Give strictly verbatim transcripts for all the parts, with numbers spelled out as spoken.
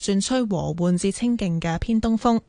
轉吹和緩至清勁嘅偏東風。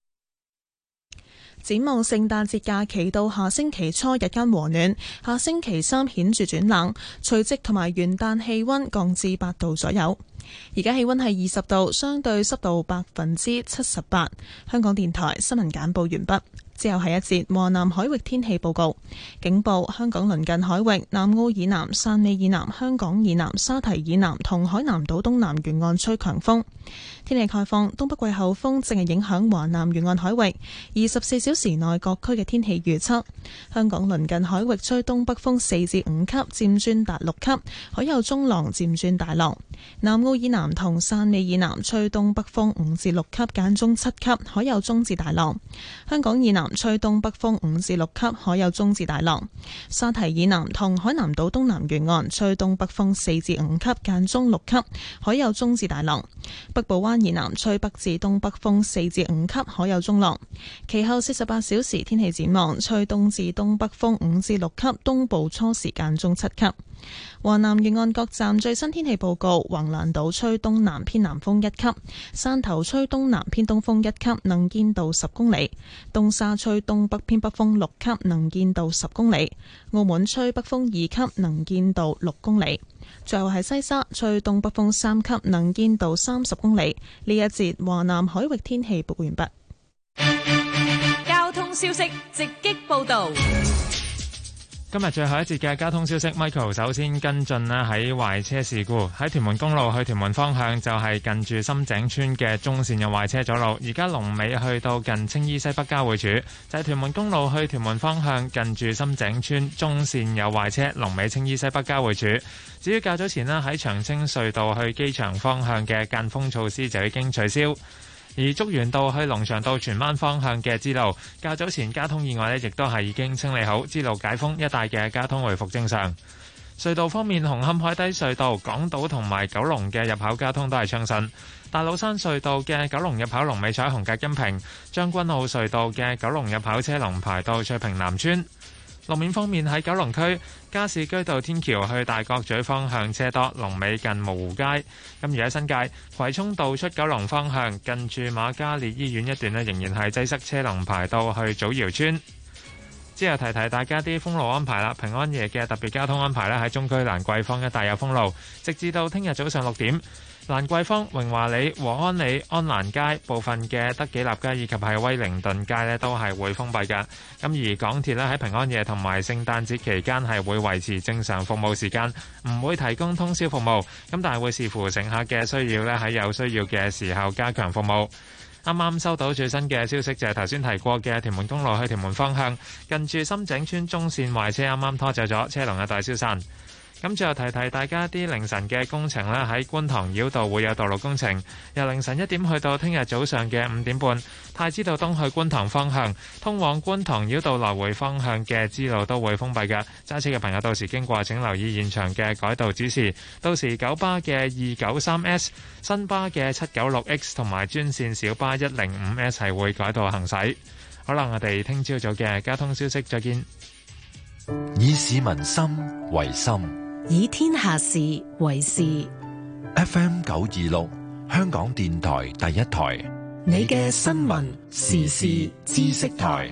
展望聖誕節假期到下星期初日間和暖，下星期三顯著轉冷，除夕同埋元旦氣溫降至八度左右。而家氣溫係二十度，相對濕度百分之七十八。香港電台新聞簡報完畢。之後係一節華南海域天氣報告。警報：香港鄰近海域、南澳以南、汕尾以南、香港以南、沙堤以南同海南島東南沿岸吹強風。天氣概況：東北季候風正係影響華南沿岸海域。二十四小時內各區嘅天氣預測：香港鄰近海域吹東北風四至五級，漸轉達六級，海有中浪，漸轉大浪。南澳以南同汕尾以南吹東北風五至六級，間中七級，海有中至大浪。香港以南吹東北風五至六級，海有中至大浪。沙堤以南同海南島東南沿岸吹東北風四至五級，間中六級，海有中至大浪。北部灣以南吹北至東北風四至五級，海有中浪。其後四十八小時天氣展望，吹東至東北風五至六級，東部初時間中七級。華南沿岸各站最新天氣報告：橫瀾島吹東南偏南風一級，汕頭吹東南偏東風一級，能見度十公里；東沙吹東北偏北風六級，能見度十公里；澳門吹北風二級，能見度六公里。最後係西沙吹東北風三級，能見度三十公里。呢一節華南海域天氣報完畢。 交通消息直擊報道。 今日最後一節嘅交通消息 ，Michael 首先跟進咧喺壞車事故，喺屯門公路去屯門方向就係近住深井村嘅中線有壞車阻路，而家龍尾去到近青衣西北交匯處，就係屯門公路去屯門方向近住深井村中線有壞車，龍尾青衣西北交匯處。至於較早前咧喺長青隧道去機場方向嘅間封措施就已經取消。而竹園道去龍翔道荃灣方向嘅支路，較早前交通意外呢亦都係已經清理好，支路解封，一帶嘅交通回復正常。隧道方面，紅磡海底隧道港島同埋九龍嘅入口交通都係暢順。大老山隧道嘅九龍入口龍尾彩虹隔音屏，將軍澳隧道嘅九龍入口車龍排到翠屏南村。路面方面喺九龍區加士居道天橋去大角咀方向車多，龍尾近蕪湖街。咁而喺新界葵涌道出九龍方向近住瑪嘉烈醫院一段呢，仍然係擠塞，車龍排到去祖堯村。之後提提大家啲封路安排啦，平安夜嘅特別交通安排呢，喺中區蘭桂坊一帶有封路，直至到聽日早上六點。蘭桂坊、榮華里、和安里、安蘭街部分嘅德己立街以及係威靈頓街呢都係會封閉㗎。咁而港鐵呢喺平安夜同埋聖誕節期間係會維持正常服務時間，唔會提供通宵服務。咁但係會視乎乘客嘅需要呢，喺有需要嘅時候加強服務。啱啱收到最新嘅消息，就係頭先提過嘅屯門公路去屯門方向近住深井村中線壞車啱啱拖走咗，車龍嘅大消散。咁最後提提大家啲凌晨嘅工程啦，喺觀塘繞道會有道路工程，由凌晨一點去到聽日早上嘅五點半，太子道東去觀塘方向，通往觀塘繞道來回方向嘅支路都會封閉嘅。揸車嘅朋友到時經過請留意現場嘅改道指示。到時九巴嘅二九三 S、新巴嘅七九六 X 同埋專線小巴一零五 S 係會改道行駛。好啦，我哋聽朝早嘅交通消息再見。 以市民心為心， 以天下事為事。 F M 九二六，香港電台第一台， 你嘅新聞時事知識台。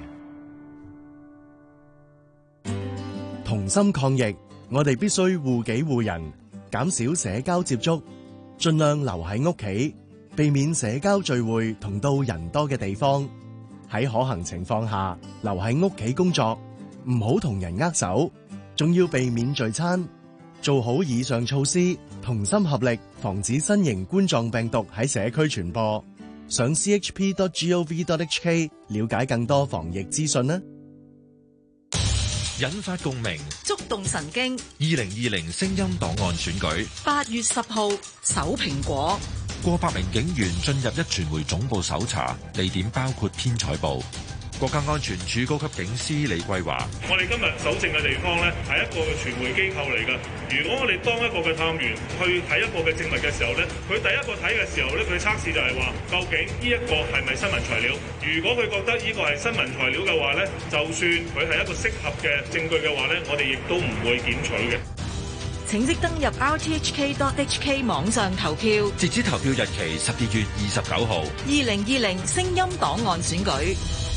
同心抗疫，我哋必須護己護人，減少社交接觸，盡量留喺屋企，避免社交聚會同到人多嘅地方。喺可行情況下，留喺屋企工作，唔好同人握手，仲要避免聚餐。做好以上措施，同心合力，防止新型冠狀病毒喺社區傳播。上 c h p dot gov dot h k 了解更多防疫資訊啦。 引發共鳴， 觸動神經。 二零二零聲音檔案選舉， 八月十號，搜蘋果。 過百名警員進入一傳媒總部搜查，地點包括編採部。國家安全處高級警司李桂華： 我哋今日搜證嘅地方呢，係一個傳媒機構嚟㗎。如果我哋當一個嘅探員去睇一個嘅證物嘅時候呢，佢第一個睇嘅時候呢，佢測試就係話，究竟呢一個係咪新聞材料？如果佢覺得呢個係新聞材料嘅話呢，就算佢係一個適合嘅證據嘅話呢，我哋亦都唔會檢取嘅。 請即登入 r t h k dot h k 網上投票。 截止投票日期十二月二十九號。 二零二零聲音檔案選舉。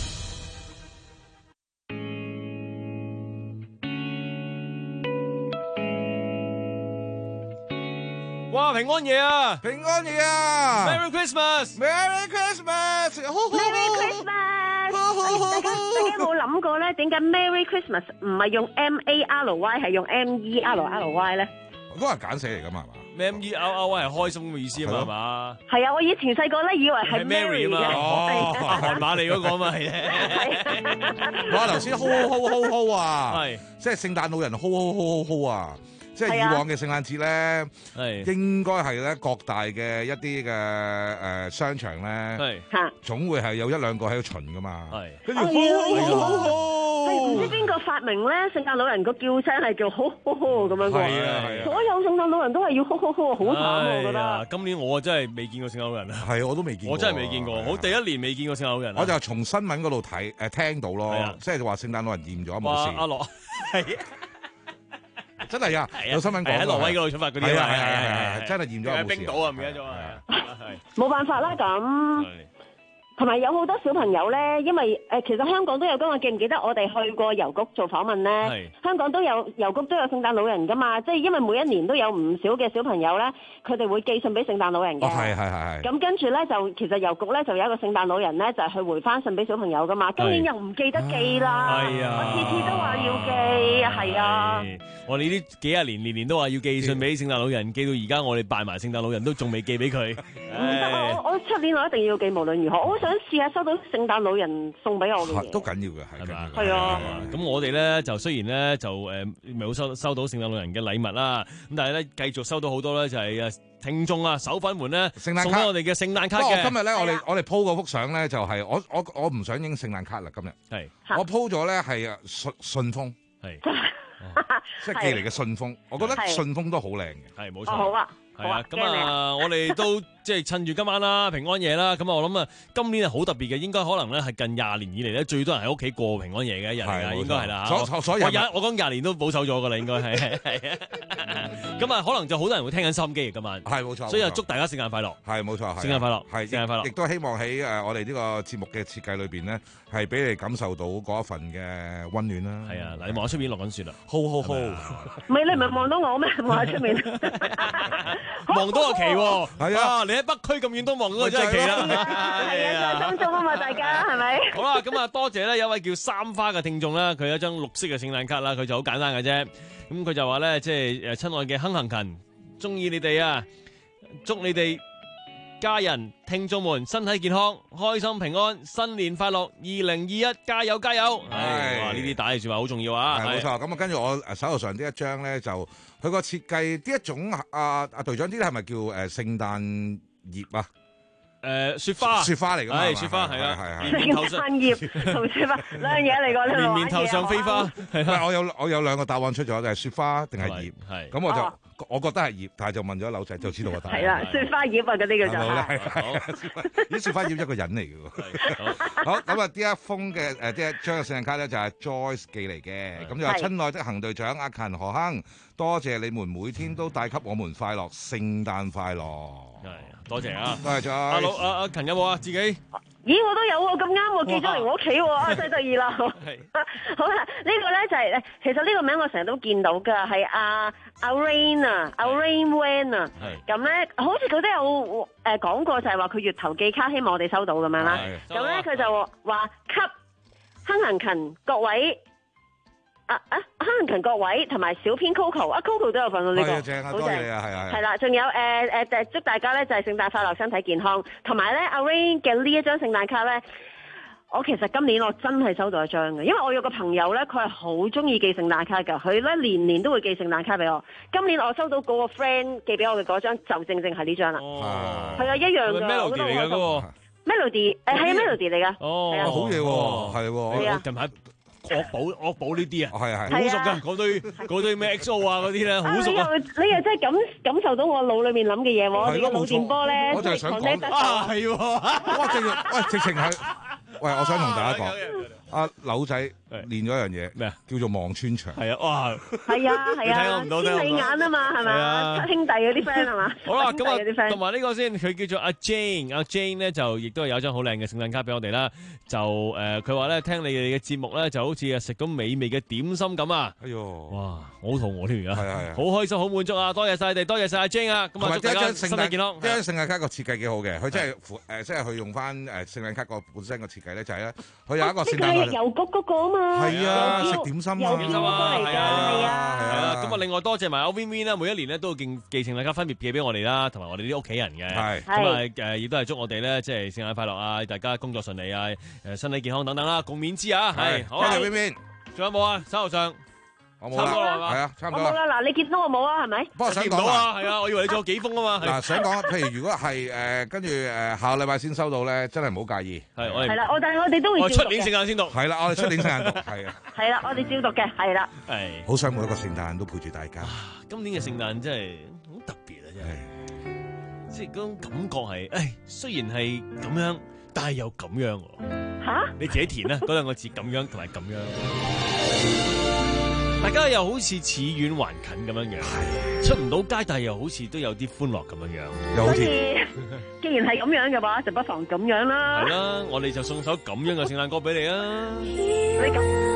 哇！平安夜啊！ 平安夜啊 ！Merry Christmas！Merry Christmas！Merry Christmas！大家大家有冇諗過咧？點解 Merry Christmas 唔係用 M A R Y 係用 M E R R Y 咧？ 都係簡寫嚟噶嘛，係嘛 ？M E R R Y 係開心嘅意思啊嘛，係嘛？ 係啊！我以前細個咧以為係 Mary 嘛，哦，韓馬利嗰個嘛係咧。 哇！頭先 ho ho ho ho 啊， 係即係聖誕老人 ho ho ho ho 啊！即係以往嘅聖誕節咧，係應該係咧各大嘅一啲嘅誒商場咧，係總會係有一兩個喺度巡噶嘛，係跟住好好好， 係唔知邊個發明咧？聖誕老人個叫聲係叫好好好咁樣嘅，係啊係啊，所有聖誕老人都係要好好好，好慘啊！我覺得今年我真係未見過聖誕老人啊， 係我都未見過， 我真係未見過，我第一年未見過聖誕老人， 我就從新聞嗰度睇誒聽到咯，即係話聖誕老人驗咗冇事， 阿樂係。 真係啊！有新聞講喺挪威嗰度出發嗰啲， 係啊係啊係係真係驗咗喺冰島啊，唔記得咗啊，係冇辦法啦咁。同埋有好多小朋友咧，因為誒、呃、其實香港都有㗎嘛，記唔記得我哋去過郵局做訪問咧？香港都有郵局都有聖誕老人㗎嘛，即係因為每一年都有唔少嘅小朋友咧，佢哋會寄信俾聖誕老人嘅。 係係係。咁跟住咧就其實郵局咧就有一個聖誕老人咧，就係、是、去回翻信俾小朋友㗎嘛。今年又唔記得寄啦， 係啊， 我次次都話要寄，係啊。 我哋呢幾廿年年年都話要寄信俾聖誕老人，寄到而家我哋拜埋聖誕老人都仲未寄俾佢。 唔得，我我出年我一定要寄，無論如何，我好想試下收到聖誕老人送俾我嘅嘢， 都緊要嘅，係嘛？ 係啊。 咁我哋咧就雖然咧就誒未好收收到聖誕老人嘅禮物啦，咁但係咧繼續收到好多咧就係誒聽眾啊手粉們咧送咗我哋嘅聖誕卡嘅。 今日咧我哋我哋 po 嗰幅相咧就係我我我唔想影聖誕卡啦，今日係我 po 咗咧係信信封係。即係寄嚟嘅信封，我覺得信封都好靚嘅，係冇錯。 好啊， 係啊，咁啊，我哋都即係趁住今晚啦，平安夜啦，咁啊，我諗啊，今年係好特別嘅，應該可能咧係近廿年以嚟咧最多人喺屋企過平安夜嘅一日嚟㗎，應該係啦。 所所有我講廿年都保守咗㗎啦，應該係係啊。咁啊，可能就好多人會聽緊收音機嘅今晚，係冇錯。所以啊，祝大家聖誕快樂，係冇錯，聖誕快樂，係聖誕快樂。亦都希望喺誒我哋呢個節目嘅設計裏邊咧，係俾你感受到嗰一份嘅溫暖啦。係啊，嗱，你望下出面落緊雪啦，好好好。 唔係你唔係望到我咩？望喺出面， 望到個旗喎。係啊，你喺北區咁遠都望到個真係旗啦。 係啊，在當中啊嘛，大家係咪？ 好啦，咁啊，多謝咧，有位叫三花嘅聽眾啦，佢有一張綠色嘅聖誕卡啦，佢就好簡單嘅啫。咁佢就話咧，即係誒，親愛嘅亨行勤，中意你哋啊，祝你哋家人聽眾們身體健康、開心平安、新年快樂！二零二一加油加油！係哇，呢啲打嘅說話好重要啊！ 係冇錯。咁啊，跟住我手頭上呢一張咧，就佢個設計呢一種啊啊隊長，呢啲係咪叫誒聖誕葉啊？ 誒，雪花， 雪花嚟噶嘛？ 係雪花，係啊，係係。 聖誕葉同雪花兩樣嘢嚟㗎， 連綿頭上飛花。 係我有我有兩個答案出咗，就係雪花定係葉？係咁我就。我覺得係葉，但係就問咗柳仔就知道個答案。係啦，雪花葉啊，嗰啲叫做。 係啲雪花葉一個人嚟嘅喎。好，咁啊，呢一封嘅誒，呢一張嘅聖誕卡咧就係 Joyce 寄嚟嘅。咁就話親愛的行隊長阿勤何亨，多謝你們每天都帶給我們快樂，聖誕快樂。係，多謝啊，多謝 Joyce。阿老阿阿勤有冇啊？自己？ 咦，我都有喎，咁啱喎，寄咗嚟我屋企喎，啊，真係得意啦！好啦，呢個咧就係誒，其實呢個名我成日都見到㗎，係阿阿 Rain 啊，阿 Rain Wan 啊，咁咧好似佢都有誒講過，就係話佢月頭寄卡，希望我哋收到咁樣啦。咁咧佢就話給亨行勤各位。啊啊！亨行勤各位同埋小編 Coco 啊 ，Coco 都有份到呢個，好正， 多謝啊，係啊， 係啦，仲有誒誒誒，祝大家咧就係聖誕快樂，身體健康，同埋咧阿 Rain 嘅呢一張聖誕卡咧，我其實今年我真係收到一張嘅，因為我有個朋友咧，佢係好中意寄聖誕卡噶，佢咧年年都會寄聖誕卡俾我。今年我收到嗰個 friend 寄俾我嘅嗰張，就正正係呢張啦，係啊，一樣噶。 Melody 嚟噶嗰個 Melody 誒係 Melody 嚟噶， 哦， 好嘢喎，係喎， 近排。惡補惡補呢啲啊， 係係好熟㗎，嗰堆嗰堆咩 X O 啊嗰啲咧，好熟啊！ 你又真係感感受到我腦裏面諗嘅嘢喎，我哋個腦電波咧， 我就係想講啊，係喎，哇！直喂直情係，喂，我想同大家講， 阿柳仔練咗一樣嘢咩啊？ 叫做望穿牆。 係啊，哇！ 係啊係啊， 唔到千里眼啊嘛，係咪啊？七兄弟嗰啲 friend 係嘛？ 好啦，咁啊， 兄弟嗰啲 friend 同埋呢個先，佢叫做阿 Jane，阿 Jane 咧就亦都係有張好靚嘅聖誕卡俾我哋啦。就誒，佢話咧聽你哋嘅節目咧，就好似啊食到美味嘅點心咁啊！ 哎呦， 哇，好肚餓添而家， 係啊係啊， 好開心，好滿足啊！多謝晒你哋，多謝晒阿 Jane 啊！咁啊，祝大家身體健康。 呢張聖誕卡個設計幾好嘅，佢真係誒，即係佢用翻誒聖誕卡個本身個設計咧，就係咧，佢有一個聖誕。 呢個係郵局嗰個啊嘛。 係啊，食點心啊， 郵票嗰個嚟㗎，係啊， 係啊。咁啊，另外多謝埋阿 Win Win 啦，每一年咧都會寄寄聖誕卡分別寄俾我哋啦，同埋我哋啲屋企人嘅。係。咁啊誒，亦都係祝我哋咧，即係聖誕快樂啊！大家工作順利啊！誒，身體健康等等啦，共勉之啊！係。好。多謝 Win Win。仲有冇啊？手頭上。 我冇啦，係啊，差唔多啦。 我冇啦，嗱，你見到我冇啊，係咪？ 不過想講啊，係啊，我以為你仲有幾封啊嘛。 嗱，想講，譬如如果係誒跟住誒下個禮拜先收到咧，真係唔好介意。 係我哋係啦，我但係我哋都會。 我出年聖誕先讀。 係啦，我哋出年聖誕讀，係啊。 係啦，我哋照讀嘅，係啦。 係。 好想每一個聖誕都陪住大家。 今年嘅聖誕真係好特別啊！真係，即係嗰種感覺係，誒，雖然係咁樣，但係又咁樣喎。嚇？你自己填啦，嗰兩個字咁樣同埋咁樣。大家又好似似遠還近咁樣樣，出唔到街，但係又好似都有啲歡樂咁樣樣。 所以，既然係咁樣嘅話，就不妨咁樣啦。 係啦，我哋就送首咁樣嘅聖誕歌俾你啊！ 你咁。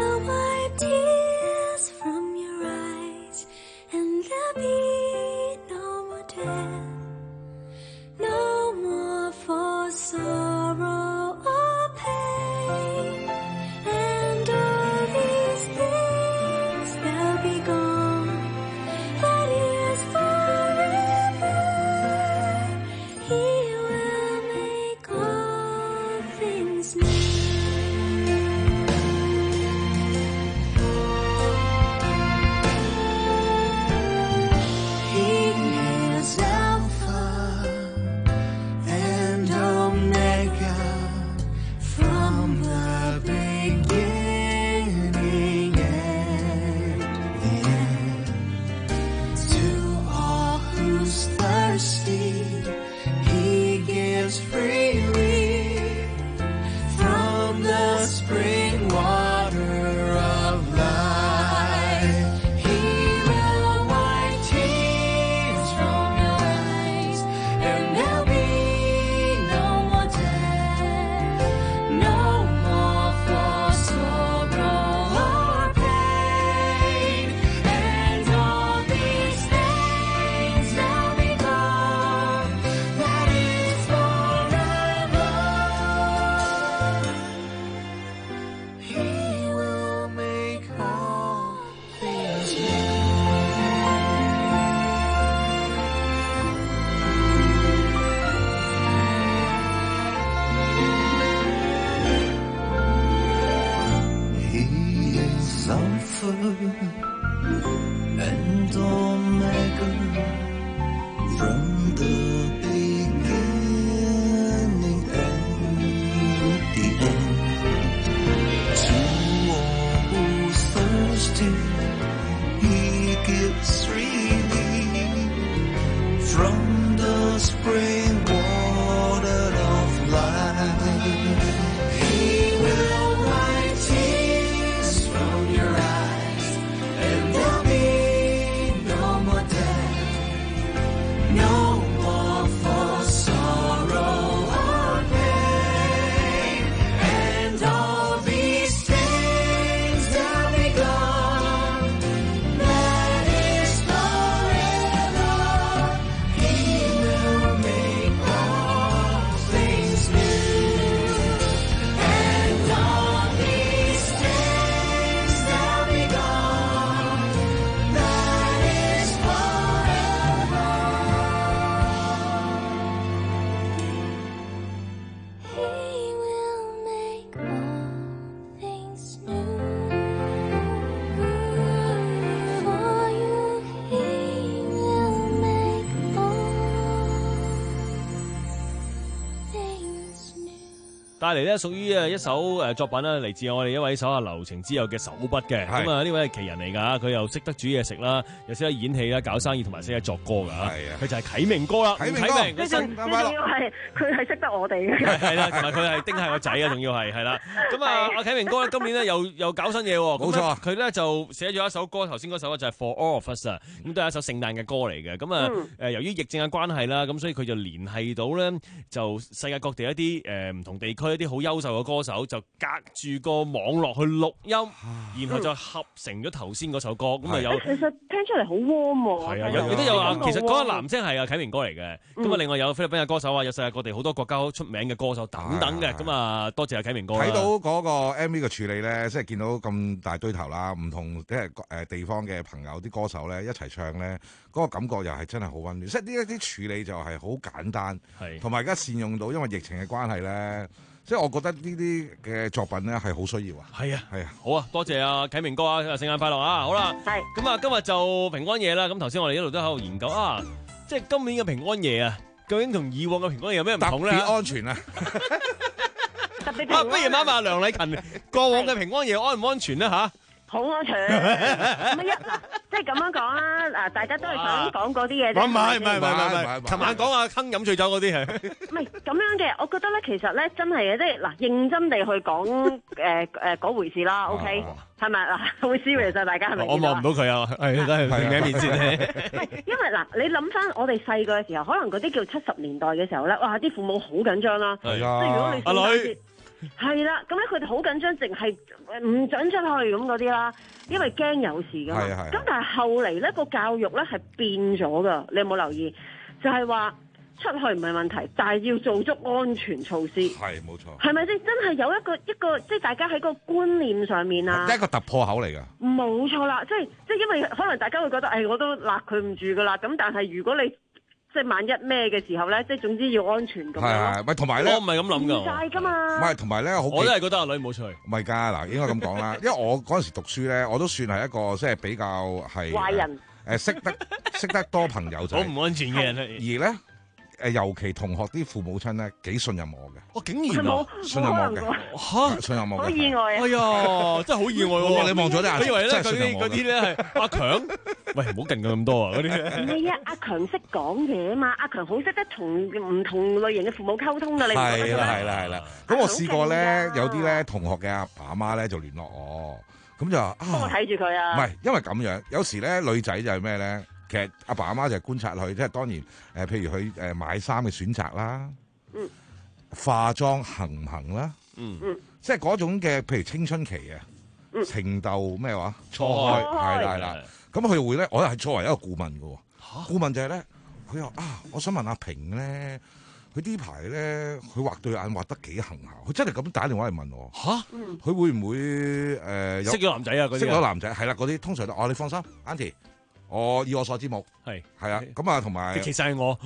帶嚟咧屬於誒一首誒作品啦，嚟自我哋一位手下留情之友嘅手筆嘅。咁啊呢位係奇人嚟㗎，佢又識得煮嘢食啦，又識得演戲啦，搞生意同埋識得作歌㗎。係啊，佢就係啟明哥啦。 啟明哥， 最重最重要係佢係識得我哋嘅。 係啦，同埋佢係丁蟹個仔啊，仲要係係啦。咁啊，阿啟明哥咧今年咧又又搞新嘢喎。 冇錯， 佢咧就寫咗一首歌，頭先嗰首就係 For All of Us 啊，咁都係一首聖誕嘅歌嚟嘅。咁啊誒，由於疫症嘅關係啦，咁所以佢就聯繫到咧就世界各地一啲誒唔同地區一啲好優秀嘅歌手，就隔住個網絡去錄音，然後就合成咗頭先嗰首歌。咁啊有其實聽出嚟好 warm 喎。 係啊，有亦都有話，其實嗰個男聲係啊啟明哥嚟嘅。咁啊，另外有菲律賓嘅歌手啊，有世界各地好多國家好出名嘅歌手等等嘅。咁啊，多謝阿啟明哥。 睇到嗰個 M V 嘅處理咧，即係見到咁大堆頭啦，唔同即係誒地方嘅朋友啲歌手咧一齊唱咧，嗰個感覺又係真係好溫暖。即係呢一啲處理就係好簡單，同埋而家善用到，因為疫情嘅關係咧。即係我覺得呢啲嘅作品咧係好需要啊！ 係啊， 係啊， 好啊，多謝啊啟明哥啊，聖誕快樂啊！好啦， 係咁啊，今日就平安夜啦。咁頭先我哋一路都喺度研究啊，即係今年嘅平安夜啊，究竟同以往嘅平安夜有咩唔同咧？ 特別安全啊！ 特別平安。 不如問下梁禮勤，過往嘅平安夜安唔安全咧嚇？ 好安全。咁一嗱，即係咁樣講啦。嗱，大家都係想講嗰啲嘢啫。 唔係唔係唔係唔係，琴晚講阿坑飲醉酒嗰啲係。 唔係咁樣嘅，我覺得咧，其實咧真係嘅，即係嗱，認真地去講誒誒嗰回事啦。OK，係咪嗱？好 serious 啊，大家係咪？ 我望唔到佢啊，係都係另一面先。 因為嗱，你諗翻我哋細個嘅時候，可能嗰啲叫七十年代嘅時候咧，哇！啲父母好緊張啦。 係啊。 即係如果你阿女。 係啦，咁咧佢哋好緊張，淨係唔准出去咁嗰啲啦，因為驚有事噶嘛。 係係。 咁但係後嚟咧個教育咧係變咗噶，你有冇留意？就係話出去唔係問題，但係要做足安全措施。 係冇錯。 係咪先？真係有一個一個，即係大家喺個觀念上面啊， 一個突破口嚟㗎。 冇錯啦，即係即係因為可能大家會覺得，誒、哎、我都勒佢唔住噶啦。咁但係如果你即係萬一咩嘅時候咧，即係總之要安全咁樣。係係，唔係同埋咧， 我唔係咁諗㗎。 晒㗎嘛。 唔係同埋咧，好我都係覺得阿女唔好出去。 唔係㗎，嗱應該咁講啦，因為我嗰陣時讀書咧，我都算係一個即係比較係壞人。 誒識得識得多朋友就好唔安全嘅人而咧誒，尤其同學啲父母親咧幾信任我嘅。 我竟然啊， 信任我嘅嚇，信任我嘅。 好意外啊！ 哎呀，真係好意外喎！ 你望咗啲眼， 我以為咧嗰啲嗰啲咧係阿強，喂唔好勁佢咁多啊！嗰啲唔係啊，阿強識講嘢啊嘛，阿強好識得同唔同類型嘅父母溝通㗎，你唔覺得咩？ 係啦係啦係啦。咁我試過咧，有啲咧同學嘅阿爸阿媽咧就聯絡我，咁就話啊， 幫我睇住佢啊。 唔係，因為咁樣，有時咧女仔就係咩咧？其實阿爸阿媽就係觀察佢，即係當然誒、呃，譬如佢誒買衫嘅選擇啦， 嗯， 化妝行唔行啦， 嗯嗯， 即係嗰種嘅，譬如青春期啊， 嗯、 情竇咩話初開係啦係啦，咁佢會咧，我係作為一個顧問嘅喎，顧問就係咧，佢話啊，我想問阿平咧，佢呢排咧，佢畫對眼畫得幾行下，佢真係咁打電話嚟問我吓， 佢會唔會誒、呃、 識咗男仔啊？嗰啲識咗男仔係啦，嗰啲通常都哦，你放心 ，Auntie。我以我所知冇，係係啊，咁啊同埋， 其實係我，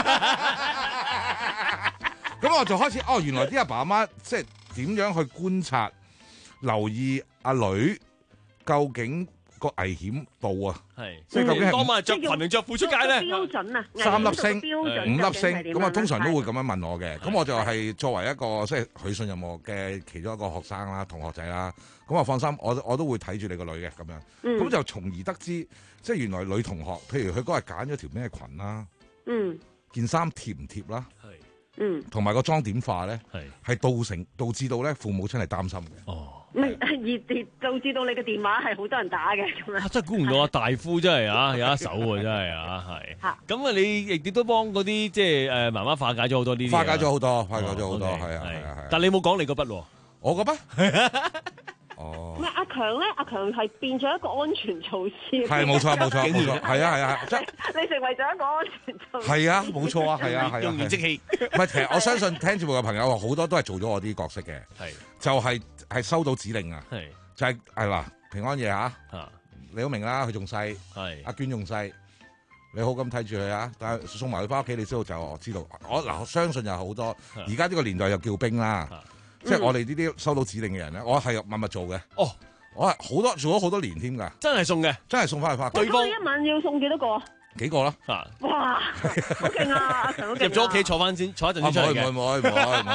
咁我就開始哦，原來啲阿爸阿媽即係點樣去觀察、留意阿女究竟個危險度啊， 係即係究竟係當晚着裙定着褲出街咧？ 標準啊， 三粒星、 五粒星，咁啊通常都會咁樣問我嘅，咁我就係作為一個即係佢信任我嘅其中一個學生啦、同學仔啦，咁啊放心，我我都會睇住你個女嘅咁樣，咁、嗯、就從而得知。即係原來女同學，譬如佢嗰日揀咗條咩裙啦，嗯，件衫貼唔貼啦，係，嗯，同埋個妝點化咧，係，係導成導致到咧父母親係擔心嘅。哦， 唔係而而導致到你嘅電話係好多人打嘅咁樣。 真係估唔到啊！大夫真係啊，有一手喎，真係啊，係。嚇，咁啊，你亦亦都幫嗰啲即係誒媽媽化解咗好多呢啲。 化解咗好多，化解咗好多，係啊係啊係。 但你冇講你嗰筆喎， 我嗰筆。 哦，唔係阿強咧，阿強係變咗一個安全措施。 係冇錯冇錯冇錯，係啊係啊，即係你成為咗一個安全措施。 係啊，冇錯啊，係啊係啊， 用完即棄。 唔係，其實我相信聽節目嘅朋友好多都係做咗我啲角色嘅，係就係係收到指令啊，係就係係嗱平安夜嚇，你好明啦，佢仲細，係阿娟仲細，你好咁睇住佢啊，但係送埋佢翻屋企，你知道就我知道，我嗱我相信有好多，而家呢個年代又叫兵啦。即係我哋呢啲收到指令嘅人咧，我係默默做嘅。哦，我係好多做咗好多年添㗎。真係送嘅，真係送翻去翻。 對方一晚要送幾多個？ 幾個啦？ 哇，好勁啊！阿強好勁。 入咗屋企坐翻先，坐一陣先出嚟嘅。 唔會唔會唔會唔會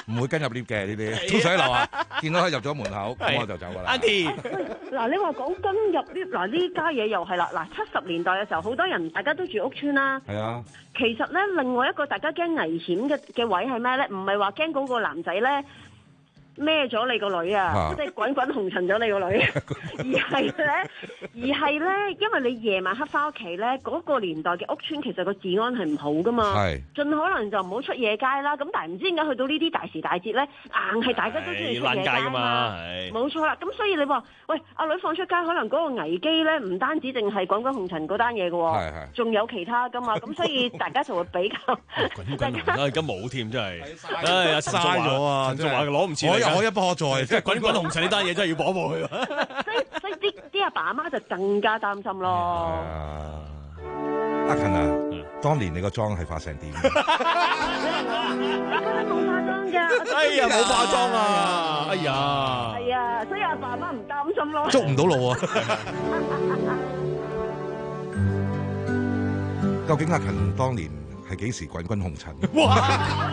唔會跟入 lift 嘅呢啲，通常喺樓下見到佢入咗門口，咁我就走㗎啦。 Auntie， 嗱，你話講跟入 lift，嗱呢家嘢又係啦，嗱七十年代嘅時候，好多人大家都住屋邨啦。 係啊。 其實咧，另外一個大家驚危險嘅嘅位係咩咧？唔係話驚嗰個男仔咧孭咗你個女啊，即係滾滾紅塵咗你個女，而係咧，而係咧，因為你夜晚黑翻屋企咧，嗰、那個年代嘅屋邨其實個治安係唔好噶嘛，係盡可能就唔好出夜街啦。咁但係唔知點解去到呢啲大時大節咧，硬係大家都中意出夜街啊嘛，冇錯啦。咁所以你話喂阿女放出街，可能嗰個危機咧唔單止淨係滾滾紅塵嗰單嘢嘅喎，仲有其他噶嘛。咁所以大家就會比較滾滾紅塵而家冇添，真係，唉阿嘥咗啊！ 陳仲華攞唔切。 可一不可再， 即係滾滾紅塵呢單嘢真係要補一補佢。 所以所以啲啲阿爸阿媽就更加擔心咯。 阿勤啊，當年你個妝係化成點？ 你覺得冇化妝㗎？ 哎呀，冇化妝啊！哎呀， 係啊，所以阿爸阿媽唔擔心咯。 捉唔到路啊！究竟阿勤當年係幾時滾滾紅塵？哇！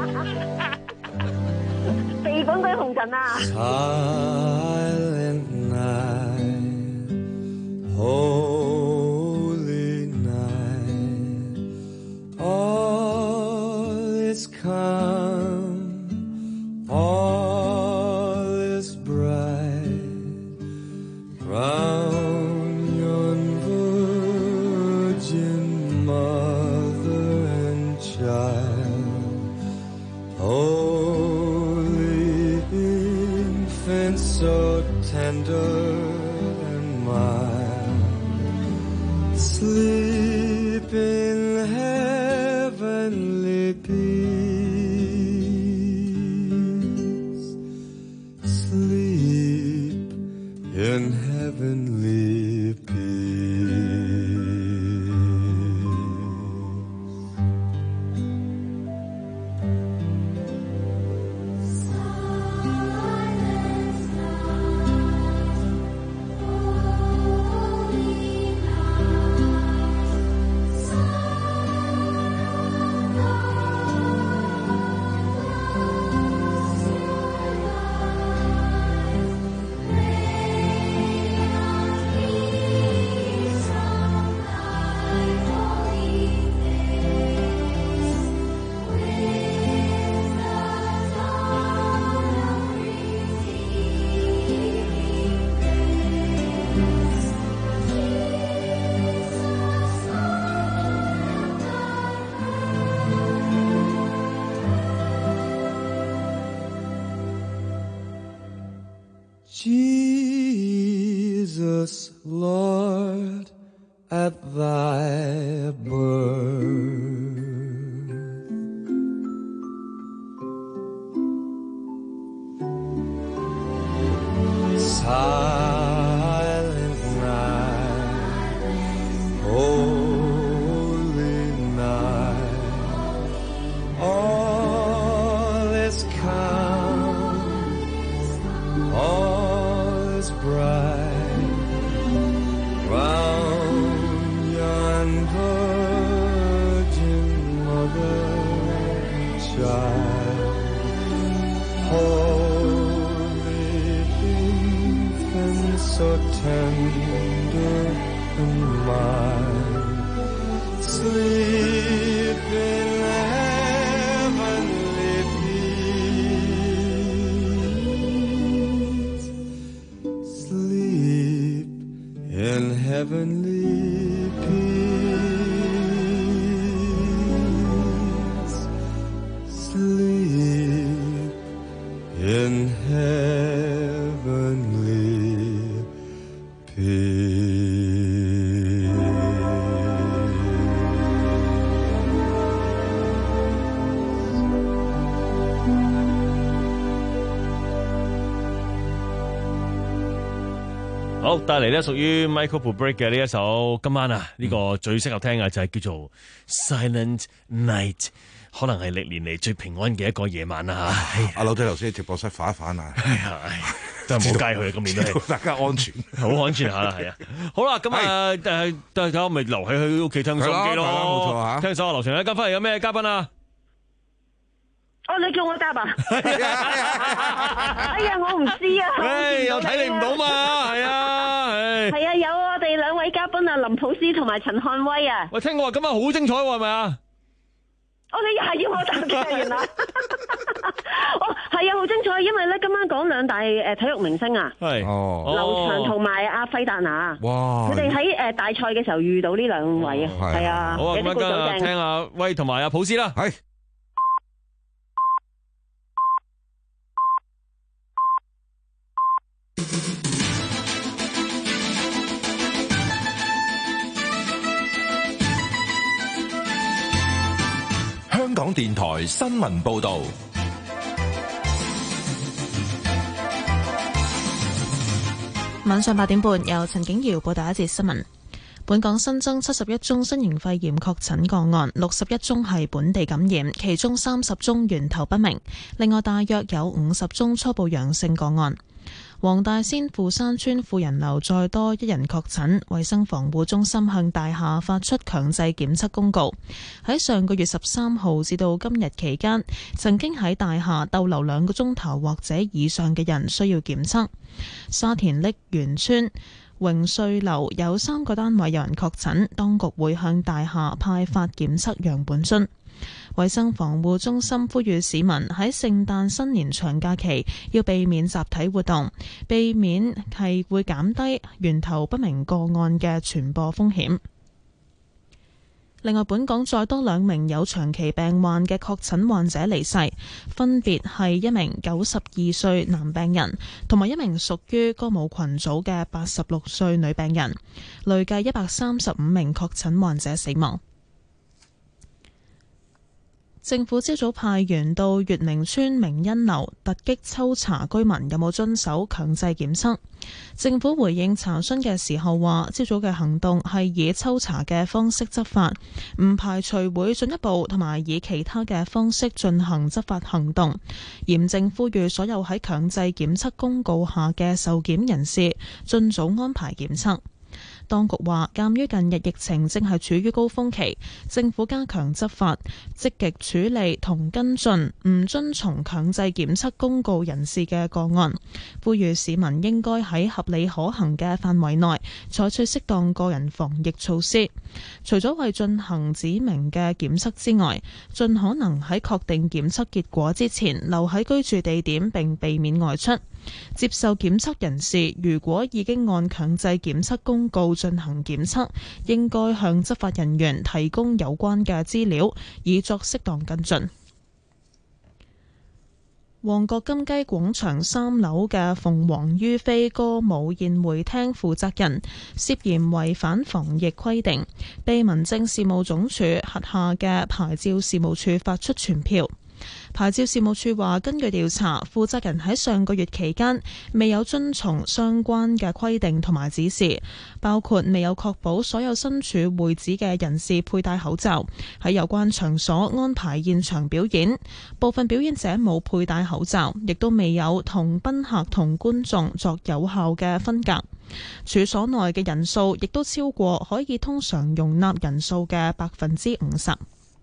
地滾滾紅塵啊 Silent night, holy night, all is calm, all is bright, round yon virgin mother and child, oh, so tender and mild, sleep in heavenly peace, sleep in heavenly peace. Jesus, Lord, at thy birth, silent night, holy night, all is calm, all is bright, round yon virgin mother and child, holy infant, so tender and mild, sleep in heavenly peace, sleep in heavenly peace, sleep in heavenly peace。 好，帶嚟咧屬於 Michael Bublé 嘅呢一首，今晚啊呢、這個最適合聽嘅就係叫做 Silent Night， 可能係歷年嚟最平安嘅一個夜晚啦吓。 阿老仔頭先喺直播室反一反啊， 係啊，都係冇街去，今年都係大家安全， 好安全下啦，係啊。好啦，咁啊，誒，大家咪留喺佢屋企聽手機咯， 冇錯吓。 聽首劉翔一間翻嚟有咩嘉賓啊？ 哦，你叫我答啊？哎呀，我唔知啊。 唉，又睇你唔到嘛，係啊，唉。 係啊，有我哋兩位嘉賓啊，林普斯同埋陳漢威啊。 喂，聽講話今晚好精彩喎，係咪啊？ 哦，你又係要我答嘅，原來。哦，係啊，好精彩，因為咧今晚講兩大誒體育明星啊， 係哦， 劉翔同埋阿費達拿。 哇！ 佢哋喺誒大賽嘅時候遇到呢兩位啊，係啊， 好啊，咁啊，聽下威同埋阿普斯啦， 係。 香港電台新聞報道。 晚上八點半，由陳景瑤報道一節新聞。本港新增七十一宗新型肺炎確診個案，六十一宗係本地感染，其中三十宗源頭不明。另外，大約有五十宗初步陽性個案。黃大仙富山邨富人樓再多一人確診，衛生防護中心向大廈發出強制檢測公告。喺上個月十三號至到今日期間，曾經喺大廈逗留兩個鐘頭或者以上嘅人需要檢測。沙田瀝源邨榮瑞樓有三個單位有人確診，當局會向大廈派發檢測樣本樽。衛生防護中心呼籲市民喺聖誕新年長假期要避免集體活動，避免係會減低源頭不明個案嘅傳播風險。另外，本港再多兩名有長期病患嘅確診患者離世，分別係一名九十二歲男病人同埋一名屬於歌舞群組嘅八十六歲女病人，累計一百三十五名確診患者死亡。政府朝早派員到乙明邨明恩樓突擊抽查居民有冇遵守強制檢測。政府回應查詢嘅時候話，朝早嘅行動係以抽查嘅方式執法，唔排除會進一步同埋以其他嘅方式進行執法行動。嚴正呼籲所有喺強制檢測公告下嘅受檢人士盡早安排檢測。當局話，鑑於近日疫情正係處於高峰期，政府加強執法，積極處理同跟進唔遵從強制檢測公告人士嘅個案，呼籲市民應該喺合理可行嘅範圍內採取適當個人防疫措施。除咗為進行指明嘅檢測之外，盡可能喺確定檢測結果之前留喺居住地點並避免外出。接受檢測人士如果已經按強制檢測公告進行檢測，應該向執法人員提供有關嘅資料，以作適當跟進。旺角金雞廣場三樓嘅鳳凰于飛歌舞宴會廳負責人涉嫌違反防疫規定，被民政事務總署轄下嘅牌照事務處發出傳票。牌照事務處話，根據調查，負責人喺上個月期間未有遵從相關嘅規定同埋指示，包括未有確保所有身處會址嘅人士佩戴口罩，喺有關場所安排現場表演，部分表演者冇佩戴口罩，亦都未有同賓客同觀眾作有效嘅分隔。處所內嘅人數亦都超過可以通常容納人數嘅百分之五十。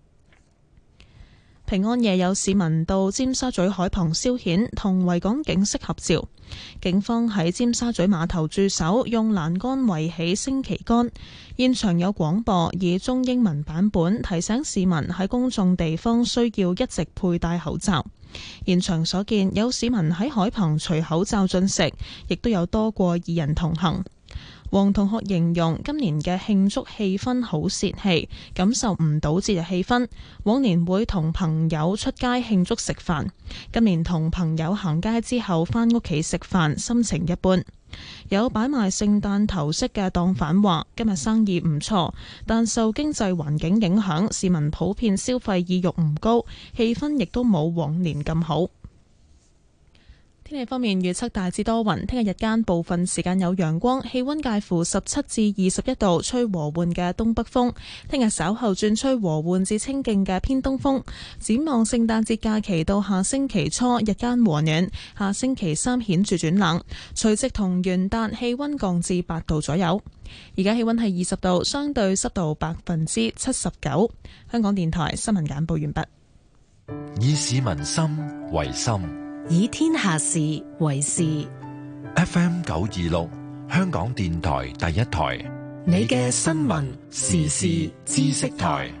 平安夜有市民到尖沙咀海旁消遣，同維港景色合照。警方喺尖沙咀碼頭駐守，用欄杆圍起升旗杆，現場有廣播以中英文版本提醒市民喺公眾地方需要一直佩戴口罩。現場所見，有市民喺海旁除口罩進食，亦都有多過二人同行。黃同學形容今年嘅慶祝氣氛好泄氣，感受唔到節日氣氛。往年會同朋友出街慶祝食飯，今年同朋友行街之後返屋企食飯，心情一般。有擺賣聖誕頭飾嘅檔販話，今日生意唔錯，但受經濟環境影響，市民普遍消費意欲唔高，氣氛亦都冇往年咁好。天氣方面，預測大致多雲，聽日日間部分時間有陽光，氣溫介乎十七至二十一度，吹和緩嘅東北風。聽日稍後轉吹和緩至清勁嘅偏東風。展望聖誕節假期到下星期初，日間和暖，下星期三顯著轉冷，除夕同元旦氣溫降至八度左右。而家氣溫係二十度，相對濕度百分之七十九。香港電台新聞簡報完畢。 以市民心為心， 以天下事為事。 F M 九二六，香港電台第一台， 你嘅新聞時事知識台。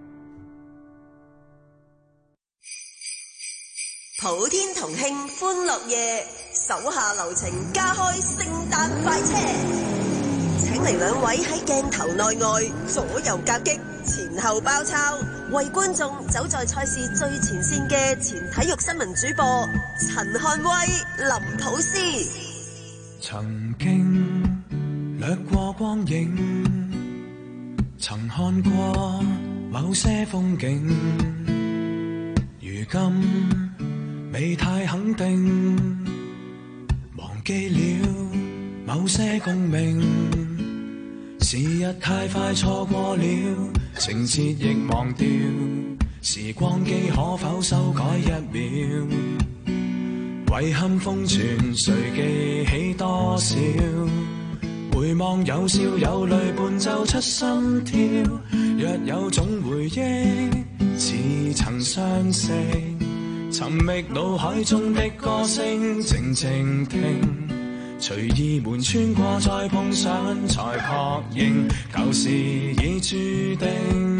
普天同慶歡樂夜，手下留情加開聖誕快車，請嚟兩位喺鏡頭內外左右夾擊，前後包抄，為觀眾走在賽事最前線嘅前體育新聞主播陳漢威、林普斯。 曾經掠過光影，曾看過某些風景，如今未太肯定，忘記了某些共鳴，時日太快錯過了，情節亦忘掉，時光機可否修改一秒？遺憾封存，誰記起多少？回望有笑有淚伴奏出心跳，若有種回憶似曾相識，尋覓腦海中的歌聲，靜靜聽，隨意門穿過再碰上，才確認舊時已注定。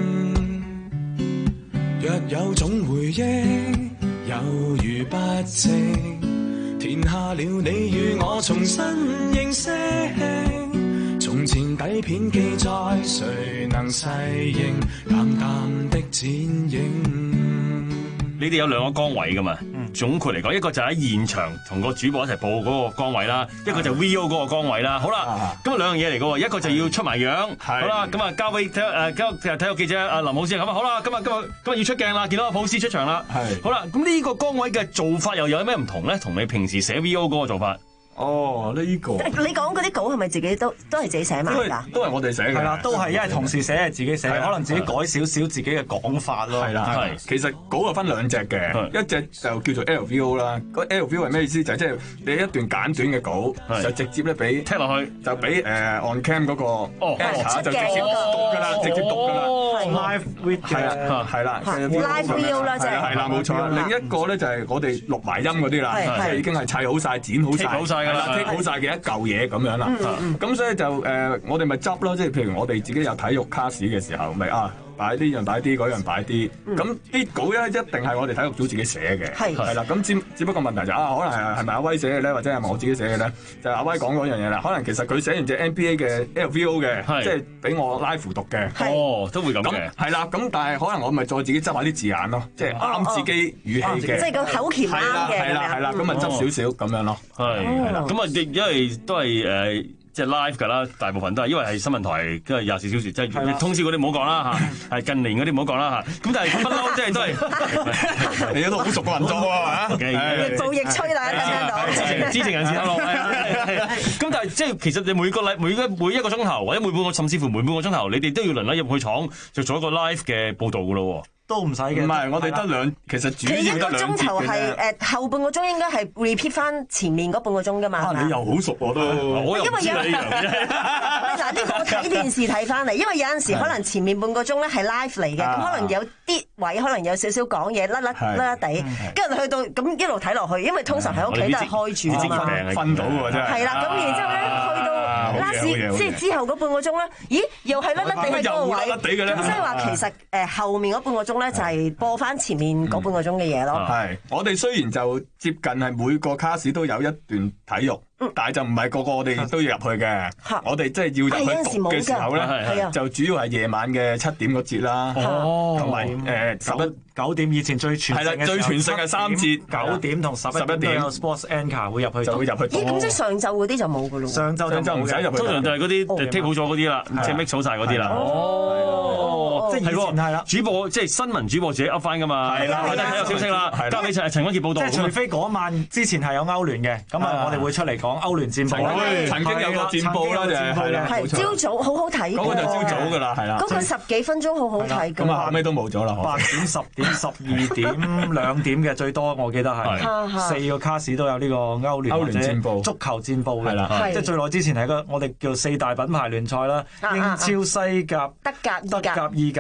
若有種回憶猶如不值，填下了你與我重新認識，從前底片記載，誰能細認淡淡的剪影。 你哋有兩個崗位噶嘛？嗯、總括嚟講，一個就喺現場同個主播一齊報嗰個崗位啦，一個就 V O 嗰個崗位啦。好啦，咁啊兩樣嘢嚟嘅喎，一個就要出埋樣，好啦，咁啊交俾體誒交體育記者阿林普斯咁啊，好啦，今日今日今日要出鏡啦，見到阿普斯出場啦，係，好啦，咁呢個崗位嘅做法又有咩唔同咧？同你平時寫 V O 嗰個做法？ 哦，呢、這個你講嗰啲稿係咪自己都都係自己寫埋㗎？ 都係我哋寫嘅，係啦，都係因為同事寫係自己寫，可能自己改少少自己嘅講法咯。係啦，係。其實稿就分兩隻嘅，一隻就叫做 L V O 啦。個 L V O 係咩意思？就係即係你一段簡短嘅稿，就直接咧俾聽落去，就俾誒 on cam 嗰個 editor 就直接讀㗎啦，直接讀㗎啦。Live with 係啦，係啦 ，live video 啦，即係係啦，冇錯。另一個咧就係我哋錄埋音嗰啲啦，即係已經係砌好晒、剪好晒。好晒。係啦，剔好晒嘅一嚿嘢咁樣啦，咁所以就誒、呃，我哋咪執咯，即係譬如我哋自己有體育卡士嘅時候，咪啊擺啲樣擺啲，嗰樣擺啲，咁啲稿咧一定係我哋體育組自己寫嘅，係係啦，咁只只不過問題就啊，可能係係咪阿威寫嘅咧，或者係咪我自己寫嘅咧？就係、阿威講嗰樣嘢啦，可能其實佢寫完隻 N B A 嘅 L V O 嘅，即係俾我 live 讀嘅，哦，都會咁嘅，係啦，咁但係可能我咪再自己執下啲字眼咯，即係啱自己語氣嘅， 即係個口訣啱嘅， 係啦係啦，咁咪執少少咁樣咯，係係啦，咁啊亦因為都係誒。即係 live 㗎啦，大部分都係，因為係新聞台，都係廿四小時，即係通宵嗰啲唔好講啦嚇，係近年嗰啲唔好講啦嚇。咁但係不嬲，即係都係你都好熟個運作喎，係嘛？ 逆步逆吹啦，聽到知情知情人士透露，係啊係啊。咁但係即係其實你每個禮每個每一個鐘頭，或者每半個甚至乎每半個鐘頭，你哋都要輪流入去廠，就做一個 live 嘅報導㗎咯喎。都唔使嘅，唔係我哋得兩，其實主要得兩節嘅啫。佢一個鐘頭係誒後半個鐘應該係 repeat 翻前面嗰半個鐘㗎嘛。啊，你又好熟喎都，我又唔知你嗱呢個我睇電視睇翻嚟，因為有陣時可能前面半個鐘咧係 live 嚟嘅，咁可能有啲位可能有少少講嘢甩甩甩甩地，跟住去到咁一路睇落去，因為通常喺屋企都係開住啊嘛，分到喎真係。係啦，咁然之後咧去到 last 即係之後嗰半個鐘咧，咦又係甩甩地喺嗰個位，咁所以話其實誒後面嗰半個鐘咧就係播翻前面嗰半個鐘嘅嘢咯。係，我哋雖然就接近係每個卡士都有一段體育。但係就唔係個個我哋都要入去嘅，我哋即係要入去讀嘅時候咧，就主要係夜晚嘅七點嗰節啦，同埋誒十一九點以前最全盛嘅最全盛係三節，九點同十一點都有 sports anchor 會入去，就會入去。咦？咁即係上晝嗰啲就冇噶咯？上晝就唔使入去，通常就係嗰啲 take 好咗嗰啲啦，即係 mix 好晒嗰啲啦。哦，即係以前係啦，主播即係新聞主播自己 up 翻噶嘛，係啦，睇下有消息啦，交俾陳陳君傑報道。即係除非嗰晚之前係有歐聯嘅，咁啊我哋會出嚟講。講歐聯戰報，曾經有個戰報啦，就係啦，係朝早好好睇。嗰個就朝早㗎啦，係啦。嗰個十幾分鐘好好睇。咁啊，後尾都冇咗啦。八點、十點、十二點、兩點嘅最多，我記得係四個卡士都有呢個歐聯或者足球戰報嘅啦。即係最耐之前係個我哋叫四大品牌聯賽啦，英超、西甲、德甲、德甲、意甲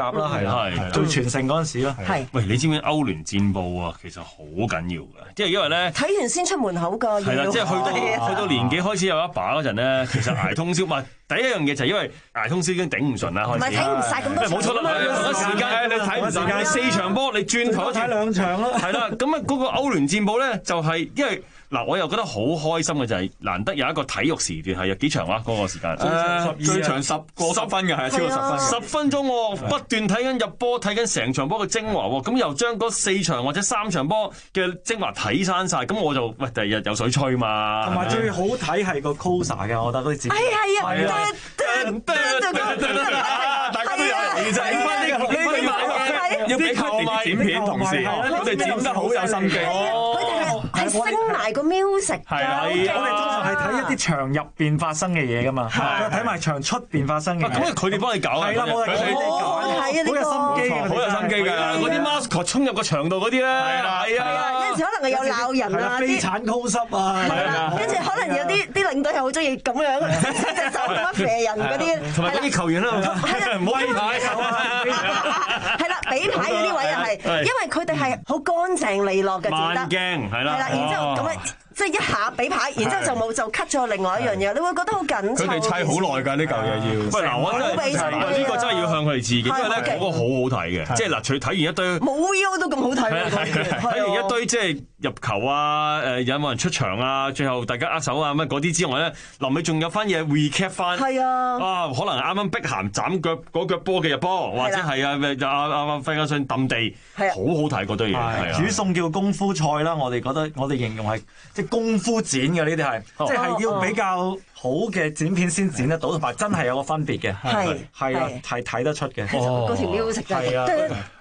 啦，係啦，最全盛嗰陣時啦。 係。 喂，你知唔知歐聯戰報啊？其實好緊要㗎，即係因為咧睇完先出門口㗎。 係啦，即係去到去到年紀開始有一把嗰陣咧，其實捱通宵。唔係第一樣嘢就係因為捱通宵已經頂唔順啦，開始。 唔係睇唔晒咁多場。 冇錯啦，同一時間你睇唔晒四場波，你轉頭睇兩場咯。 係啦，咁啊嗰個歐聯戰報咧就係因為。嗱，我又覺得好開心嘅就係難得有一個體育時段係有幾長啊？嗰個時間誒最長十過十分嘅係超過十分， 十分鐘喎，不斷睇緊入波，睇緊成場波嘅精華喎，咁又將嗰四場或者三場波嘅精華睇曬晒，咁我就喂第二日有水吹嘛。 同埋最好睇係個 closer 嘅，我覺得嗰啲字。 係係啊， 大家都有嚟就係翻呢個呢個要要俾佢哋剪片，同時佢哋剪得好有心機。 係升埋個 music 㗎， 我哋通常係睇一啲場入邊發生嘅嘢噶嘛，睇埋場出邊發生嘅。 咁佢哋幫你搞啊！ 係啦，我哋佢哋搞，好有心機， 好有心機㗎。嗰啲 mascot 衝入個場度嗰啲咧，係啊， 係啊，有陣時可能有鬧人啊， 飛鏟 close-up 啊， 跟住可能有啲啲領隊係好中意咁樣，隻手咁樣射人嗰啲， 同埋嗰啲球員啦，唔好俾牌， 係啦，俾牌嗰啲位又係，因為佢哋係好乾淨利落嘅剪得， 慢鏡係啦。 係啦，然之後咁樣即係一下俾牌，然之後就冇就 cut 咗另外一樣嘢，你會覺得好緊湊。 佢哋砌好耐㗎，呢嚿嘢要。 喂，嗱，我真係呢個真係要向佢哋致敬，因為咧嗰個好好睇嘅，即係嗱，除睇完一堆冇 U 都咁好睇喎， 睇完一堆即係入球啊，誒有冇人出場啊，最後大家握手啊乜嗰啲之外咧，臨尾仲有翻嘢 recap 翻。 係啊。 啊，可能啱啱碧咸斬腳嗰腳波嘅入波，或者係啊阿阿阿費格遜揼地，好好睇嗰堆嘢。 煮餸叫功夫菜啦，我哋覺得我哋形容係即係功夫剪嘅呢啲係，即係要比較好嘅剪片先剪得到，同埋真係有個分別嘅，係係啊，係睇得出嘅。 嗰條 music 係啊，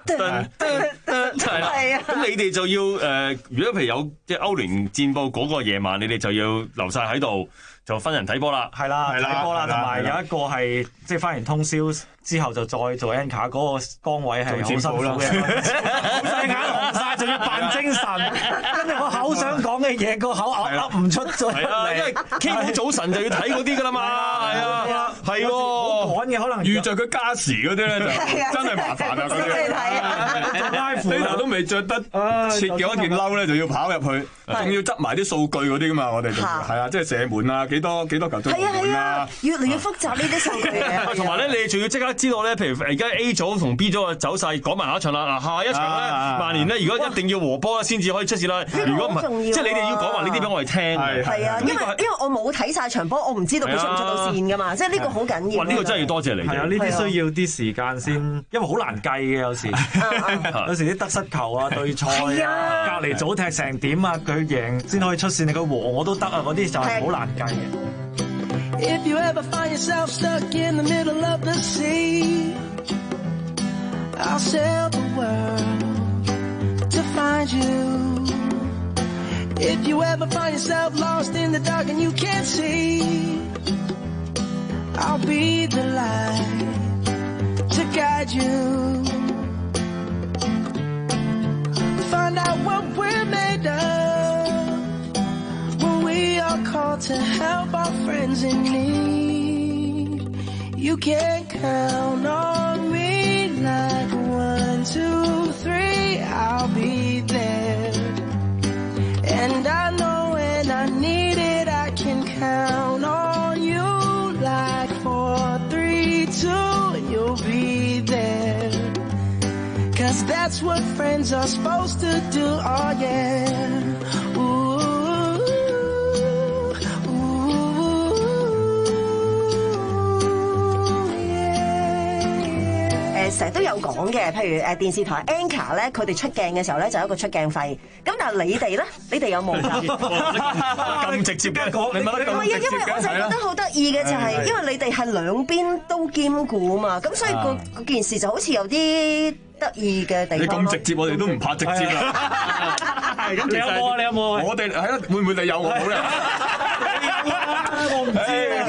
係啊。咁你哋就要誒，如果譬如有即係歐聯戰報嗰個夜晚，你哋就要留晒喺度，就分人睇波啦。 係啦，睇波啦，同埋有一個係即係翻完通宵之後就再做 anchor 嗰個崗位係好辛苦嘅，眼紅曬，仲要扮精神，跟住我口想講嘅嘢個口噏噏唔出咗。 係啊，因為 K 股早晨就要睇嗰啲㗎啦嘛，係啊，係喎， 趕嘅可能遇着佢加時嗰啲咧就真係麻煩啊！嗰啲呢頭都未着得切嘅嗰件褸咧，就要跑入去，仲要執埋啲數據嗰啲㗎嘛，我哋就係啊，即係射門啊，幾多幾多球進門啊， 越嚟越複雜呢啲數據嘅。 同埋咧，你仲要即刻知道咧，譬如而家 A 組同 B 組嘅走勢，講埋下一場啦。嗱，下一場咧，曼聯咧，如果一定要和波先至可以出事啦。如果唔係，即係你哋要講埋呢啲俾我哋聽。 係啊，因為因為我冇睇晒場波，我唔知道佢出唔出到線噶嘛。即係呢個好緊要。 哇！呢個真係要多謝你。 係啊，呢啲需要啲時間先，因為好難計嘅有時。有時啲得失球啊、對賽啊、隔離組踢成點啊，佢贏先可以出線，你佢和我都得啊，嗰啲就係好難計嘅。 If you ever find yourself stuck in the middle of the sea, I'll sail the world to find you. If you ever find yourself lost in the dark and you can't see, I'll be the light to guide you. Find out what we're made of, we are called to help our friends in need. You can count on me like one, two, three, I'll be there. And I know when I need it, I can count on you like four, three, two, and you'll be there. Cause that's what friends are supposed to do, oh yeah. Ooh. 誒成日都有講嘅，譬如誒電視台 anchor 咧，佢哋出鏡嘅時候咧就有一個出鏡費。咁但係你哋咧，你哋有冇㗎？ 咁直接嘅講，你問得咁直接嘅。 因為我就覺得好得意嘅就係，因為你哋係兩邊都兼顧啊嘛，咁所以個嗰件事就好似有啲得意嘅地方。 你咁直接，我哋都唔怕直接啦。 咁你有冇啊？你有冇啊？ 我哋係咯，會唔會你有我好咧？ 我唔知啊， 係啊，真係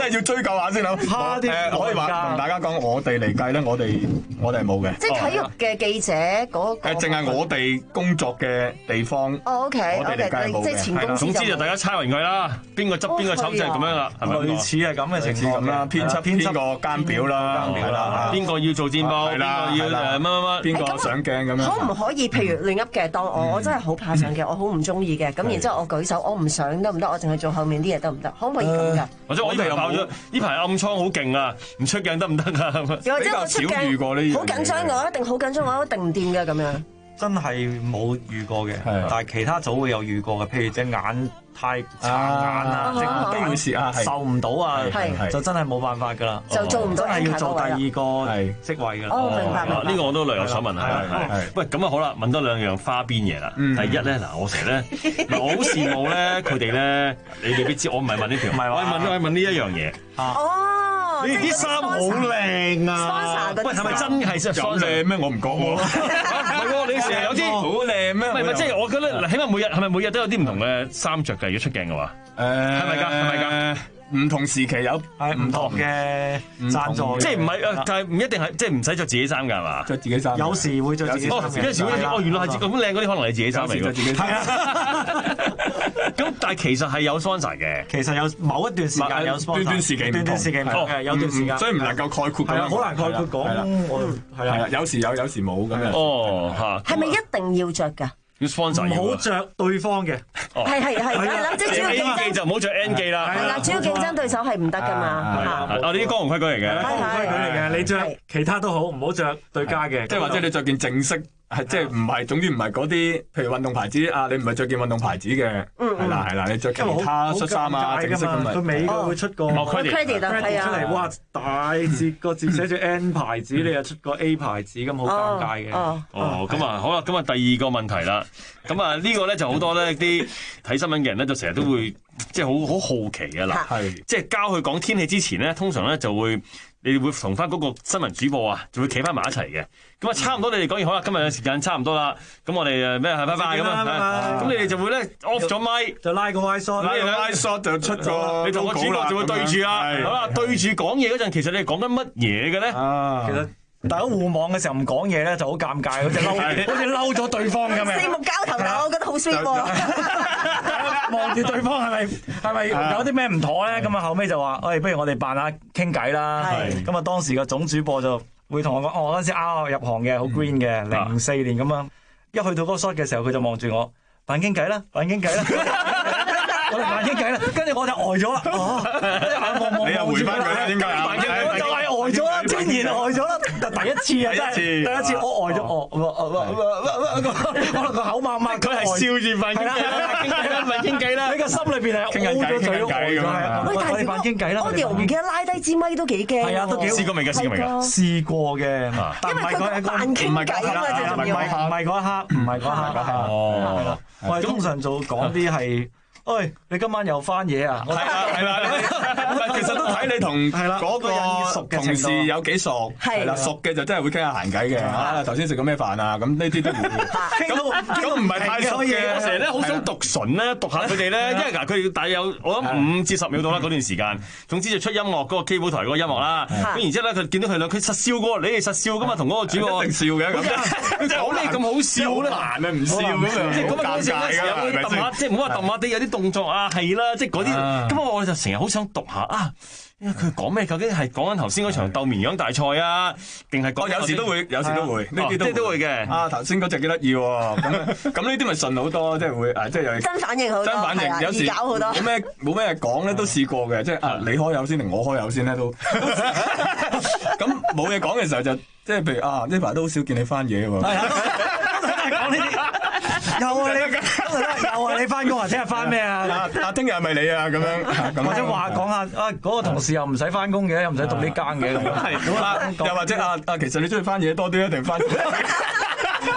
係要追究下先啦。 蝦啲誒，可以話同大家講，我哋嚟計咧，我哋我哋係冇嘅。 即係體育嘅記者嗰個。 誒，淨係我哋工作嘅地方。 哦，OK， 我哋嚟計係冇嘅。 即係前公司就。 總之就大家猜勻佢啦，邊個執邊個醜就係咁樣啦，係咪？ 類似係咁嘅情況啦，編輯編個監表啦，係啦， 邊個要做戰報，邊個要誒乜乜乜， 邊個上鏡咁樣。 可唔可以譬如亂噏嘅？當我我真係好怕上鏡，我好唔中意嘅，咁然之後我舉手，我唔上得唔得？我淨係做後面啲嘢得唔得？可唔可以咁㗎？ 或者我呢排爆咗呢排暗瘡好勁啊，唔出鏡得唔得啊？ 又或者我出鏡好緊張，我一定好緊張，我一定唔掂嘅咁樣。 真係冇遇過嘅，但係其他組會有遇過嘅，譬如隻眼太撐眼啊，隻眼都會蝕啊，受唔到啊，就真係冇辦法㗎啦， 就做唔到， 真係要做第二個職位㗎啦。 哦，明白明白。 呢個我都略有所聞啊。喂，咁啊好啦，問多兩樣花邊嘢啦。第一咧，嗱，我成日咧，我好羨慕咧，佢哋咧，你未必知，我唔係問呢條，我係問我係問呢一樣嘢。 哦。 你啲衫好靚啊！喂，係咪真係真係靚咩？我唔講喎。 唔係喎，你成日有啲好靚咩？ 唔係唔係，即係我覺得，起碼每日係咪每日都有啲唔同嘅衫着㗎？要出鏡嘅話，誒係咪㗎？係咪㗎？ 唔同時期有係唔同嘅贊助， 即係唔係？但係唔一定係，即係唔使着自己衫㗎係嘛？ 着自己衫， 有時會着自己衫。 哦，有時會哦，原來係咁靚嗰啲，可能係自己衫嚟㗎。 自己衫。 咁但係其實係有 sponsor 嘅， 其實有某一段時間有 sponsor， 段段時期段段時期唔同嘅，有段時間， 所以唔能夠概括。 係啊，好難概括講。我係啊， 有時有，有時冇咁樣。 哦，嚇。 係咪一定要着㗎？ 要 sponsor 唔好着對方嘅。 係係係係啦，即係主要競爭 N 記就唔好着 N 記啦。 係啦，主要競爭對手係唔得㗎嘛。 哦，呢啲江湖規矩嚟嘅。 江湖規矩嚟嘅，你着其他都好，唔好着對家嘅。 即係或者你着件正式。係即係唔係，總之唔係嗰啲，譬如運動牌子啊，你唔係着件運動牌子嘅，係啦係啦，你着其他恤衫啊，正式咁咪。 佢尾佢會出個 credit 出嚟，哇！大字個字寫住 N 牌子，你又出個 A 牌子，咁好尷尬嘅。 哦，咁啊好啦，咁啊第二個問題啦，咁啊呢個咧就好多咧啲睇新聞嘅人咧，就成日都會即係好好好奇嘅啦，係即係交佢講天氣之前咧，通常咧就會。你哋會同翻嗰個新聞主播啊，就會企翻埋一齊嘅。咁啊，差唔多你哋講完好啦，今日嘅時間差唔多啦。咁我哋誒咩係拜拜咁啊。咁你哋就會咧 off 咗咪， 就拉個 wide shot， 拉個 wide shot 就出個。 你同個主角就會對住啊。好啦，對住講嘢嗰陣，其實你哋講緊乜嘢嘅咧？ 其實大家互網嘅時候唔講嘢咧，就好尷尬，好似嬲，好似嬲咗對方咁樣。 四目交投啊，我覺得好 sweet 喎。 望住對方係咪係咪有啲咩唔妥咧？咁啊後尾就話，喂，不如我哋扮下傾偈啦。咁啊當時個總主播就會同我講，我嗰陣時啱啱入行嘅，好 green 嘅，零四年咁樣。一去到嗰個 shot 嘅時候，佢就望住我，扮傾偈啦，扮傾偈啦。我哋扮傾偈啦，跟住我就呆咗啦。哦，眼望望。 你又回翻佢啦？點解啊？ 我就係呆咗啦，天然呆咗啦。第一次啊，真係第一次我呆咗。哦，可能個口擘擘， 佢係笑住扮傾偈啦，傾偈啦，咪傾偈啦。 你個心裏邊係傾緊偈，傾緊偈咁樣。 喂，但係扮傾偈啦。 我哋唔記得拉低支咪都幾驚。 係啊，都幾試過未㗎？試過未㗎？ 試過嘅， 因為佢扮傾偈啊嘛，最重要係。 唔係嗰一刻，唔係嗰一刻。哦，我哋通常做講啲係。喂，你今晚又翻嘢啊？ 係啦係啦，其實都睇你同嗰個同事有幾熟，係啦，熟嘅就真係會傾下閒偈嘅。啊，頭先食過咩飯啊？咁呢啲都唔會。咁咁唔係太熟嘅，我成日咧好想讀唇咧，讀下佢哋咧，因為嗱佢哋大有我諗五至十秒到啦嗰段時間。總之就出音樂嗰個基本台嗰個音樂啦。咁然之後咧，佢見到佢兩佢實笑嘅喎，你哋實笑噶嘛？同嗰個主播一定笑嘅咁。佢講咩咁好笑咧？難啊，唔笑咁樣，即係咁啊！嗰陣時有啲揼下，即係唔好話揼下啲有啲動作啊，係啦，即係嗰啲。咁我就成日好想讀下啊。因為佢講咩？究竟係講緊頭先嗰場鬥綿羊大賽啊，定係講？有時都會，有時都會，呢啲都都會嘅。啊，頭先嗰隻幾得意喎！咁咁呢啲咪順好多，即係會誒，即係有真反應好多， 真反應有時搞好多。 冇咩冇咩講咧，都試過嘅，即係啊，你開口先定我開口先咧都。咁冇嘢講嘅時候就即係譬如啊，呢排都好少見你翻嘢喎。係啊，都係講呢啲。又係你，又係你翻工或者係翻咩啊？啊，聽日係咪你啊？咁樣， 或者話講下啊，嗰個同事又唔使翻工嘅，又唔使讀呢間嘅咁樣。 係，又或者啊啊，其實你中意翻嘢多啲一定翻？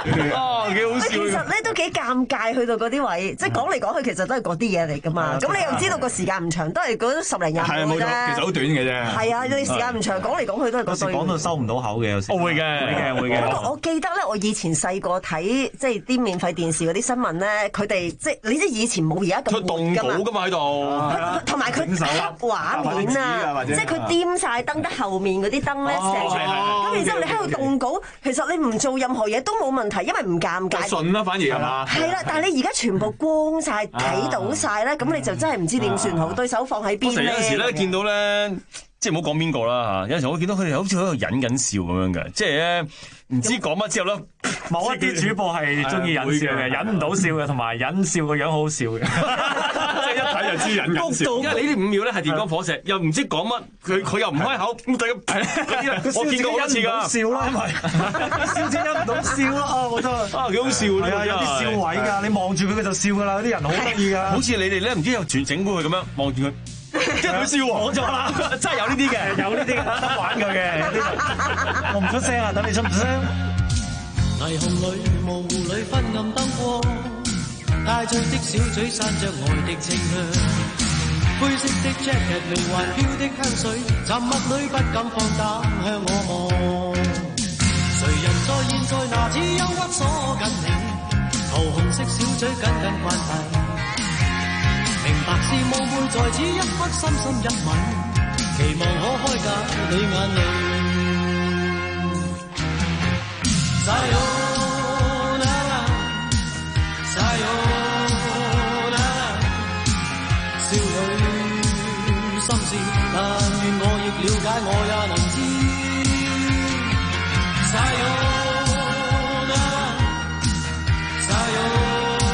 哦，幾好笑。 其實咧都幾尷尬，去到嗰啲位，即係講嚟講去，其實都係嗰啲嘢嚟噶嘛。咁你又知道個時間唔長，都係嗰十零廿係冇錯，其實好短嘅啫。 係啊，你時間唔長，講嚟講去都係嗰堆。 講到收唔到口嘅有時。 我會嘅， 會嘅，會嘅。 不過我記得咧，我以前細個睇即係啲免費電視嗰啲新聞咧，佢哋即係你知以前冇而家咁動稿㗎嘛喺度， 同埋佢黑畫面啊，即係佢掂晒燈得後面嗰啲燈咧，成咁然之後你喺度動稿，其實你唔做任何嘢都冇問題，因為唔尷尬。 順啦，反而係嘛？ 係啦，但係你而家全部光晒睇到晒咧，咁你就真係唔知點算好，對手放喺邊咧？ 有陣時咧見到咧。即係唔好講邊個啦嚇，有陣時我見到佢哋好似喺度忍緊笑咁樣嘅，即係咧唔知講乜之後咧， 某一啲主播係中意忍笑嘅，忍唔到笑嘅，同埋忍笑個樣好好笑嘅， 即係一睇就知忍緊笑。因為你呢五秒咧係電光火石，又唔知講乜，佢佢又唔開口，咁對咁，我見過好多次㗎。 笑啦，因為笑先忍唔到笑啦，我真係啊幾好笑呢個有啲笑位㗎，你望住佢佢就笑㗎啦，啲人好得意㗎。 好似你哋咧唔知又整整蠱佢咁樣望住佢。即係佢笑喎， 冇錯啦， 真係有呢啲嘅， 有呢啲嘅，玩佢嘅。我唔出聲啊，等你出唔出聲？ 霓虹裏、模糊裏昏暗燈光，帶醉的小嘴散着愛的清香，灰色的 jacket 靈環飄的香水，沉默裏不敢放膽向我望。誰人在現在拿此憂鬱鎖緊你，桃紅色小嘴緊緊關閉。明白是夢會在此一刻深深一吻，期望可開解你眼淚。Sayonara, Sayonara， 少女心事，但願我亦了解，我也能知。Sayonara, Sayonara。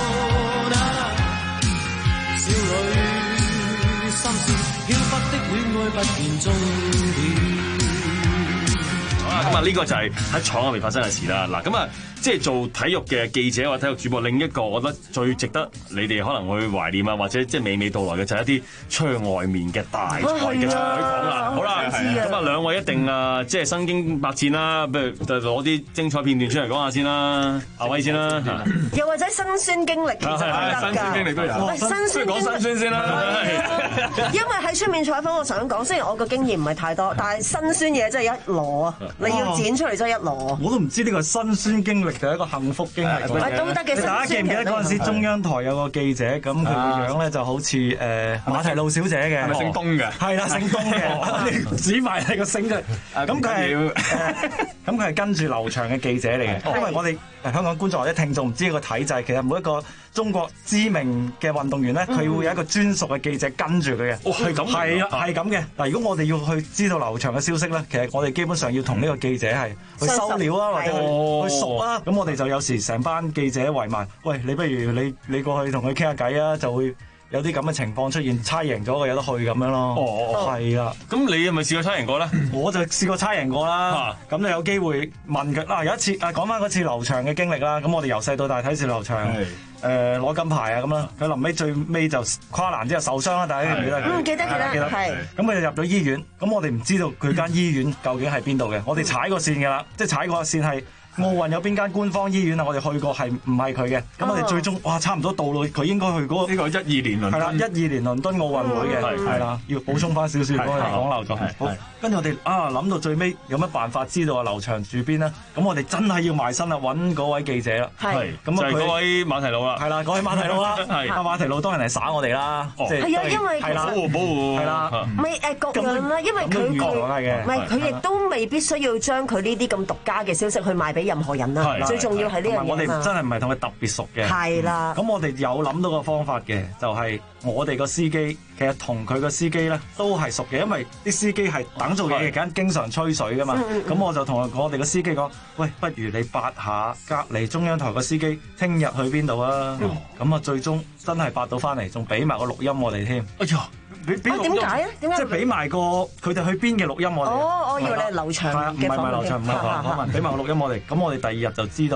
好啦，咁啊呢個就係喺廠入面發生嘅事啦。嗱，咁啊即係做體育嘅記者或者體育主播，另一個我覺得最值得你哋可能會懷念啊，或者即係娓娓道來嘅就係一啲窗外面嘅大賽嘅採訪啦。好啦，咁啊兩位一定啊即係身經百戰啦，不如就攞啲精彩片段出嚟講下先啦。阿威先啦， 又或者辛酸經歷其實都得㗎。 辛酸經歷都有。 喂，辛酸經歷講辛酸先啦。因為喺出面採訪，我想講，雖然我個經驗唔係太多，但係辛酸嘢真係一籮啊！你要剪出嚟真係一籮。 我都唔知呢個辛酸經歷定係一個幸福經歷。 都得嘅。 大家記唔記得嗰陣時中央台有個記者，咁佢個樣咧就好似誒馬蹄露小姐嘅， 係咪姓東嘅？ 係啦，姓東嘅，指埋係個姓嘅。咁佢係咁佢係跟住劉翔嘅記者嚟嘅，因為我哋香港觀眾或者聽眾唔知個體制，其實每一個中國知名嘅運動員咧，佢會有一個專屬嘅記者跟住佢嘅。 哦，係咁， 係啊，係咁嘅。嗱，如果我哋要去知道劉翔嘅消息咧，其實我哋基本上要同呢個記者係去收料啊，或者去去熟啊。咁我哋就有時成班記者圍埋，喂，你不如你你過去同佢傾下偈啊，就會有啲咁嘅情況出現，猜贏咗嘅有得去咁樣咯。 哦， 係啊。 咁你係咪試過猜贏過咧？ 我就試過猜贏過啦。咁你有機會問佢嗱，有一次啊，講翻嗰次劉翔嘅經歷啦。咁我哋由細到大睇住劉翔。誒攞金牌啊咁啦，佢臨尾最尾就跨欄之後受傷啦，大家記唔記得？ 嗯，記得記得，記得係。 咁佢就入咗醫院，咁我哋唔知道佢間醫院究竟係邊度嘅，我哋踩過線㗎啦，即係踩過線係奧運有邊間官方醫院啊，我哋去過係唔係佢嘅？咁我哋最終哇差唔多到咯，佢應該去嗰個呢個一二年倫敦係啦，一二年倫敦奧運會嘅係啦，要補充翻少少，我哋講漏咗。好，跟住我哋啊諗到最尾有乜辦法知道啊劉翔住邊咧？咁我哋真係要埋身啦，揾嗰位記者啦。 係，咁就係嗰位馬蹄露啦。 係啦，嗰位馬蹄露啦。係，阿馬蹄露當然係耍我哋啦。 哦，係啊，因為係啦， 保護保護。 係啦， 咪誒各樣啦，因為佢佢唔係佢亦都未必需要將佢呢啲咁獨家嘅消息去賣俾任何人啦。最重要係呢樣嘢。 我哋真係唔係同佢特別熟嘅。 係啦。 咁我哋有諗到個方法嘅，就係我哋個司機其實同佢個司機咧都係熟嘅，因為啲司機係等做嘢嘅，梗經常吹水噶嘛。咁我就同我哋個司機講：喂，不如你八下隔離中央台個司機，聽日去邊度啊？咁啊，最終真係八到翻嚟，仲俾埋個錄音我哋添。 哎呀！ 啊，點解啊？點解？ 即係俾埋個佢哋去邊嘅錄音我哋。 哦，我以為你係劉翔嘅訪問。 唔係唔係劉翔，唔係訪問，俾埋個錄音我哋。咁我哋第二日就知道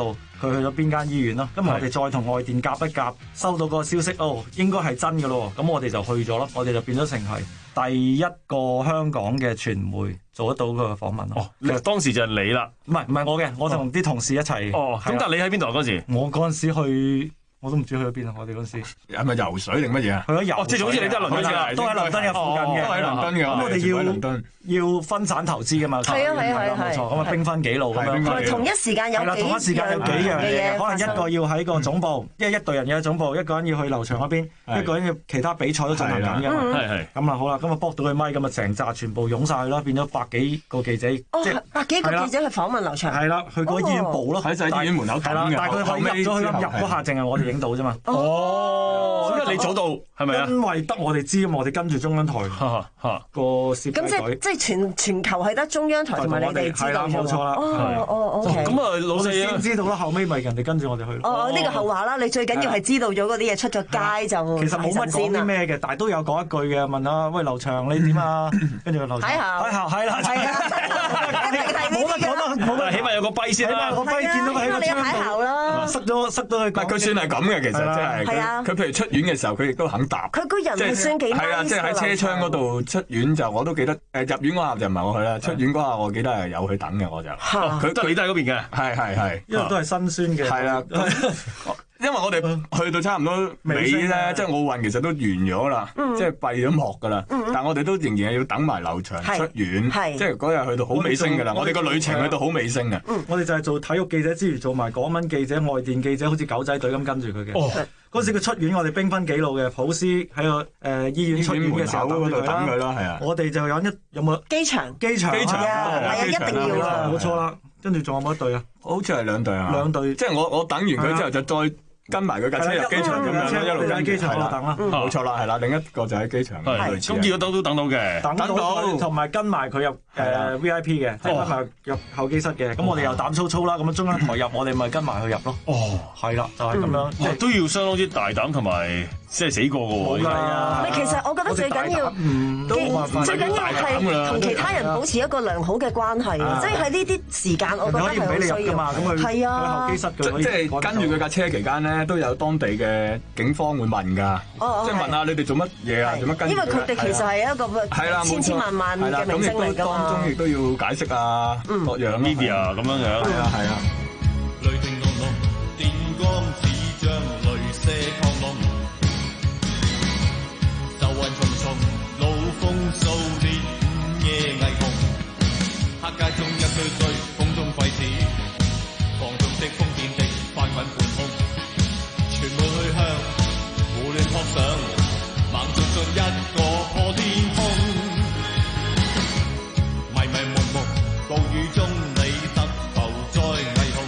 佢去咗邊間醫院咯。咁我哋再同外電夾一夾，收到個消息，哦，應該係真嘅咯。咁我哋就去咗咯，我哋就變咗成係第一個香港嘅傳媒做得到個訪問咯。 哦，你當時就係你啦， 唔係唔係我嘅，我同啲同事一齊。 哦，咁但係你喺邊度嗰時？ 我嗰陣時去。我都唔知去咗邊啊！我哋嗰時係咪游水定乜嘢啊？ 去咗游， 即係總之你都係倫敦嘅， 都喺倫敦嘅附近嘅， 都喺倫敦嘅。 咁我哋要要分散投資㗎嘛？ 係啊係啊係啊， 冇錯。咁啊兵分幾路咁樣。 同埋同一時間有幾同一時間有幾樣嘢，可能一個要喺個總部，因為一隊人要喺總部，一個人要去劉翔嗰邊，一個人要其他比賽都進行緊㗎嘛。 係係。 咁啊好啦，咁啊駁到佢咪，咁啊成紮全部湧晒去啦，變咗百幾個記者。 哦，百幾個記者去訪問劉翔。 係啦，去個醫院部咯， 喺晒醫院門口等嘅。 但係佢可以入咗去，入嗰下淨係我哋影到啫嘛。 哦，因為你早到係咪啊？ 因為得我哋知，咁我哋跟住中央台個攝咁即係即係全全球係得中央台同埋你哋知道冇錯啦。 哦哦，OK。 咁啊，老細先知道啦，後尾咪人哋跟住我哋去。 哦，呢個後話啦，你最緊要係知道咗嗰啲嘢出咗街就其實冇乜講啲咩嘅，但係都有講一句嘅，問下喂劉翔你點啊？跟住劉翔睇下睇下係啦，係啊，冇乜講得冇乜， 起碼有個跛先啦， 個跛見到佢喺個窗度啦，塞咗塞咗去。 佢算係咁嘅，其實真係佢佢譬如出院嘅時候，佢亦都肯答。 佢個人係算幾 nice 㗎。 係啊，即係喺車窗嗰度出院就我都記得。誒入院嗰下就唔係我去啦，出院嗰下我記得係有去等嘅我就。 佢都係你都喺嗰邊嘅。 係係係， 因為都係辛酸嘅。 係啦。因為我哋去到差唔多尾咧，即係奧運其實都完咗啦，即係閉咗幕噶啦。但係我哋都仍然係要等埋劉翔出院，即係嗰日去到好尾聲噶啦。我哋個旅程去到好尾聲嘅。 我哋就係做體育記者之餘，做埋港聞記者、外電記者，好似狗仔隊咁跟住佢嘅。嗰時佢出院，我哋兵分幾路嘅，普斯喺個誒醫院出院嘅時候嗰度等佢啦，係啊。 我哋就有一有冇機場？ 機場係啊，一定要啊， 冇錯啦。跟住仲有冇一隊啊？ 好似係兩隊啊。 兩隊， 即係我我等完佢之後就再跟埋佢架車入機場咁樣，一路跟機場嗰度等啦。 冇錯啦，係啦，另一個就喺機場。 咁結果都都等到嘅， 等到同埋跟埋佢入誒 V I P 嘅，跟埋入候機室嘅。咁我哋又膽粗粗啦，咁樣中央台入，我哋咪跟埋佢入咯。 哦， 係啦，就係咁樣，即係都要相當之大膽同埋即係死過嘅喎。 係啊， 其實我覺得最緊要，最緊要係同其他人保持一個良好嘅關係。即係喺呢啲時間，我覺得係好需要。係啊， 候機室嘅， 即係跟住佢架車期間咧，都有當地嘅警方會問㗎，即係問下你哋做乜嘢啊？做乜跟？ 因為佢哋其實係一個千千萬萬嘅明星嚟㗎嘛。 當中亦都要解釋啊，各樣 media 咁樣樣。 係啊係啊。 雷霆隆隆，電光似將雷射狂龍，愁雲重重，怒風掃烈午夜霓虹，黑街中一堆堆風中廢紙，放縱的瘋癲的翻滾半空，全部去向胡亂撲上，猛逐進一個破天空，迷迷蒙蒙暴雨中你得浮在霓虹。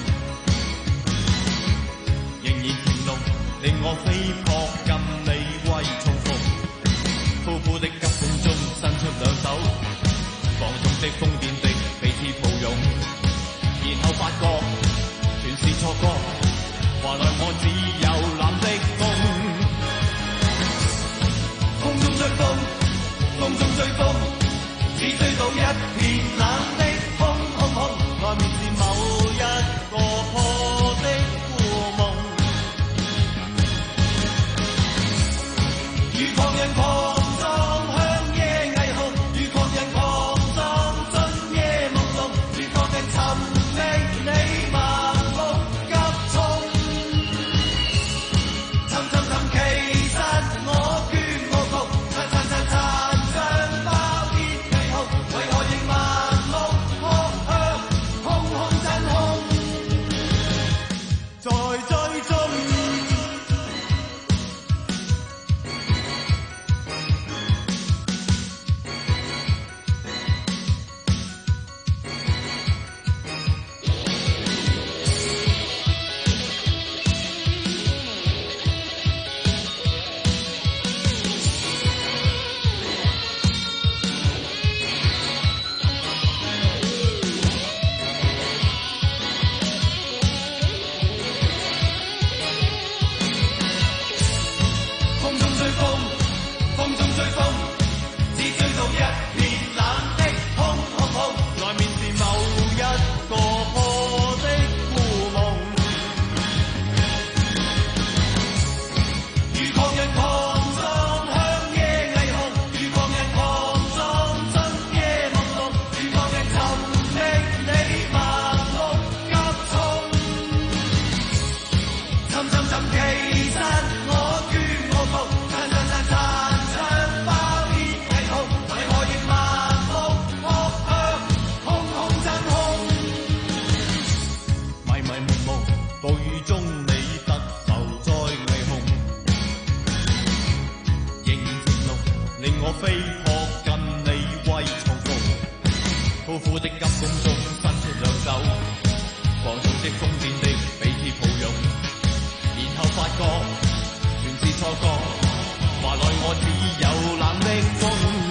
飛撲近你為重逢，高呼的急功中伸出兩手，放縱的瘋癲的彼此抱擁，然後發覺全是錯覺，話來我只有冷的風，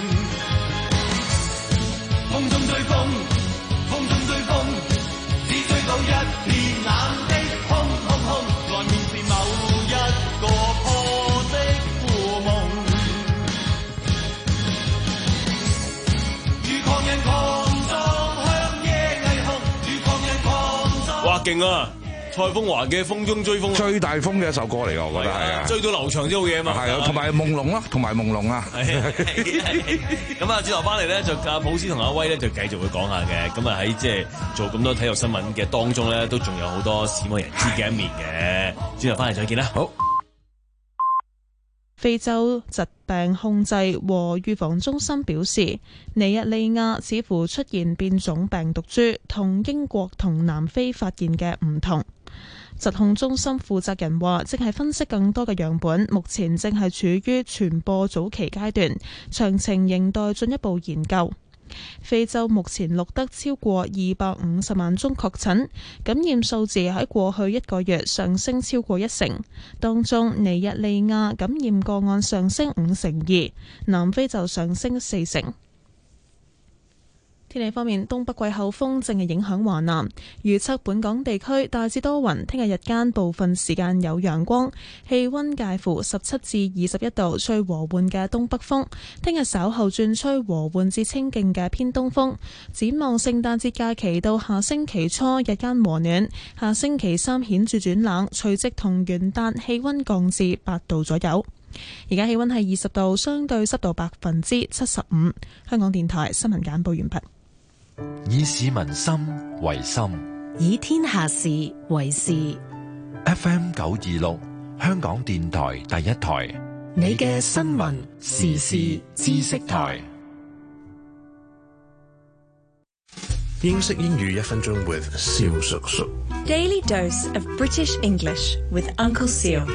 風中追風，風中追風，只追到一片冷的空空空，外面是某一個破的故夢，如狂人狂撞向夜霓虹，如狂人狂撞。 哇，勁啊！蔡楓華嘅《風中追風》 最大風嘅一首歌嚟㗎，我覺得係啊， 追到劉翔先好嘢啊嘛， 係啊，同埋夢龍咯，同埋夢龍啊。 咁啊，轉頭翻嚟咧，就阿普斯同阿威咧就繼續會講下嘅。咁啊喺即係做咁多體育新聞嘅當中咧，都仲有好多鮮為人知嘅一面嘅。轉頭翻嚟再見啦。好。 非洲疾病控制和預防中心表示，尼日利亞似乎出現變種病毒株，同英國同南非發現嘅唔同。疾控中心負責人話，正係分析更多嘅樣本，目前正係處於傳播早期階段，詳情仍待進一步研究。非洲目前錄得超過二百五十萬宗確診，感染數字喺過去一個月上升超過一成，當中尼日利亞感染個案上升五成二，南非就上升四成。天氣方面，東北季候風正係影響華南，預測本港地區大致多雲，聽日日間部分時間有陽光，氣溫介乎十七至二十一度，吹和緩嘅東北風。聽日稍後轉吹和緩至清勁嘅偏東風。展望聖誕節假期到下星期初日間和暖，下星期三顯著轉冷，除夕同元旦氣溫降至八度左右。而家氣溫係二十度，相對濕度百分之七十五。香港電台新聞簡報完畢。 以市民心為心， 以天下事為事。 F M 九二六，香港電台第一台， 你嘅新聞時事知識台。 英式英語一分鐘 with 蕭叔叔。 Daily dose of British English with Uncle Seal。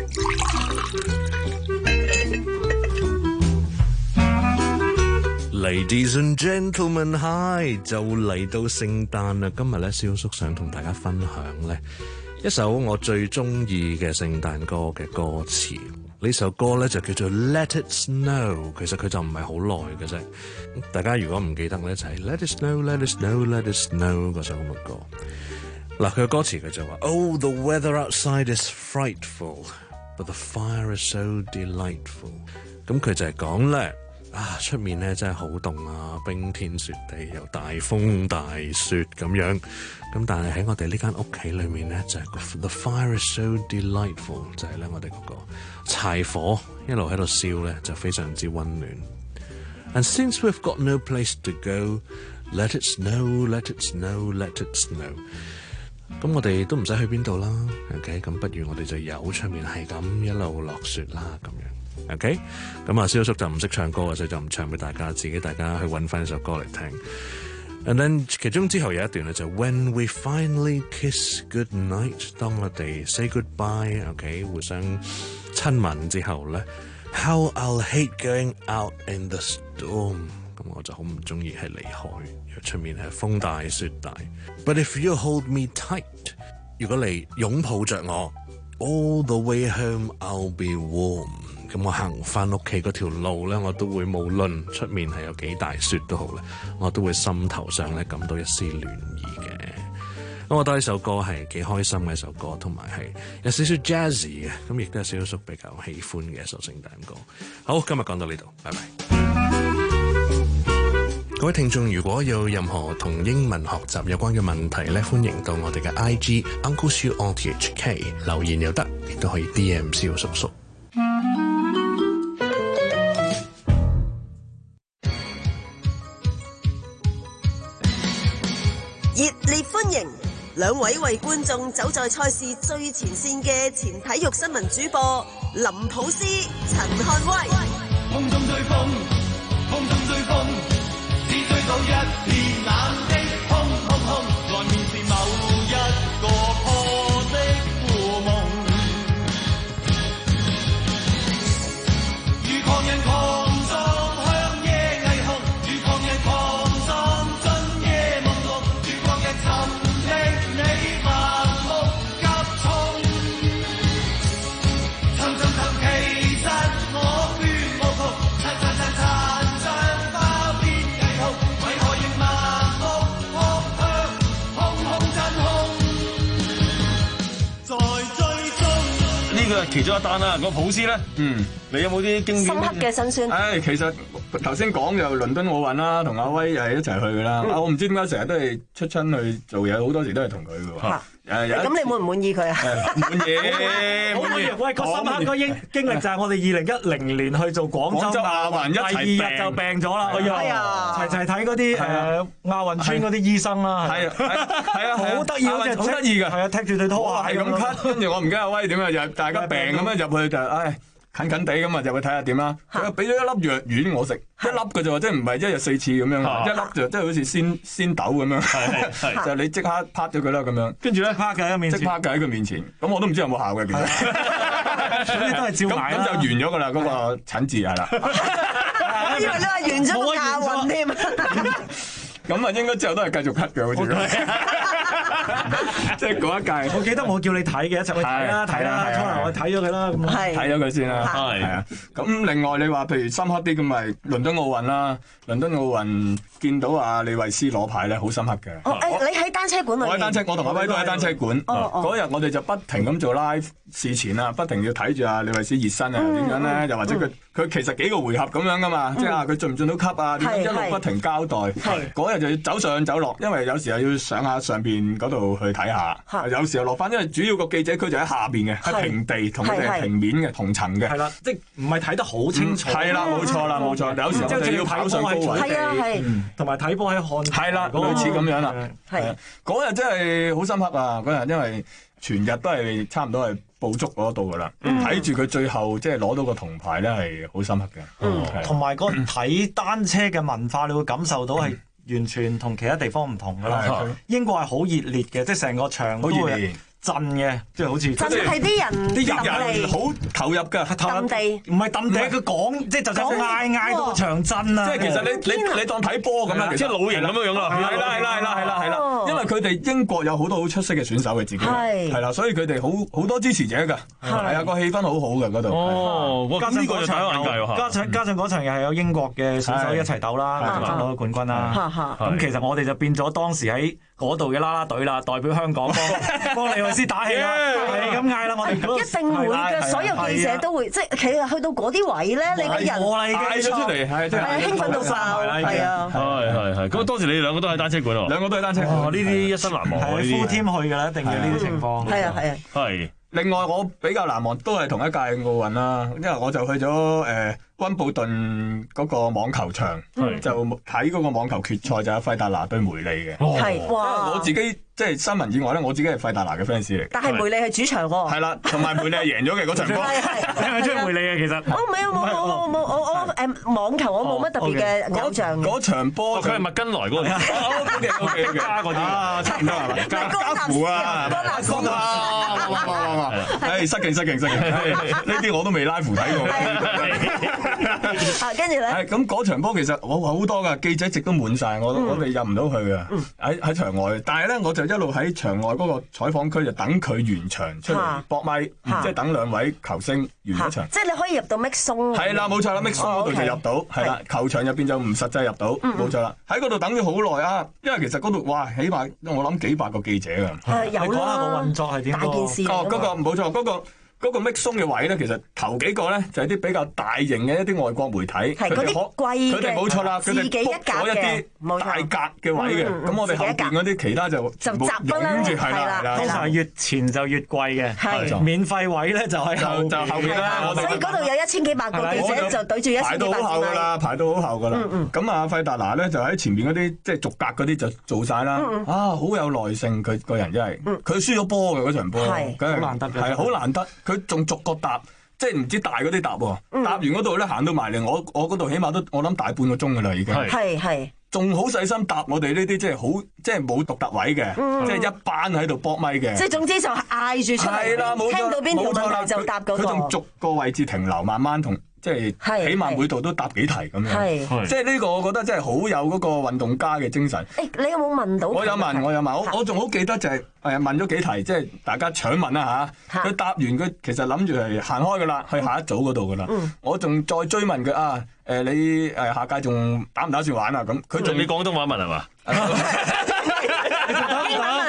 Ladies and gentlemen, hi！ 就嚟到聖誕啦，今日咧，蕭叔想同大家分享咧一首我最中意嘅聖誕歌嘅歌詞。呢首歌咧就叫做 Let It Snow， 其實佢就唔係好耐嘅啫。大家如果唔記得咧，就係 Let It Snow, Let It Snow, Let It Snow 嗰首咁嘅歌。嗱，佢嘅歌詞佢就話 Oh, the weather outside is frightful, but the fire is so delightful。咁佢就係講咧。啊！出面咧真係好凍啊，冰天雪地，又大風大雪咁樣。咁但係喺我哋呢間屋企裏面咧，就係、是、The fire is so delightful， 就係咧我哋嗰個柴火一路喺度燒咧，就非常之溫暖。And since we've got no place to go, let it snow, let it snow, let it snow。咁我哋都唔使去邊度啦 ，OK？ 咁不如我哋就由出面係咁一路落雪啦，咁樣。OK， 咁啊，蕭叔就唔識唱歌，所以就唔唱俾大家，自己大家去揾翻呢首歌嚟聽。And then 其中之後有一段咧就 When we finally kiss goodnight， 當我哋 say goodbye，OK，、okay， 互相親吻之後咧 ，How I'll hate going out in the storm， 咁我就好唔中意係離開，因為出面係風大雪大。But if you hold me tight， 如果你擁抱着我 ，all the way home I'll be warm。咁我行翻屋企嗰條路咧，我都會無論出面係有幾大雪都好咧，我都會心頭上咧感到一絲暖意嘅。咁我覺得呢首歌係幾開心嘅一首歌，同埋係有少少 jazzy 嘅，咁亦都係蕭叔比較喜歡嘅一首聖誕歌。好，今日講到呢度，拜拜。各位聽眾，如果有任何同英文學習有關嘅問題咧，歡迎到我哋嘅 I G Uncle Siu R T H K 留言又得，亦都可以 D M 蕭叔叔。 熱烈歡迎兩位為觀眾走在賽事最前線嘅前體育新聞主播林普斯、陳漢威。 空中追風，空中追風，只追到一片冷的空空空，外面是某一個破的故夢，如狂人狂撞。 其中一單啦，個普斯咧，嗯，你有冇啲經驗？ 深刻嘅辛酸。 誒，其實頭先講就倫敦奧運啦，同阿威又係一齊去噶啦。我唔知點解成日都係出親去做嘢，好多時都係同佢嘅喎。誒， 咁你滿唔滿意佢啊？ 滿意， 滿意。喂，個深刻個經經歷就係我哋二零一零年去做廣州亞運，第二日就病咗啦。哎呀，齊齊睇嗰啲誒亞運村嗰啲醫生啦。係啊，係啊，好得意，好得意㗎。係啊，踢住對拖鞋係咁咳，跟住我唔記得阿威點啊，又大家病咁樣入去就唉。近近地咁啊，入去睇下點啦。佢俾咗一粒藥丸我食，一粒嘅啫喎，即係唔係一日四次咁樣，一粒就即係好似仙仙豆咁樣，就你即刻拍咗佢啦咁樣。跟住咧，拍喺面前，即拍喺佢面前。咁我都唔知有冇效嘅，其實。嗰啲都係照買啦。咁就完咗㗎啦，嗰個診治係啦。 我以為你話完咗個亞運添。 咁啊，應該之後都係繼續咳嘅，好似。即係嗰一屆， 我記得我叫你睇嘅，一齊去睇啦，睇啦，初頭我睇咗佢啦，咁睇咗佢先啦，係啊。咁另外你話譬如深刻啲咁咪倫敦奧運啦，倫敦奧運見到阿李慧詩攞牌咧，好深刻嘅。 哦，誒，你喺單車館裏面， 我喺單車，我同阿威都喺單車館。嗰日我哋就不停咁做 live 事前啊，不停要睇住阿李慧詩熱身啊，點樣咧？又或者佢佢其實幾個回合咁樣噶嘛，即係啊佢進唔進到級啊？點樣一路不停交代。嗰日就要走上走落，因為有時候要上下上邊嗰度去睇下，有時候落翻，因為主要個記者區就喺下邊嘅，係平地同佢哋係平面嘅同層嘅。 係啦，即係唔係睇得好清楚。 係啦，冇錯啦，冇錯。有時候我哋要跑上高位， 係啊係， 同埋睇波喺看。 係啦，類似咁樣啦。係嗰日真係好深刻啊！嗰日因為全日都係差唔多係捕捉嗰度噶啦，睇住佢最後即係攞到個銅牌咧，係好深刻嘅。 嗯，同埋個睇單車嘅文化，你會感受到係完全同其他地方唔同噶啦。英國係好熱烈嘅，即係成個場都會震嘅，即係好似震係啲人啲人好投入㗎， 揼地唔係揼地，佢講即係就算嗌嗌到個場震啊！ 即係其實你你你當睇波咁啦，即係老型咁樣樣啦，係啦係啦係啦係啦係啦，因為佢哋英國有好多好出色嘅選手嘅自己，係啦，所以佢哋好好多支持者㗎，係啊，個氣氛好好嘅嗰度。 哦， 加上嗰場加上加上嗰場又係有英國嘅選手一齊鬥啦，攞到冠軍啦。咁其實我哋就變咗當時喺嗰度嘅啦啦隊啦，代表香港幫幫李慧詩打氣啦，係咁嗌啦，我哋一定會嘅，所有記者都會，即係其實去到嗰啲位咧，你嘅人嗌咗出嚟，係係啊，興奮到爆，係啊， 係係係。咁當時你哋兩個都喺單車館喎， 兩個都喺單車館， 呢啲一生難忘喎，呢啲 full team 去㗎啦，一定要呢啲情況。 係啊係啊， 係。 另外我比較難忘都係同一屆奧運啦，因為我就去咗誒溫布頓嗰個網球場，就睇嗰個網球決賽，就係費達拿對梅利嘅。 係哇！ 我自己即係新聞以外咧，我自己係費達拿嘅 fans 嚟。 但係梅利係主場喎。 係啦，同埋梅利係贏咗嘅嗰場波。 係係， 你係咪中意梅利啊？其實。 我唔係，冇冇冇冇，我我誒網球我冇乜特別嘅偶像。 嗰場波佢係麥根來嗰個。 O K O K 加嗰啲啊，差唔多係嘛？加加符啊，加符啊，哇哇哇哇！誒，失敬失敬失敬，呢啲我都未拉符睇過。 啊，跟住咧， 係咁嗰場波其實我好多噶記者席都滿晒，我我哋入唔到去啊，喺喺場外。但係咧，我就一路喺場外嗰個採訪區就等佢完場出嚟搏咪，即係等兩位球星完咗場。 即係你可以入到 mix zone。 係啦，冇錯啦，mix zone 嗰度就入到，係啦，球場入邊就唔實際入到，冇錯啦。喺嗰度等咗好耐啊，因為其實嗰度哇，起碼我諗幾百個記者噶。 係有啦。 你講下個運作係點？ 大件事。 哦，嗰個冇錯，嗰個。嗰個 mix zone 嘅位咧，其實頭幾個咧就係啲比較大型嘅一啲外國媒體， 係嗰啲貴嘅， 佢哋冇錯啦，佢哋 book 咗一啲大格嘅位嘅，咁我哋後邊嗰啲其他就就集啦， 係啦， 通常越前就越貴嘅，係免費位咧就喺後就後邊啦。 所以嗰度有一千幾百個記者就對住一千幾百個。 排到好後㗎啦，排到好後㗎啦。咁啊，費達拿咧就喺前邊嗰啲即係逐格嗰啲就做晒啦。啊，好有耐性，佢個人真係，佢輸咗波嘅嗰場波，梗係難得嘅，係好難得。佢仲逐個答，即係唔知大嗰啲答喎，嗯、答完嗰度咧行到埋嚟，我我嗰度起碼都我諗大半個鐘噶啦已經， 係係， 仲好細心答我哋呢啲即係好即係冇獨特位嘅，嗯、即係一班喺度搏咪嘅， 即係總之就嗌住出嚟，係啦，冇錯，聽到邊條問題就答嗰個， 佢仲逐個位置停留，慢慢同。即係起碼每度都答幾題咁樣，即係呢個我覺得真係好有嗰個運動家嘅精神。 誒，你有冇問到？ 我有問，我有問，我我仲好記得就係誒問咗幾題，即係大家搶問啦嚇。佢答完佢其實諗住係行開噶啦，去下一組嗰度噶啦。我仲再追問佢啊誒，你誒下屆仲打唔打算玩啊？咁佢仲你廣東話問係嘛？ 英文問，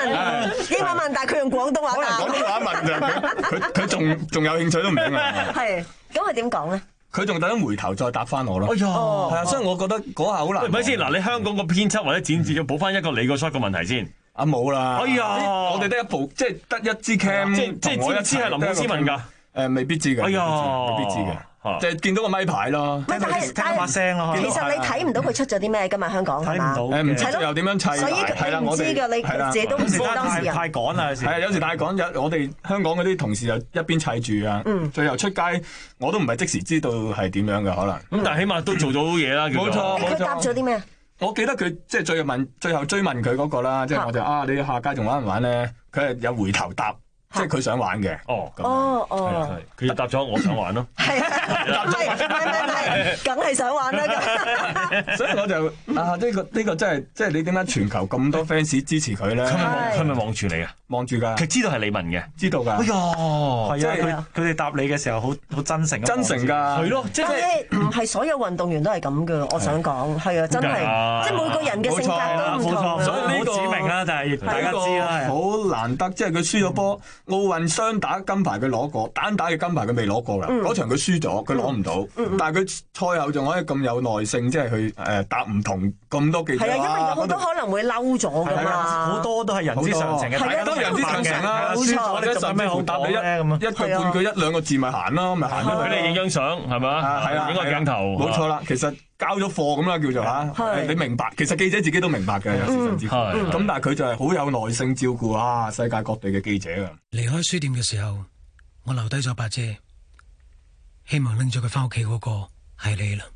英文問，但係佢用廣東話答。 廣東話問就佢佢佢仲仲有興趣都唔定啊！ 係，咁佢點講咧？ 佢仲等回頭再答翻我咯。 哎呀， 係啊，所以我覺得嗰下好難。 喂，咪先嗱，你香港個編輯或者剪接要補翻一個你個 shot 嘅問題先。 啊冇啦！ 哎呀， 我哋得一部，即係得一支 cam， 即係即係知唔知係林老師問㗎？ 誒，未必知嘅。 哎呀， 未必知嘅。就係見到個咪牌咯， 聽到把聲咯。其實你睇唔到佢出咗啲咩㗎嘛？香港睇唔到， 誒唔知又點樣砌？ 所以佢唔知㗎，你自己都唔知當事人。 太趕啦，有時係啊，有時太趕，有我哋香港嗰啲同事又一邊砌住啊，最後出街我都唔係即時知道係點樣嘅可能。 咁但係起碼都做到嘢啦。 冇錯，冇錯。 佢答咗啲咩？我記得佢即係最後問，最後追問佢嗰個啦，即係我哋啊，你下街仲玩唔玩咧？佢係有回頭答。即係佢想玩嘅， 哦， 哦哦， 佢就答咗我想玩咯， 係啊，答咗，係係係，梗係想玩啦咁。 所以我就啊，呢個呢個真係，即係你點解全球咁多 fans 支持佢咧？ 佢咪望佢咪望住你啊？ 望住㗎， 佢知道係你問嘅， 知道㗎。 哎呀， 係啊，佢佢哋答你嘅時候好好真誠， 真誠㗎， 係咯，即係唔係所有運動員都係咁嘅？我想講係啊，真係，即係每個人嘅性格都唔同。 所以呢個好指明啦，但係大家知啦， 好難得，即係佢輸咗波，奧運雙打金牌佢攞過，單打嘅金牌佢未攞過㗎。嗰場佢輸咗，佢攞唔到，但係佢賽後仲可以咁有耐性，即係去誒答唔同咁多記者。 係啊，因為有好多可能會嬲咗㗎嘛， 好多都係人之常情嘅，大家都人之常情啦。 輸咗你做咩好答你咧？咁啊， 一句半句一兩個字咪行咯，咪行咗俾你影張相係咪啊？ 係啊， 影個鏡頭。 冇錯啦，其實交咗貨咁啦，叫做嚇。你明白，其實記者自己都明白嘅，有時甚至乎。咁但係佢就係好有耐性照顧啊世界各地嘅記者㗎。 離開書店嘅時候，我留低咗把遮，希望拎咗佢翻屋企嗰個係你啦。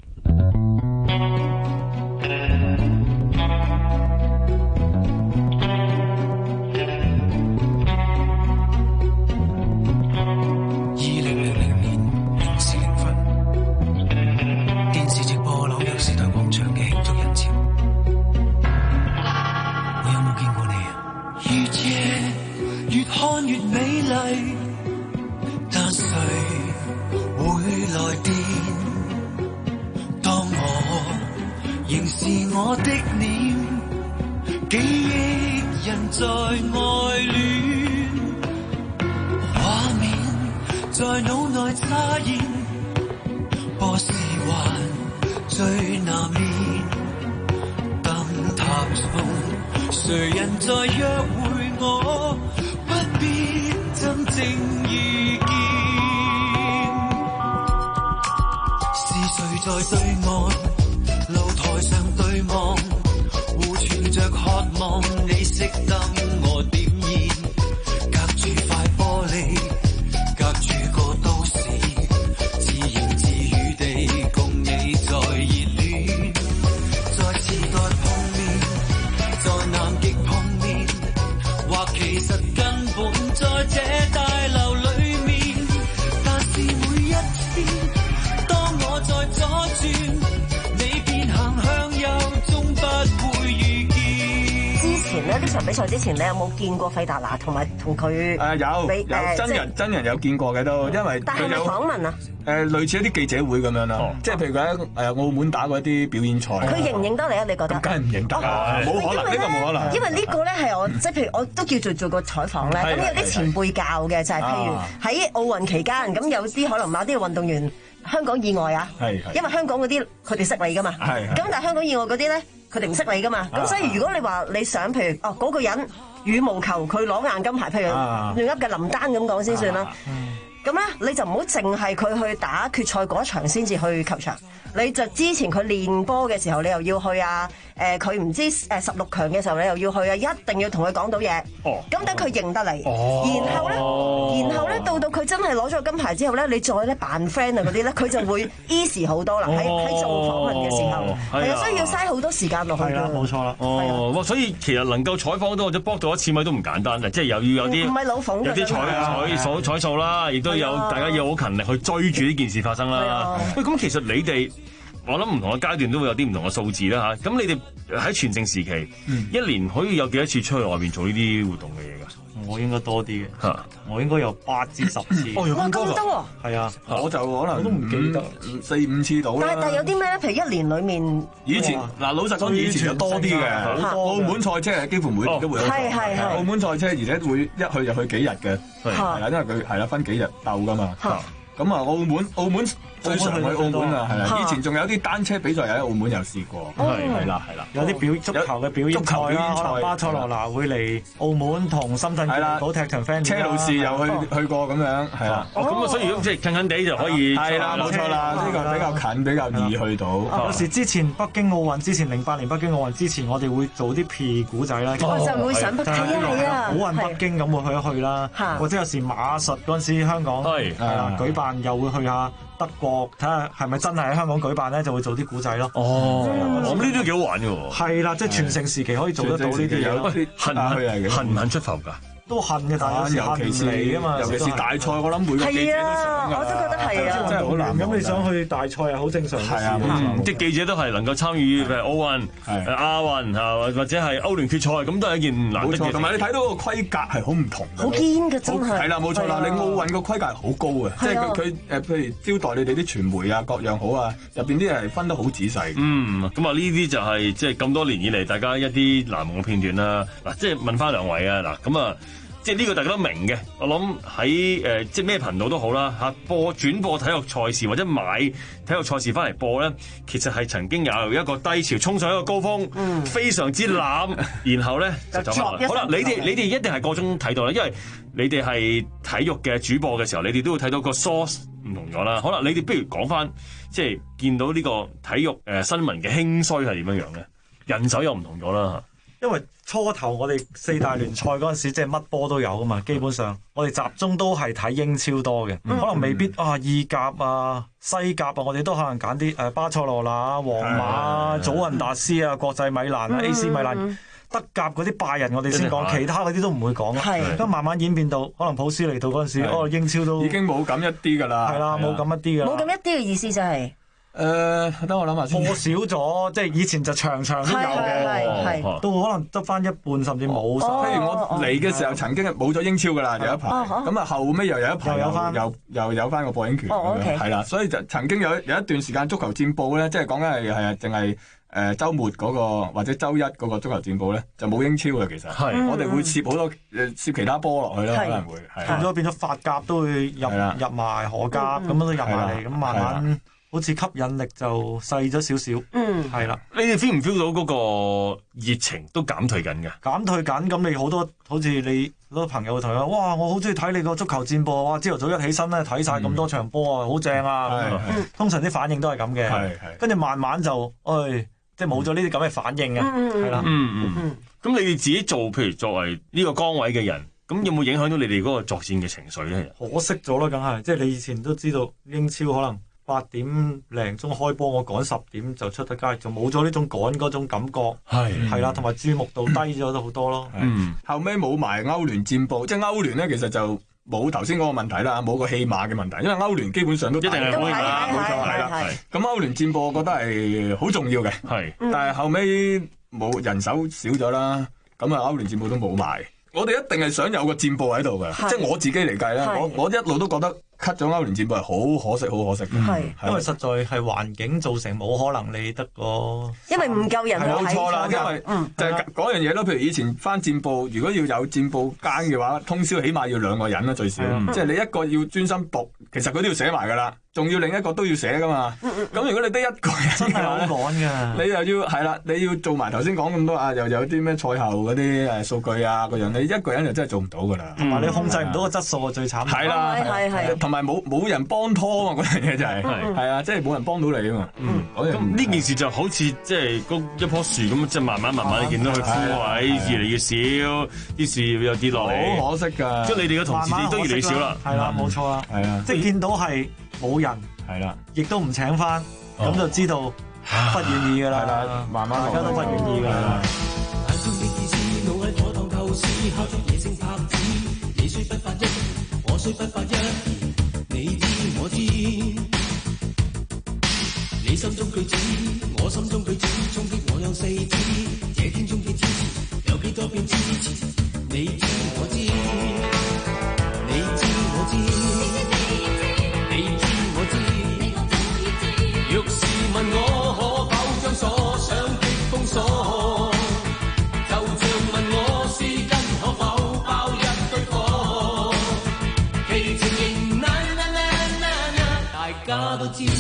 看越美麗，但誰會來電？當我仍是我的臉，記憶人在愛戀，畫面在腦內擦現，播時還最難眠。燈塔中，誰人在約會我？不必真正遇見，是誰在對岸露台上對望，互傳着渴望，你熄燈我點燃，隔住塊玻璃，隔住個都市，自言自語地共你在熱戀，在時代碰面，在南極碰面，或其實在這大樓裏面，但是每一天，當我在左轉，你便行向右，終不會遇見。 之前呢，呢場比賽之前，你有冇見過費達拿同埋同佢？ 誒有，有真人真人有見過嘅都，因為但係咪訪問啊？ 誒類似一啲記者會咁樣啦，即係譬如佢喺誒澳門打過一啲表演賽。 佢認唔認得你啊？你覺得？ 梗係唔認得啦，冇可能，呢個冇可能。 因為呢個咧係我即係譬如我都叫做做過採訪咧，咁有啲前輩教嘅就係譬如喺奧運期間，咁有啲可能某啲運動員香港以外啊，因為香港嗰啲佢哋識你噶嘛，咁但係香港以外嗰啲咧佢哋唔識你噶嘛，咁所以如果你話你想譬如哦嗰個人羽毛球佢攞硬金牌，譬如亂噏嘅林丹咁講先算啦。咁咧，你就唔好淨係佢去打決賽嗰場先至去球場，你就之前佢練波嘅時候，你又要去啊。誒，佢唔知誒十六強嘅時候，你又要去啊，一定要同佢講到嘢。哦，咁等佢認得你。哦，然後咧，然後咧，到到佢真係攞咗個金牌之後咧，你再咧扮 friend 啊嗰啲咧，佢就會 easy 好多啦。喺喺做訪問嘅時候，係啊，所以要嘥好多時間落去。 係啦，冇錯啦。 哦，所以其實能夠採訪到或者搏到一次米都唔簡單啊！即係又要有啲唔係老馮， 有啲彩彩數彩數啦，亦都有大家要好勤力去追住呢件事發生啦。喂，咁其實你哋我諗唔同嘅階段都會有啲唔同嘅數字啦嚇。咁你哋喺全盛時期， 嗯、 一年可以有幾多次出去外邊做呢啲活動嘅嘢㗎？ 我應該多啲嘅， 嚇， 我應該有八至十次。 哦，有咁多㗎？ 係啊， 我就可能我都唔記得四五次到啦。 但係但係有啲咩咧？譬如一年裡面， 以前嗱老實講，以前就多啲嘅，好多澳門賽車係幾乎每年都會有。 係係係。 澳門賽車而且會一去就去幾日嘅，係啦，因為佢係啦分幾日鬥㗎嘛。咁啊，澳門澳門最常去澳門啊，係啦。以前仲有啲單車比賽又喺澳門有試過，係係啦係啦。有啲表足球嘅表演賽啦，可能巴塞羅那會嚟澳門同深圳搞踢場 friend。車路士又去去過咁樣，係啦。 哦，咁啊，所以如果即係近近地就可以。 係啦，冇錯啦，呢個比較近，比較易去到。 有時之前北京奧運之前，零八年北京奧運之前，我哋會做啲屁股仔啦。 我就會上北京係啊， 奧運北京咁會去一去啦，或者有時馬術嗰陣時香港係啦舉辦又會去下。德國睇下係咪真係喺香港舉辦咧，就會做啲古仔咯。 哦，咁呢啲都幾好玩嘅喎。 係啦，即係全盛時期可以做得到呢啲嘢。 恨唔恨唔恨出埠㗎？ 都恨嘅，但係有時尤其是嚟啊嘛， 尤其是大賽，我諗每個記者都想㗎。 我都覺得係啊， 真係好難。咁你想去大賽係好正常嘅事。係啊， 啲記者都係能夠參與誒奧運、誒亞運啊，或者係歐聯決賽，咁都係一件難得嘅事。 同埋你睇到個規格係好唔同。 好堅嘅真係。 係啦，冇錯啦，你奧運個規格係好高嘅，即係佢佢誒，譬如招待你哋啲傳媒啊，各樣好啊，入邊啲係分得好仔細。 嗯，咁啊呢啲就係即係咁多年以嚟大家一啲難忘嘅片段啦。嗱，即係問翻兩位啊，嗱咁啊。即係呢個大家都明嘅，我諗喺誒即係咩頻道都好啦嚇，播轉播體育賽事或者買體育賽事翻嚟播咧，其實係曾經有一個低潮衝上一個高峰，嗯、非常之濫，然後咧就走翻嚟。好啦，你哋你哋一定係個中睇到啦，因為你哋係體育嘅主播嘅時候，你哋都會睇到個 source 唔同咗啦。好啦，你哋不如講翻即係見到呢個體育誒、呃、新聞嘅興衰係點樣樣咧？人手又唔同咗啦。 因為初頭我哋四大聯賽嗰陣時，即係乜波都有噶嘛，基本上我哋集中都係睇英超多嘅，嗯、可能未必啊意甲啊、西甲啊，我哋都可能揀啲誒巴塞羅那啊、皇馬、祖雲達斯啊、國際米蘭啊、嗯、A C 米蘭、德甲嗰啲拜仁我哋先講，嗯、其他嗰啲都唔會講。係咁慢慢演變到可能普斯嚟到嗰陣時，哦英超都已經冇咁一啲㗎啦。係啦，冇咁一啲㗎。 冇咁一啲嘅意思就係、是。 誒，等我諗下先。 播少咗，即係以前就場場都有嘅，都可能得翻一半甚至冇晒。 譬如我嚟嘅時候，曾經係冇咗英超噶啦，有一排。咁啊，後尾又有一排又有翻，又又有翻個播映權。係啦，所以就曾經有有一段時間足球戰報咧，即係講緊係係啊，淨係誒週末嗰個或者週一嗰個足球戰報咧，就冇英超嘅其實。係，我哋會攝好多誒攝其他波落去啦，可能會變咗變咗法甲都會入入埋荷甲咁樣都入埋嚟，咁慢慢。好似吸引力就細咗少少，嗯，係啦。 你哋 feel 唔 feel 到嗰個熱情都減退緊嘅？ 減退緊，咁你好多好似你好多朋友同佢話，哇！我好中意睇你個足球戰報，哇！朝頭早一起身咧睇晒咁多場波啊，好正啊！通常啲反應都係咁嘅，跟住慢慢就，誒，即係冇咗呢啲咁嘅反應嘅，係啦。 嗯嗯嗯。咁你哋自己做，譬如作為呢個崗位嘅人，咁有冇影響到你哋嗰個作戰嘅情緒咧？ 可惜咗啦，梗係，即係你以前都知道英超可能。八點零鐘開波，我趕十點就出得街，就冇咗呢種趕嗰種感覺，係係啦，同埋注目度低咗都好多咯。 嗯，後尾冇埋歐聯戰報，即係歐聯咧，其實就冇頭先嗰個問題啦，冇個戲碼嘅問題，因為歐聯基本上都一定係會㗎，冇錯係啦。咁歐聯戰報我覺得係好重要嘅，係，但係後尾冇人手少咗啦，咁啊歐聯戰報都冇埋。我哋一定係想有個戰報喺度嘅，即係我自己嚟計咧，我我一路都覺得。cut 咗歐聯戰報係好可惜，好可惜嘅。 係，因為實在係環境造成冇可能你得個。 因為唔夠人去睇。 冇錯啦，因為就係嗰樣嘢咯。譬如以前翻戰報，如果要有戰報間嘅話，通宵起碼要兩個人啦最少。即係你一個要專心讀，其實佢都要寫埋㗎啦。仲要另一個都要寫噶嘛？咁如果你得一個人， 真係好趕㗎。 你又要係啦，你要做埋頭先講咁多啊，又有啲咩賽後嗰啲誒數據啊嗰樣，你一個人就真係做唔到㗎啦。 同埋你控制唔到個質素啊，最慘。 係啦，係係。同埋冇冇人幫拖啊！嗰樣嘢就係係啊，即係冇人幫到你啊嘛。 咁呢件事就好似即係嗰一棵樹咁，即係慢慢慢慢你見到佢枯萎，越嚟越少，啲樹又跌落嚟。 好可惜㗎。 即係你哋嘅同事都越嚟越少啦。 係啦，冇錯啦。係啊，即係見到係。冇人係啦， 亦都唔請翻，咁就知道不願意噶啦。係啦，慢慢大家都不願意噶啦。 你心中句子，我心中句子，衝擊我有四肢。這天中嘅支持，有幾多變支持？你知我知，你知我知，你知我知。若是問我可否將所想的封鎖，就像問我絲巾可否包一堆火。其情形那那那那那，大家都知。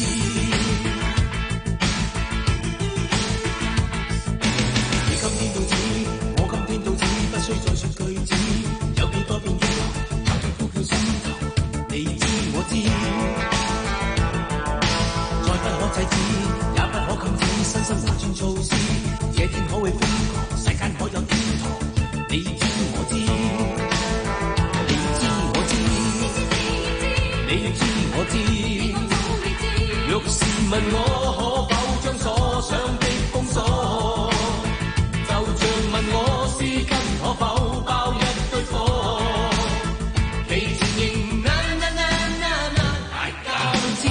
措施，這天可會瘋狂，世間可有天堂？你知我知，你知我知，你知我知。若是問我可否將所想的封鎖，就像問我絲巾可否包一堆火。其情形那那那那那，大家都知。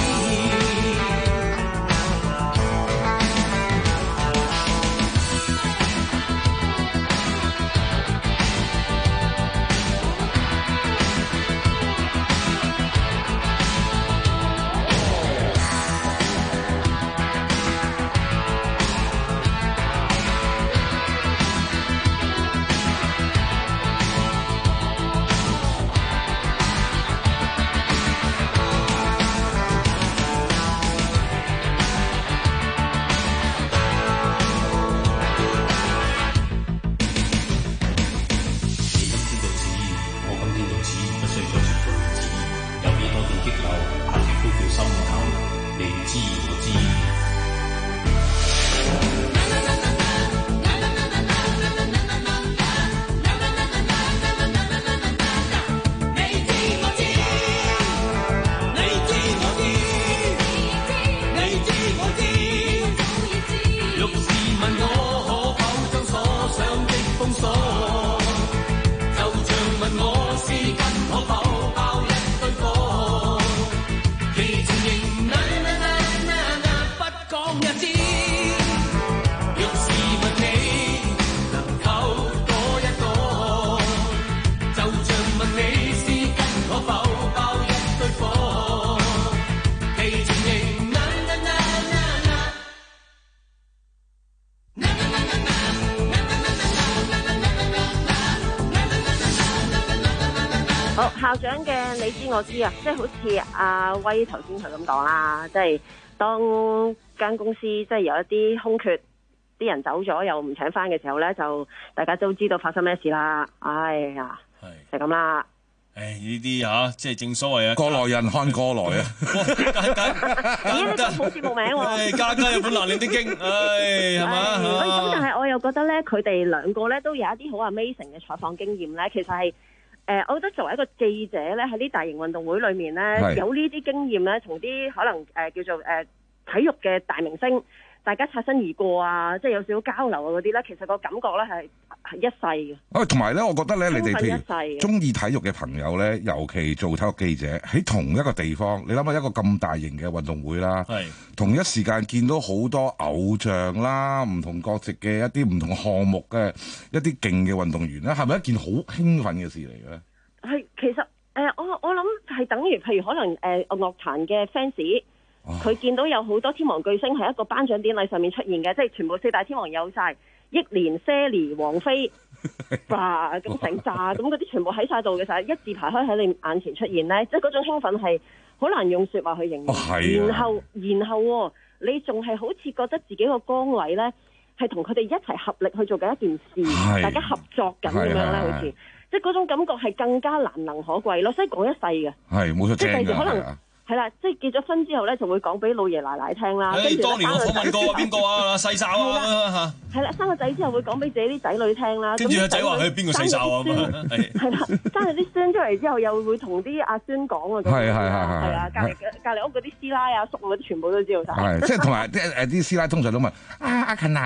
校長嘅你知我知啊，即係好似阿威頭先佢咁講啦，即係當間公司即係有一啲空缺，啲人走咗又唔請翻嘅時候咧，就大家都知道發生咩事啦。哎呀，就咁啦。 誒呢啲嚇，即係正所謂啊， 過來人看過來啊！ 咦，呢個好節目名喎， 家家有本難念的經，唉，係嘛？ 喂，咁但係我又覺得咧，佢哋兩個咧都有一啲好 amazing 嘅採訪經驗咧，其實係。誒、呃，我覺得作為一個記者咧，喺啲大型運動會裏面咧，有呢啲經驗咧，同啲可能誒、呃、叫做誒、呃、體育嘅大明星，大家擦身而過啊，即係有少少交流啊嗰啲咧，其實個感覺咧係係一世嘅。啊， 同埋咧，我覺得咧，你哋譬如中意體育嘅朋友咧，尤其做體育記者喺同一個地方，你諗下一個咁大型嘅運動會啦，同一時間見到好多偶像啦，唔同國籍嘅一啲唔同項目嘅一啲勁嘅運動員咧，係咪一件好興奮嘅事嚟嘅咧？ 係，其實誒、呃，我我諗係等於譬如可能誒、呃、樂壇嘅 fans。佢見到有好多天王巨星喺一個頒獎典禮上面出現嘅，即係全部四大天王有晒，憶蓮、Sally、王菲，哇咁成紮，咁嗰啲全部喺晒度嘅時候，一字排開喺你眼前出現咧，即係嗰種興奮係好難用説話去形容。哦啊、然後然後、哦、你仲係好似覺得自己個崗位咧係同佢哋一齊合力去做緊一件事，大家合作緊咁樣咧，好似即係嗰種感覺係更加難能可貴咯，所以講一世嘅。係冇錯，即係第時可能。係啦，即係結咗婚之後咧，就會講俾老爺奶奶聽啦。跟住當年我訪問過邊個啊？細哨啊嚇。係啦，生個仔之後會講俾自己啲仔女聽啦。跟住個仔話佢邊個細哨啊？係啦，生咗啲孫出嚟之後，又會同啲阿孫講啊。係係係係。係啊，隔離隔離屋嗰啲師奶啊、叔嗰啲全部都知道晒。係，即係同埋啲誒啲師奶通常都問啊阿勤啊。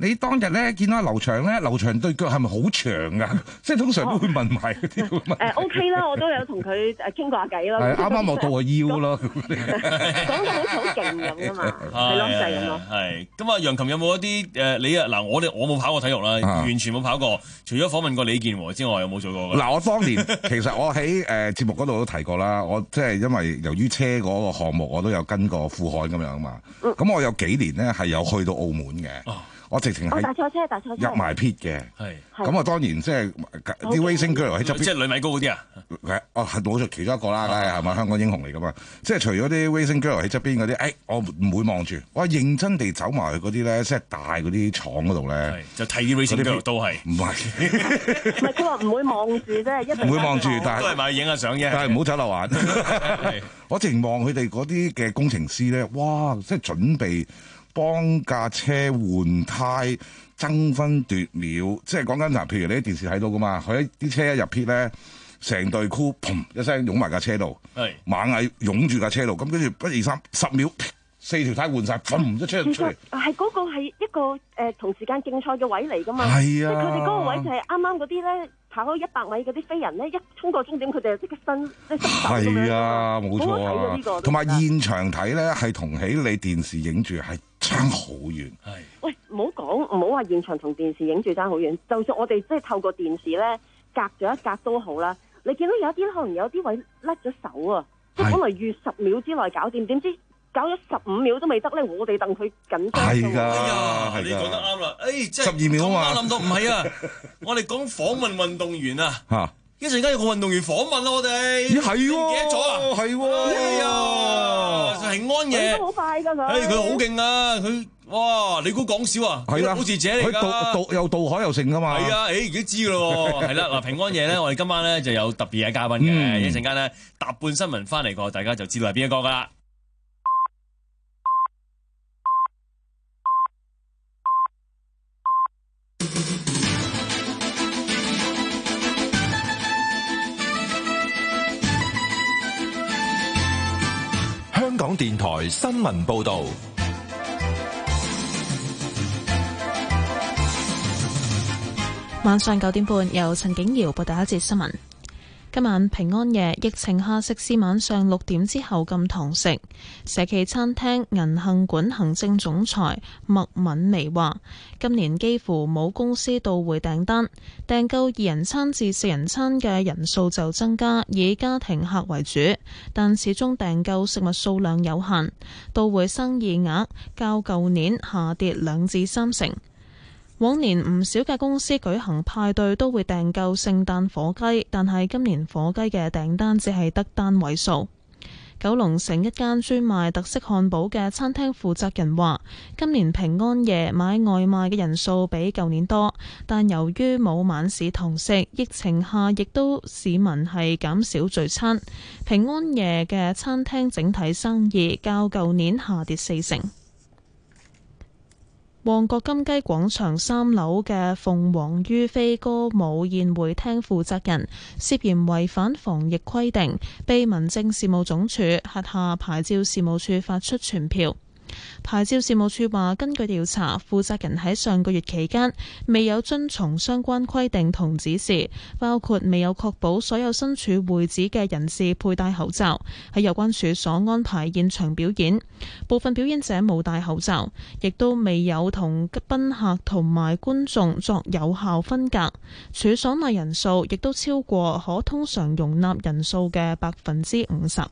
你當日咧見到阿劉翔咧，劉翔對腳係咪好長噶？即係通常都會問埋嗰啲問題。 誒 OK 啦，我都有同佢誒傾過下偈啦。 係啱啱落到個腰咯。 講到好似好勁咁噶嘛，係咯，就係咁咯。 係咁啊，楊琴有冇一啲誒？你啊嗱，我哋我冇跑過體育啦，完全冇跑過。除咗訪問過李健和之外，有冇做過？ 嗱，我當年其實我喺誒節目嗰度都提過啦。我即係因為由於車嗰個項目，我都有跟過富漢咁樣啊嘛。咁、嗯、我有幾年咧係有去到澳門嘅。哦我直情係大賽車，大賽車入埋 pit 嘅，咁啊當然即係啲 racing girl 喺側邊， 即係女米高嗰啲啊， 係哦係冇錯其中一個啦，梗係係咪香港英雄嚟噶嘛？即係除咗啲 racing girl 喺側邊嗰啲，誒我唔會望住，我認真地走埋去嗰啲咧，即係大嗰啲廠嗰度咧， 就睇啲 racing girl 都係， 唔係， 唔係佢話唔會望住啫，一定唔會望住，但係都係埋去影下相啫， 但係唔好走漏眼。我淨望佢哋嗰啲嘅工程師咧，哇！即係準備幫架車換胎。爭分奪秒，即係講緊嗱，譬如你喺電視睇到噶嘛，佢啲車一入 pit 咧，成隊 crew 砰一聲湧埋架車度，螞蟻擁住架車度，咁跟住一二三十秒，四條胎換晒，砰一車出嚟。 係嗰個係一個誒、呃、同時間競賽嘅位嚟噶嘛， 係啊， 即係佢哋嗰個位就係啱啱嗰啲咧跑開一百米嗰啲飛人咧，一衝過終點佢哋就即刻伸即係伸手咁樣。係啊，冇錯啊，同埋現場睇咧係同喺你電視影住係差好遠。係。 喂，唔好講，唔好話現場同電視影住爭好遠。就算我哋即係透過電視咧，隔咗一格都好啦。你見到有一啲可能有啲位甩咗手啊，即係本來預十秒之內搞掂，點知搞咗十五秒都未得咧。我哋戥佢緊張。 係㗎， 哎呀，你講得啱啦。誒，即係十二秒啊嘛。 諗到唔係啊，我哋講訪問運動員啊。 嚇！ 一陣間有個運動員訪問啦，我哋。 咦係喎， 記得咗啊？ 係喎。 哎呀，平安夜。 佢都好快㗎佢。 誒，佢好勁啊！佢。哇！你估講笑啊？ 係啦， 好似者嚟㗎， 佢渡渡又渡海又成㗎嘛。 係啊，誒已經知㗎咯。係啦，嗱平安夜咧，我哋今晚咧就有特別嘅嘉賓嘅，一陣間咧搭半新聞翻嚟個，大家就知道係邊一個㗎啦。 香港電台新聞報導。 晚上九點半，由陳景瑤報第一節新聞。今晚平安夜，疫情下食肆晚上六點之後禁堂食。社企餐廳銀杏館行政總裁麥敏薇話：今年幾乎冇公司到會訂單，訂購二人餐至四人餐嘅人數就增加，以家庭客為主，但始終訂購食物數量有限，到會生意額較舊年下跌兩至三成。往年唔少嘅公司舉行派對都會訂購聖誕火雞，但係今年火雞嘅訂單只係得單位數。九龍城一間專賣特色漢堡嘅餐廳負責人話：今年平安夜買外賣嘅人數比舊年多，但由於冇晚市堂食，疫情下亦都市民係減少聚餐，平安夜嘅餐廳整體生意較舊年下跌四成。旺角金雞廣場三樓嘅鳳凰於飛歌舞宴會廳負責人涉嫌違反防疫規定，被民政事務總署轄下牌照事務處發出傳票。牌照事務處話，根據調查，負責人喺上個月期間未有遵從相關規定同指示，包括未有確保所有身處會址嘅人士佩戴口罩，喺有關處所安排現場表演，部分表演者冇戴口罩，亦都未有同賓客同埋觀眾作有效分隔，處所內人數亦都超過可通常容納人數嘅百分之五十。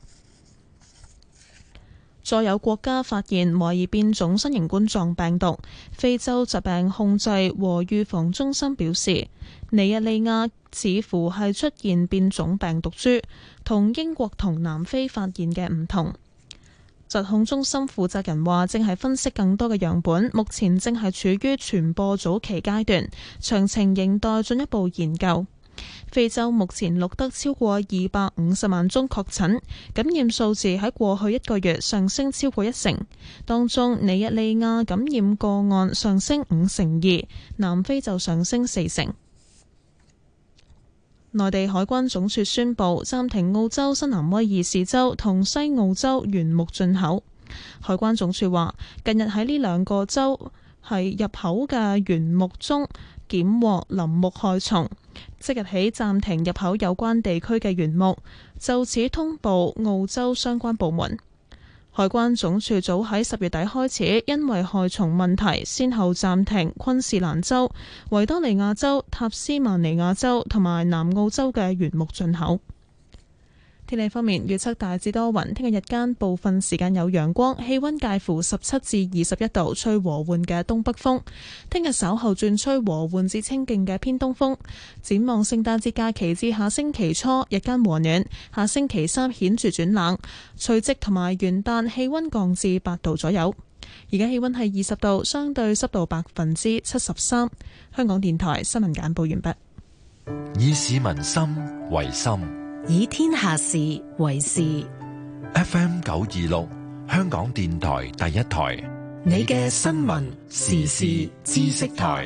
再有國家發現懷疑變種新型冠狀病毒，非洲疾病控制和預防中心表示，尼日利亞似乎係出現變種病毒株，同英國同南非發現嘅唔同。疾控中心負責人話，正係分析更多嘅樣本，目前正係處於傳播早期階段，詳情仍待進一步研究。非洲目前錄得超過二百五十萬宗確診，感染數字喺過去一個月上升超過一成，當中尼日利亞感染個案上升五成二，南非就上升四成。內地海關總署宣布暫停澳洲新南威爾士州同西澳洲原木進口。海關總署話，近日喺呢兩個州係入口嘅原木中檢獲林木害蟲，即日起暫停入口有關地區嘅原木，就此通報澳洲相關部門。海關總署早喺十月底開始，因為害蟲問題，先後暫停昆士蘭州、維多利亞州、塔斯曼尼亞州同埋南澳洲嘅原木進口。天氣方面，預測大致多雲，聽日日間部分時間有陽光，氣溫介乎十七至二十一度，吹和緩嘅東北風。聽日稍後轉吹和緩至清勁嘅偏東風。展望聖誕節假期至下星期初，日間和暖，下星期三顯著轉冷，除夕同埋元旦氣溫降至八度左右。而家氣溫係二十度，相對濕度百分之七十三。香港電台新聞簡報完畢。 以市民心為心， 以天下事為事。 F M 九二六，香港電台第一台， 你嘅新聞時事知識台。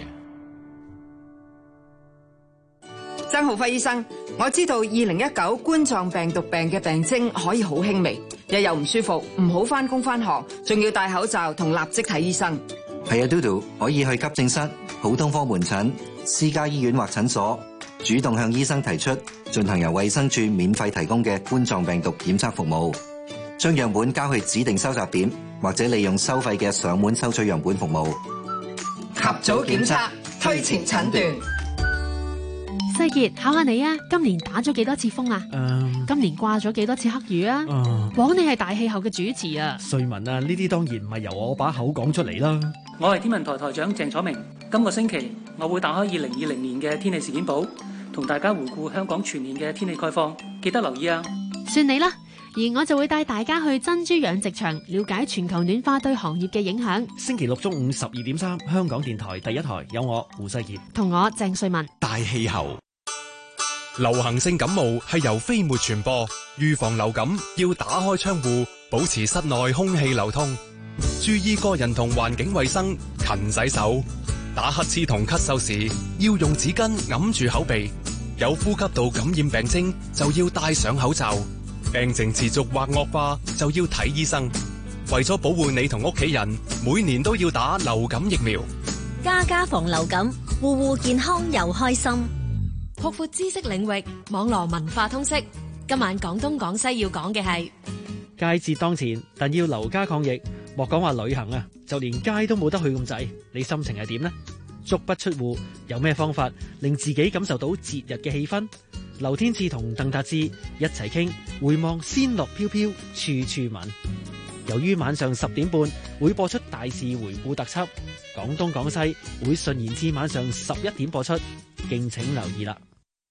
曾浩輝醫生，我知道二零一九冠狀病毒病嘅病徵可以好輕微，日又唔舒服，唔好返工返學，仲要戴口罩同立即睇醫生。 係啊，嘟嘟可以去急症室、普通科門診、私家醫院或診所，主動向醫生提出進行由衛生署免費提供嘅冠狀病毒檢測服務，將樣本交去指定收集點，或者利用收費嘅上門收取樣本服務。 及早檢測，推前診斷。 世傑，考下你啊！今年打咗幾多次風啊？ 嗯、 今年掛咗幾多次黑雨啊？ 嗯、 枉你係大氣候嘅主持啊！ 瑞文啊，呢啲當然唔係由我把口講出嚟啦。 我係天文台台長鄭楚明，今個星期我會打開二零二零年嘅天氣事件簿，同大家回顧香港全年嘅天氣概況，記得留意啊！ 算你啦，而我就會帶大家去珍珠養殖場，了解全球暖化對行業嘅影響。 星期六中午十二點三，香港電台第一台有我胡世傑同我鄭瑞文。 大氣候。 流行性感冒係由飛沫傳播，預防流感要打開窗戶，保持室內空氣流通，注意個人同環境衛生，勤洗手。打乞嗤同咳嗽時要用紙巾揞住口鼻，有呼吸道感染病徵就要戴上口罩，病情持續或惡化就要睇醫生。為咗保護你同屋企人，每年都要打流感疫苗。 家家防流感，戶戶健康又開心。 擴闊知識領域，網絡文化通識。今晚廣東廣西要講嘅係佳節當前，但要留家抗疫，莫講話旅行啊，就連街都冇得去咁滯。你心情係點呢？足不出戶，有咩方法令自己感受到節日嘅氣氛？劉天賜同鄧達志一齊傾，回望仙樂飄飄，處處聞。由於晚上十點半會播出大事回顧特輯，廣東廣西會順延至晚上十一點播出，敬請留意啦。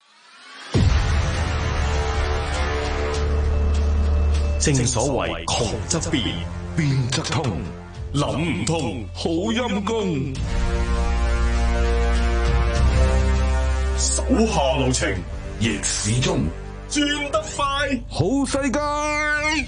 正所謂窮則變，變則通，諗唔通好陰功。手下留情，逆市中轉得快，好世界。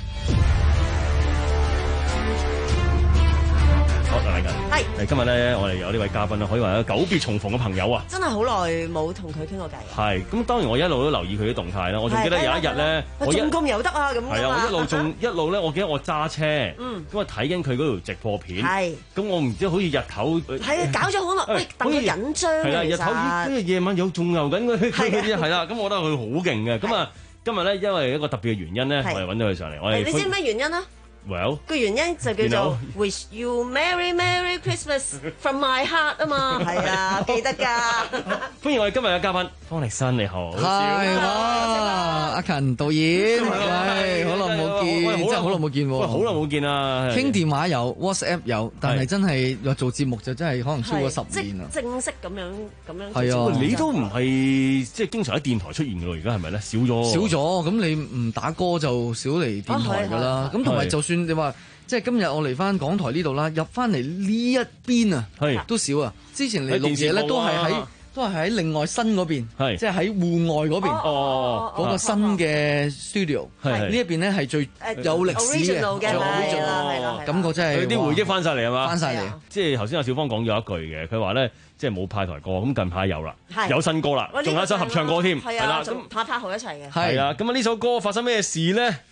好，大家係誒，今日咧，我哋有呢位嘉賓啦，可以話有久別重逢嘅朋友啊！ 真係好耐冇同佢傾過偈。 係，咁當然我一路都留意佢啲動態啦。我仲記得有一日咧，我中咁又得啊咁。 係啊，我一路仲一路咧，我記得我揸車， 嗯， 咁啊睇緊佢嗰條直播片， 係， 咁我唔知好似日頭係啊，搞咗好耐，喂，等佢緊張係啦，日頭跟住夜晚有仲游緊嗰啲啲係啦，咁我覺得佢好勁嘅。咁啊，今日咧因為一個特別嘅原因咧，我哋揾到佢上嚟，我哋你知咩原因啊？ Well 個原因就叫做 Wish you Merry Merry Christmas from my heart 啊嘛，係啊，記得㗎。 歡迎我哋今日嘅嘉賓方力申，你好。 係哇，阿勤導演，喂，好耐冇見，真係好耐冇見喎。 好耐冇見啊！ 傾電話有 WhatsApp 有，但係真係話做節目就真係可能超過十年啦。 正式咁樣咁樣。 係啊， 你都唔係即係經常喺電台出現㗎喎，而家係咪咧？少咗。 少咗，咁你唔打歌就少嚟電台㗎啦。咁同埋就算你話即係今日我嚟翻港台呢度啦，入翻嚟呢一邊啊，都少啊。之前嚟錄嘢咧都係喺都係喺另外新嗰邊，即係喺戶外嗰邊哦，嗰個新嘅 studio。呢一邊咧係最有歷史嘅，最 original 感覺真係啲回憶翻晒嚟係嘛？ 翻晒嚟。 即係頭先阿小芳講咗一句嘅，佢話咧即係冇派台歌，咁近排有啦，有新歌啦，仲有一首合唱歌添， 係啦，咁拍拍好一齊嘅。 係啊，咁啊呢首歌發生咩事咧？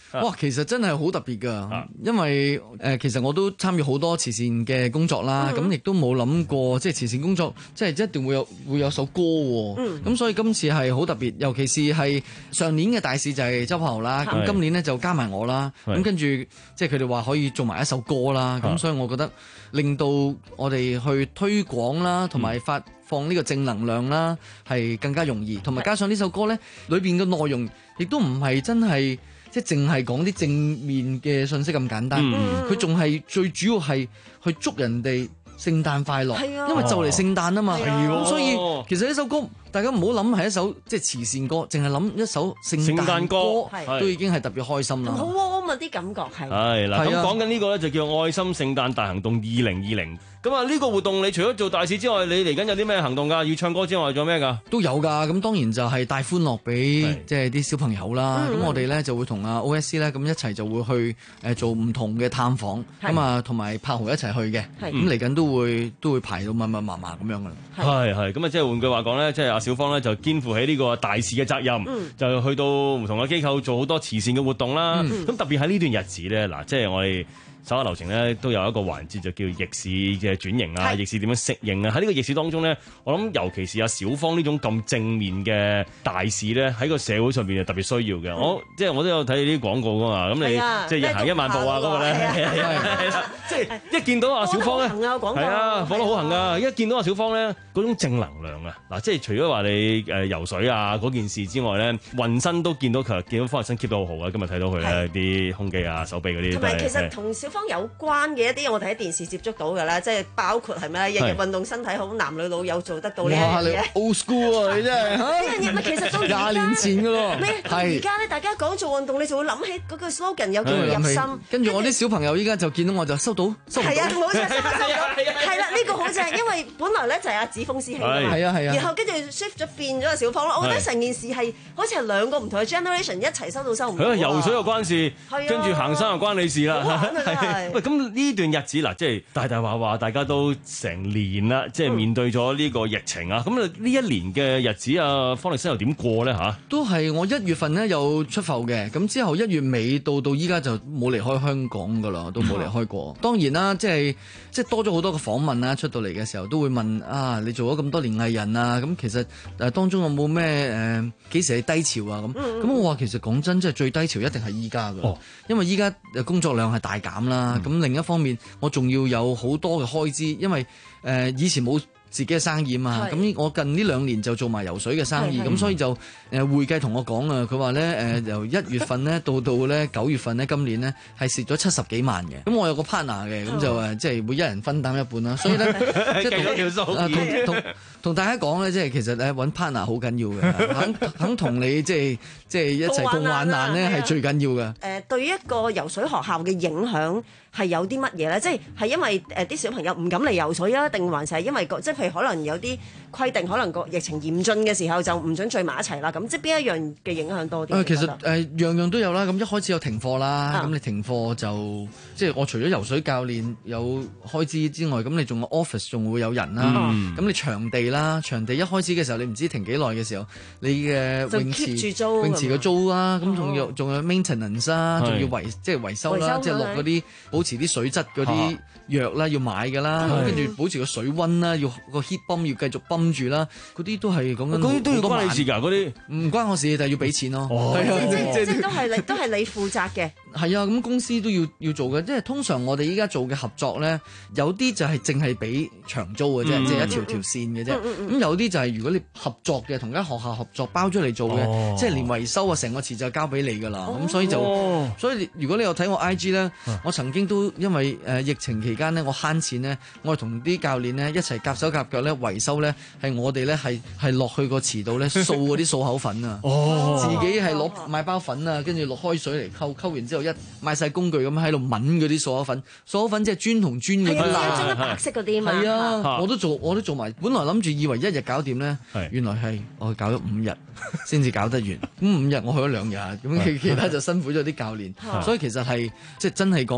哇，其實真係好特別㗎，因為誒、呃、其實我都參與好多慈善嘅工作啦，咁亦、嗯、都冇諗過即係慈善工作即係一定會有會有首歌喎。咁、嗯、所以今次係好特別，尤其是係上年嘅大使就係周柏豪啦，咁今年咧就加埋我啦，咁跟住即係佢哋話可以做埋一首歌啦，咁所以我覺得令到我哋去推廣啦，同埋發放呢個正能量啦，係更加容易，同埋加上呢首歌咧裏邊嘅內容亦都唔係真係即係淨係講啲正面嘅信息咁簡單，佢仲係最主要係去祝人哋聖誕快樂，啊、因為就嚟聖誕啊嘛，咁、啊、所以其實呢首歌大家唔好諗係一首即係慈善歌，淨係諗一首聖誕歌都已經係特別開心啦。 好 warm 啊啲感覺係。 係嗱，咁講緊呢個咧就叫愛心聖誕大行動二零二零。咁啊呢個活動你除咗做大使之外，你嚟緊有啲咩行動㗎？要唱歌之外，仲有咩㗎？ 都有㗎。咁當然就係帶歡樂俾即係啲小朋友啦。咁、嗯、我哋咧就會同啊 O S C 咧咁一齊就會去誒做唔同嘅探訪。咁啊同埋柏豪一齊去嘅。咁嚟緊都會都會排到密密麻麻咁樣㗎啦。 係係。咁啊即係換句話講咧，即係阿小芳咧就肩負起呢個大使嘅責任，嗯、就去到唔同嘅機構做好多慈善嘅活動啦。咁、嗯、特別喺呢段日子咧，嗱即係我哋。手下留情咧都有一個環節就叫逆市嘅轉型啊，逆市點樣適應啊？喺呢個逆市當中咧，我諗尤其是阿小芳呢種咁正面嘅大使咧，喺個社會上邊係特別需要嘅。嗯、我即係我都有睇啲廣告噶嘛，咁你、啊、即係日行一萬步啊嗰個咧，係啦，即係一見到阿小芳咧，係啊，火得好行噶！一見到阿小芳咧，嗰種正能量啊，嗱，即係除咗話你誒游水啊嗰件事之外咧，渾身都見到其實見到方力申 keep 得好好啊！今日睇到佢咧啲胸肌啊、手臂嗰啲， 同埋其實同小方有關嘅一啲我哋喺電視接觸到嘅啦，即係包括係咩？日日運動身體好，男女老幼做得到呢樣嘢。 old school 啊，你真係呢樣嘢咪其實到而家廿年前㗎咯。 咩？到而家咧，大家講做運動，你就會諗起嗰句 slogan 有幾入心。 跟住我啲小朋友依家就見到我就收到，收唔到。 係啊，冇錯，收到。係啦，呢個好正，因為本來咧就係阿子峰師兄㗎嘛。 係啊係啊。 然後跟住 shift 咗變咗阿小芳咯。我覺得成件事係好似係兩個唔同嘅 generation 一齊收到收唔到。 游水又關事，跟住行山又關你事啦。喂，咁呢段日子嗱，即係大大話話，大家都成年啦，即係面對咗呢個疫情啊。咁啊，呢一年嘅日子啊，方力申又點過咧嚇？ 都係我一月份咧有出埠嘅，咁之後一月尾到到依家就冇離開香港噶啦，都冇離開過。當然啦，即係即係多咗好多嘅訪問啦，出到嚟嘅時候都會問啊，你做咗咁多年藝人啊，咁其實誒當中有冇咩誒幾時係低潮啊？咁咁我話其實講真，即係最低潮一定係依家噶，哦、因為依家工作量係大減啦。咁、嗯、另一方面，我仲要有好多嘅開支，因為誒、呃、以前冇自己嘅生意嘛，咁是我近呢兩年就做埋游水嘅生意，咁所以就誒、呃、會計同我講啊，佢話咧誒由一月份咧到到咧九月份咧今年咧係蝕咗七十幾萬嘅，咁我有個 partner 嘅，咁就誒即係會一人分擔一半啦，所以咧即係同同同大家講咧，即係其實咧揾 partner 好緊要嘅，肯肯同你即係即係一齊共患難咧係最緊要嘅。 誒對一個游水學校嘅影響係有啲乜嘢咧？即係係因為誒啲小朋友唔敢嚟游水啊，定還是係因為個即係譬如可能有啲規定，可能個疫情嚴峻嘅時候就唔准聚埋一齊啦。咁即係邊一樣嘅影響多啲？ 誒其實誒、呃、樣樣都有啦。咁一開始有停課啦，咁、啊、你停課就即係我除咗游水教練有開支之外，咁你仲有 office 仲會有人啦。咁、嗯、你場地啦，場地一開始嘅時候你唔知停幾耐嘅時候，你嘅泳池泳池嘅租啦，咁仲有仲有 maintenance 啦，仲要維即係維修啦，即係落嗰啲保持啲水質嗰啲藥啦，要買㗎啦，跟住保持個水溫啦，要個 heat 泵要繼續泵住啦，嗰啲都係講緊嗰啲都要關你事㗎，嗰啲唔關我事，但係要俾錢咯。 係啊，即係都係你都係你負責嘅。 係啊，咁公司都要要做嘅，即係通常我哋依家做嘅合作咧，有啲就係淨係俾長租嘅啫，即係一條條線嘅啫。咁有啲就係如果你合作嘅，同間學校合作包咗嚟做嘅，即係連維修啊，成個池就交俾你㗎啦。咁所以就所以如果你有睇我 I G 咧，我曾經都因為誒疫情期間咧，我慳錢咧，我係同啲教練咧一齊夾手夾腳咧維修咧，係我哋咧係係落去個池度咧掃嗰啲漱口粉啊，自己係攞買包粉啊，跟住落開水嚟溝，溝完之後一買晒工具咁喺度抿嗰啲漱口粉，漱口粉即係磚同磚嗰啲啦， 磚得白色嗰啲嘛。 係啊，我都做我都做埋，本來諗住以為一日搞掂咧，原來係我搞咗五日先至搞得完。咁五日我去咗兩日，咁其其他就辛苦咗啲教練，所以其實係即係真係講緊，如果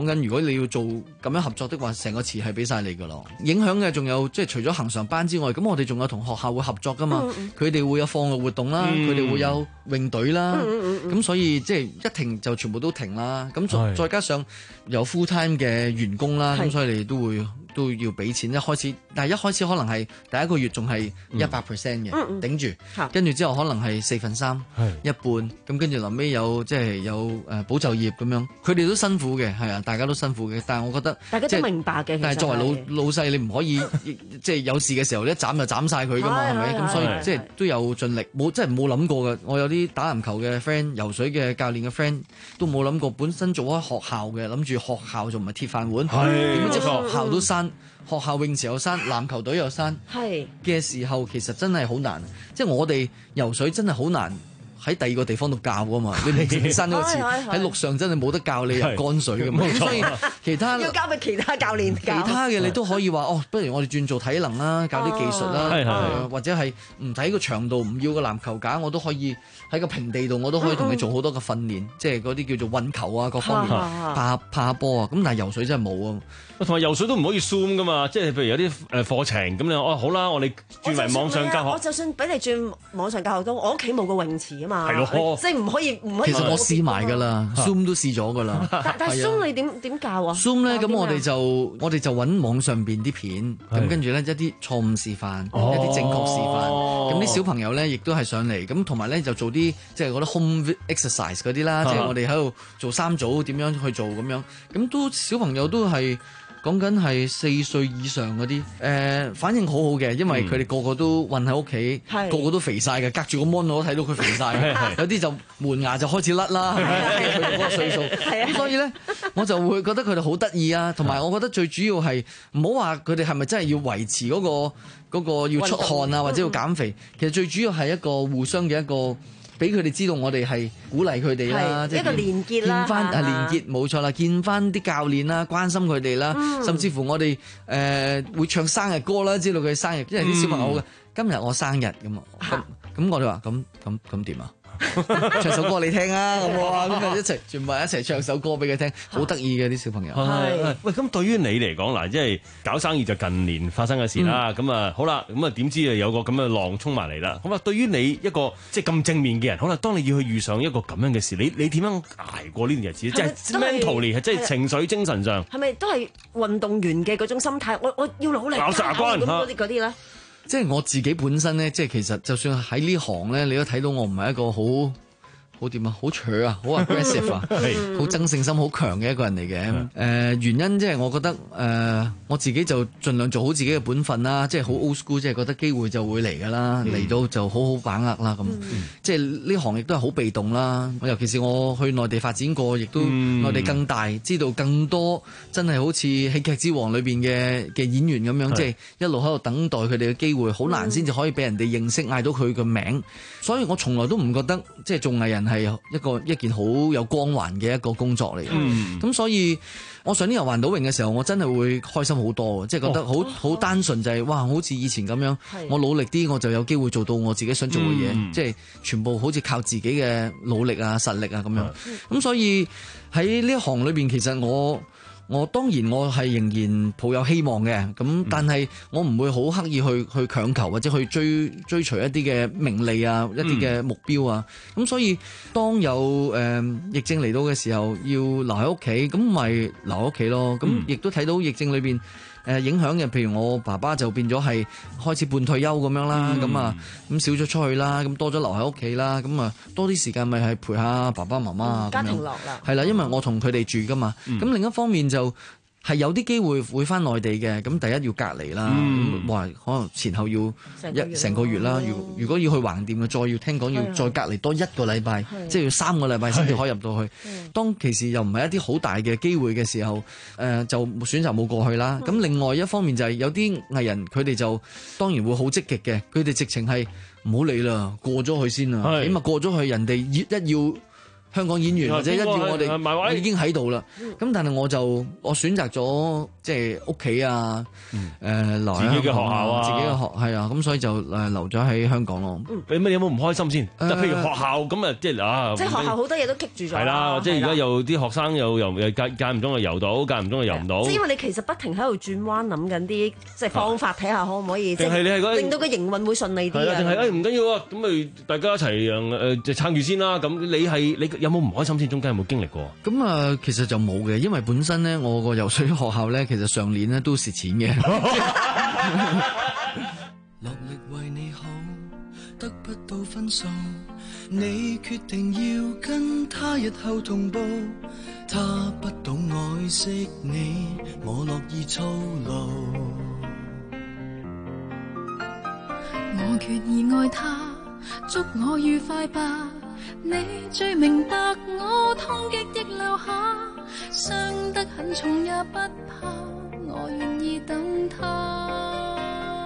你要做咁樣合作的話，成個池係俾晒你噶咯。影響嘅仲有即係除咗恆常班之外，咁我哋仲有同學校會合作噶嘛，佢哋、嗯、會有課外活動啦，佢哋、嗯、會有泳隊啦，咁、嗯嗯、所以即係一停就全部都停啦。咁再再加上有 full time 嘅員工啦，咁是所以你都會都要俾錢。一開始，但係一開始可能係第一個月仲係一百 percent 嘅頂住，跟住之後可能係四分三、是一半，咁跟住臨尾有即係有誒保就業咁樣，佢哋都辛苦嘅，係啊，大家都辛苦嘅。但係我覺得大家都明白嘅。 但係作為老老細，你唔可以即係有事嘅時候一斬就斬晒佢噶嘛，係咪？咁所以即係都有盡力，冇即係冇諗過嘅。我有啲打籃球嘅 friend、游水嘅教練嘅 friend 都冇諗過，本身做開學校嘅，諗住學校仲唔係鐵飯碗，點知學校都閂。學校泳池又閂，籃球隊又閂，嘅時候其實真係好難。即係我哋游水真係好難喺第二個地方度教㗎嘛。你明知你閂咗個池喺陸上真係冇得教你游乾水㗎嘛。所以其他要交俾其他教練教。 其他嘅你都可以話哦，不如我哋轉做體能啦，教啲技術啦，呃、或者係唔睇個長度，唔要個籃球架，我都可以喺個平地度，我都可以同你做好多嘅訓練，嗯、即係嗰啲叫做運球啊，各方面拍拍波啊。咁但係游水真係冇啊。 同埋游水都唔可以 Zoom 噶嘛，即係譬如有啲誒課程咁你哦好啦，我哋轉為網上教學。 我就算俾你轉網上教學都，我屋企冇個泳池啊嘛， 係咯， 即係唔可以唔可以。 其實我試埋㗎啦 ，Zoom 都試咗㗎啦。 但但 Zoom 你點點教啊 ？Zoom 咧咁我哋就我哋就揾網上邊啲片，咁跟住咧一啲錯誤示範，一啲正確示範。咁啲小朋友咧亦都係上嚟，咁同埋咧就做啲即係嗰啲 home exercise 嗰啲啦，即係我哋喺度做三組點樣去做咁樣，咁都小朋友都係。講緊係四歲以上嗰啲，誒、呃、反應好好嘅，因為佢哋個個都韞喺屋企，嗯、個個都肥晒嘅，隔住個 mon 我都睇到佢肥晒，有啲就門牙就開始甩啦，佢嗰個歲數，咁所以咧我就會覺得佢哋好得意啊，同埋我覺得最主要係唔好話佢哋係咪真係要維持嗰、嗰個嗰、嗰個要出汗啊，或者要減肥，嗯、其實最主要係一個互相嘅一個。俾佢哋知道我哋係鼓勵佢哋啦，即係一個連結啦， 見翻啊連結冇錯啦，見翻啲教練啦，關心佢哋啦，嗯、甚至乎我哋誒、呃、會唱生日歌啦，知道佢生日，因為啲小朋友嘅、嗯、今日我生日咁啊，咁我哋話咁咁咁點啊？唱首歌你聽啊，咁啊，咁啊一齊全部一齊唱首歌俾佢聽，好得意嘅啲小朋友。 係，喂，咁對於你嚟講嗱，即係搞生意就近年發生嘅事啦。咁啊、嗯，好啦，咁啊點知啊有個咁嘅浪衝埋嚟啦。咁啊，對於你一個即係咁正面嘅人，好啦，當你要去遇上一個咁樣嘅事，你你點樣捱過呢段日子？即係 mentally 即係情緒精神上， 係咪都係運動員嘅嗰種心態？我我要努力咬牙關嗰啲嗰啲咧。 即係我自己本身咧，即係其實就算喺呢行咧，你都睇到我唔係一個好好點啊，好扯啊，好 aggressive 啊，好爭勝心好強嘅一個人嚟嘅。誒、呃、原因即係我覺得誒、呃、我自己就盡量做好自己嘅本分啦，即係好 old school，即係覺得機會就會嚟㗎啦，嚟、嗯、到就好好把握啦咁。嗯、即係呢行亦都係好被動啦。尤其是我去內地發展過，亦都內地更大，知道更多真係好似戲劇之王裏邊嘅嘅演員咁樣，即係一路喺度等待佢哋嘅機會，好難先至可以俾人哋認識，嗌到佢嘅名。所以我從來都唔覺得即係做藝人係一個一件好有光環嘅一個工作嚟嘅，咁、嗯、所以我上年游環島泳嘅時候，我真係會開心好多，即係覺得好好、哦、單純就係、是、哇，好似以前咁樣，是我努力啲我就有機會做到我自己想做嘅嘢，嗯、即係全部好似靠自己嘅努力啊、實力啊咁樣，咁、嗯、所以喺呢一行裏邊，其實我。我當然我係仍然抱有希望嘅，咁但係我唔會好刻意去去強求或者去追追隨一啲嘅名利啊，一啲嘅目標啊，咁、嗯、所以當有誒、呃、疫症嚟到嘅時候，要留喺屋企，咁咪留喺屋企咯。咁亦都睇到疫症裏邊。誒影響嘅，譬如我爸爸就變咗係開始半退休咁樣啦，咁啊咁少咗出去啦，咁多咗留喺屋企啦，咁啊多啲時間咪係陪下爸爸媽媽啊， 家庭樂啦， 係啦，因為我同佢哋住噶嘛，咁、嗯、另一方面就係有啲機會會翻內地嘅，咁第一要隔離啦，咁哇、嗯、可能前後要一成個月啦，如如果要去橫店嘅，再要聽講要再隔離多一個禮拜，即係要三個禮拜先至可以入到去。當其時又唔係一啲好大嘅機會嘅時候，誒、呃、就選擇冇過去啦。咁、嗯、另外一方面就係有啲藝人佢哋就當然會好積極嘅，佢哋直情係唔好理啦，過咗去先啊，起碼過咗去人哋一要。 香港演員或者一要我哋我已經喺度啦。咁但係我就我選擇咗即係屋企啊，誒留喺自己嘅學校啊， 自己嘅學係啊，咁所以就誒留咗喺香港咯。 你乜有冇唔開心先？即係譬如學校咁啊，即係啊， 即係學校好多嘢都棘住咗。 係啦，即係而家有啲學生又又又間間唔中就游到，間唔中就游唔到。 即係因為你其實不停喺度轉彎，諗緊啲即係方法，睇下可唔可以即係令到個營運會順利啲啊？ 定係誒唔緊要啊？咁咪大家一齊誒誒撐住先啦。咁你係你有冇唔開心先？中間有冇經歷過？ 咁啊，其實就冇嘅，因為本身咧，我個游水學校咧，其實上年咧都蝕錢嘅。 落力為你好，得不到分數，你決定要跟他日後同步。他不懂愛惜你，我樂意操勞。 我決意愛他，祝我愉快吧。你最明白我痛極的留下，傷得很重也不怕，我願意等他。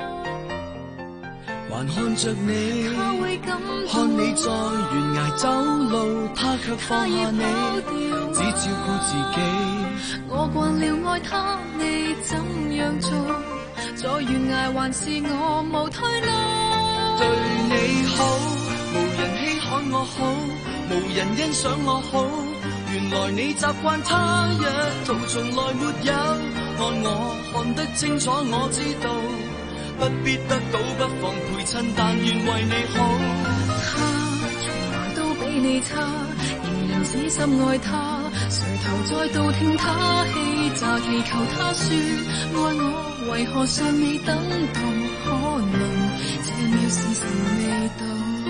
還看着你，看你在懸崖走路，他卻放下你，只照顧自己。 我慣了愛他，你怎樣做？在懸崖還是我無退路。 對你好，無人稀罕我好，無人欣賞我好。原來你習慣他一套，從來沒有按我看得清楚，我知道不必得到不妨陪襯，但願為你好。 他從來都比你差，仍然死心愛他，垂頭再度聽他氣詐，祈求他說愛我，為何尚未等到？可能這秒事情未到。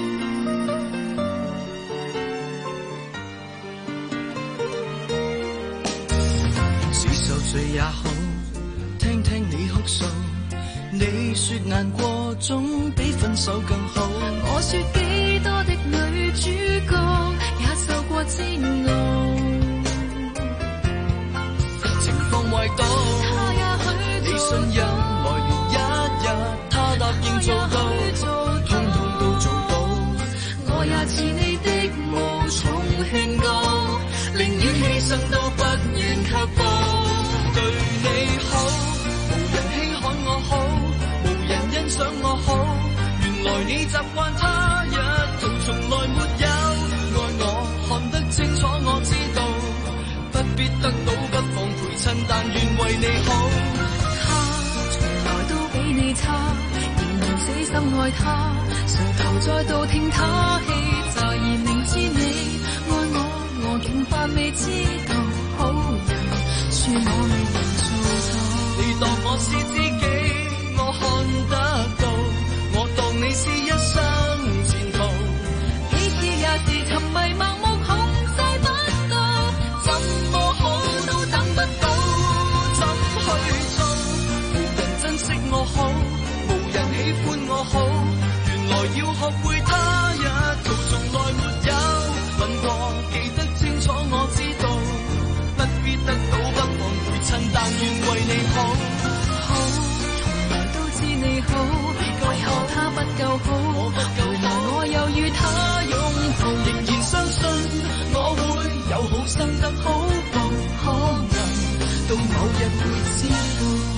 是受罪也好，聽聽你哭訴。你說難過總比分手更好， 我說幾多的女主角也受過煎熬， 情況壞到他也許你信任來源一日，他答應做到，通通都做到。 我也似你的無從勸告，寧願犧牲都不願卻步。 對你好，無人稀罕我好，欣賞我好，原來你習慣他一套，從來沒有愛我，看得清楚我知道，不必得到不妨陪襯，但願為你好。 他從來都比你差，仍然死心愛他，垂頭再度聽他氣詐，而明知你愛我，我竟還未知道，好人恕我未能做到。 你當我是知己，我看得到，我當你是一生前途。 幾次也是沉迷盲目控制不到，怎麼好都等不到， 怎去做？無人珍惜我好，無人喜歡我好，原來要學會他一套，從來沒有問過，記得清楚我知道，不必得到不妨陪襯，但願為你好。 你好，為何他不夠好？我不夠好，我又與他擁抱， 仍然相信我會有好生得好報，可能到某日會知道。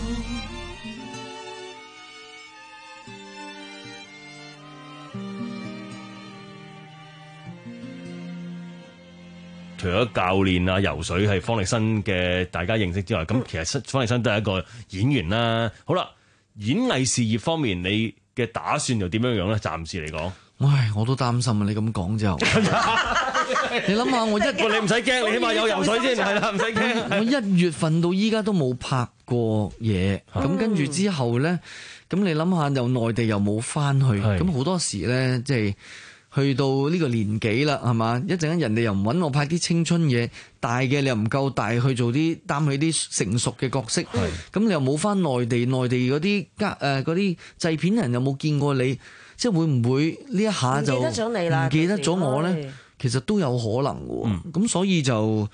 除咗教練啊、游水係方力申嘅大家認識之外，咁其實方力申都係一個演員啦。好啦。演藝事業方面，你嘅打算又點樣樣咧？暫時嚟講， 唉，我都擔心啊！你咁講之後，你諗下，我一你唔使驚，你起碼有游水先，係啦，唔使驚。 我一月份到依家都冇拍過嘢，咁跟住之後咧，咁你諗下，又內地又冇翻去，咁好多時咧，即係。去到呢個年紀啦，係嘛？一陣間人哋又唔揾我拍啲青春嘢，大嘅你又唔夠大去做啲擔起啲成熟嘅角色，咁你又冇翻內地，內地嗰啲家誒嗰啲製片人又冇見過你，即係會唔會呢一下就唔記得咗你啦？唔記得咗我咧，其實都有可能嘅喎。咁、嗯、所以就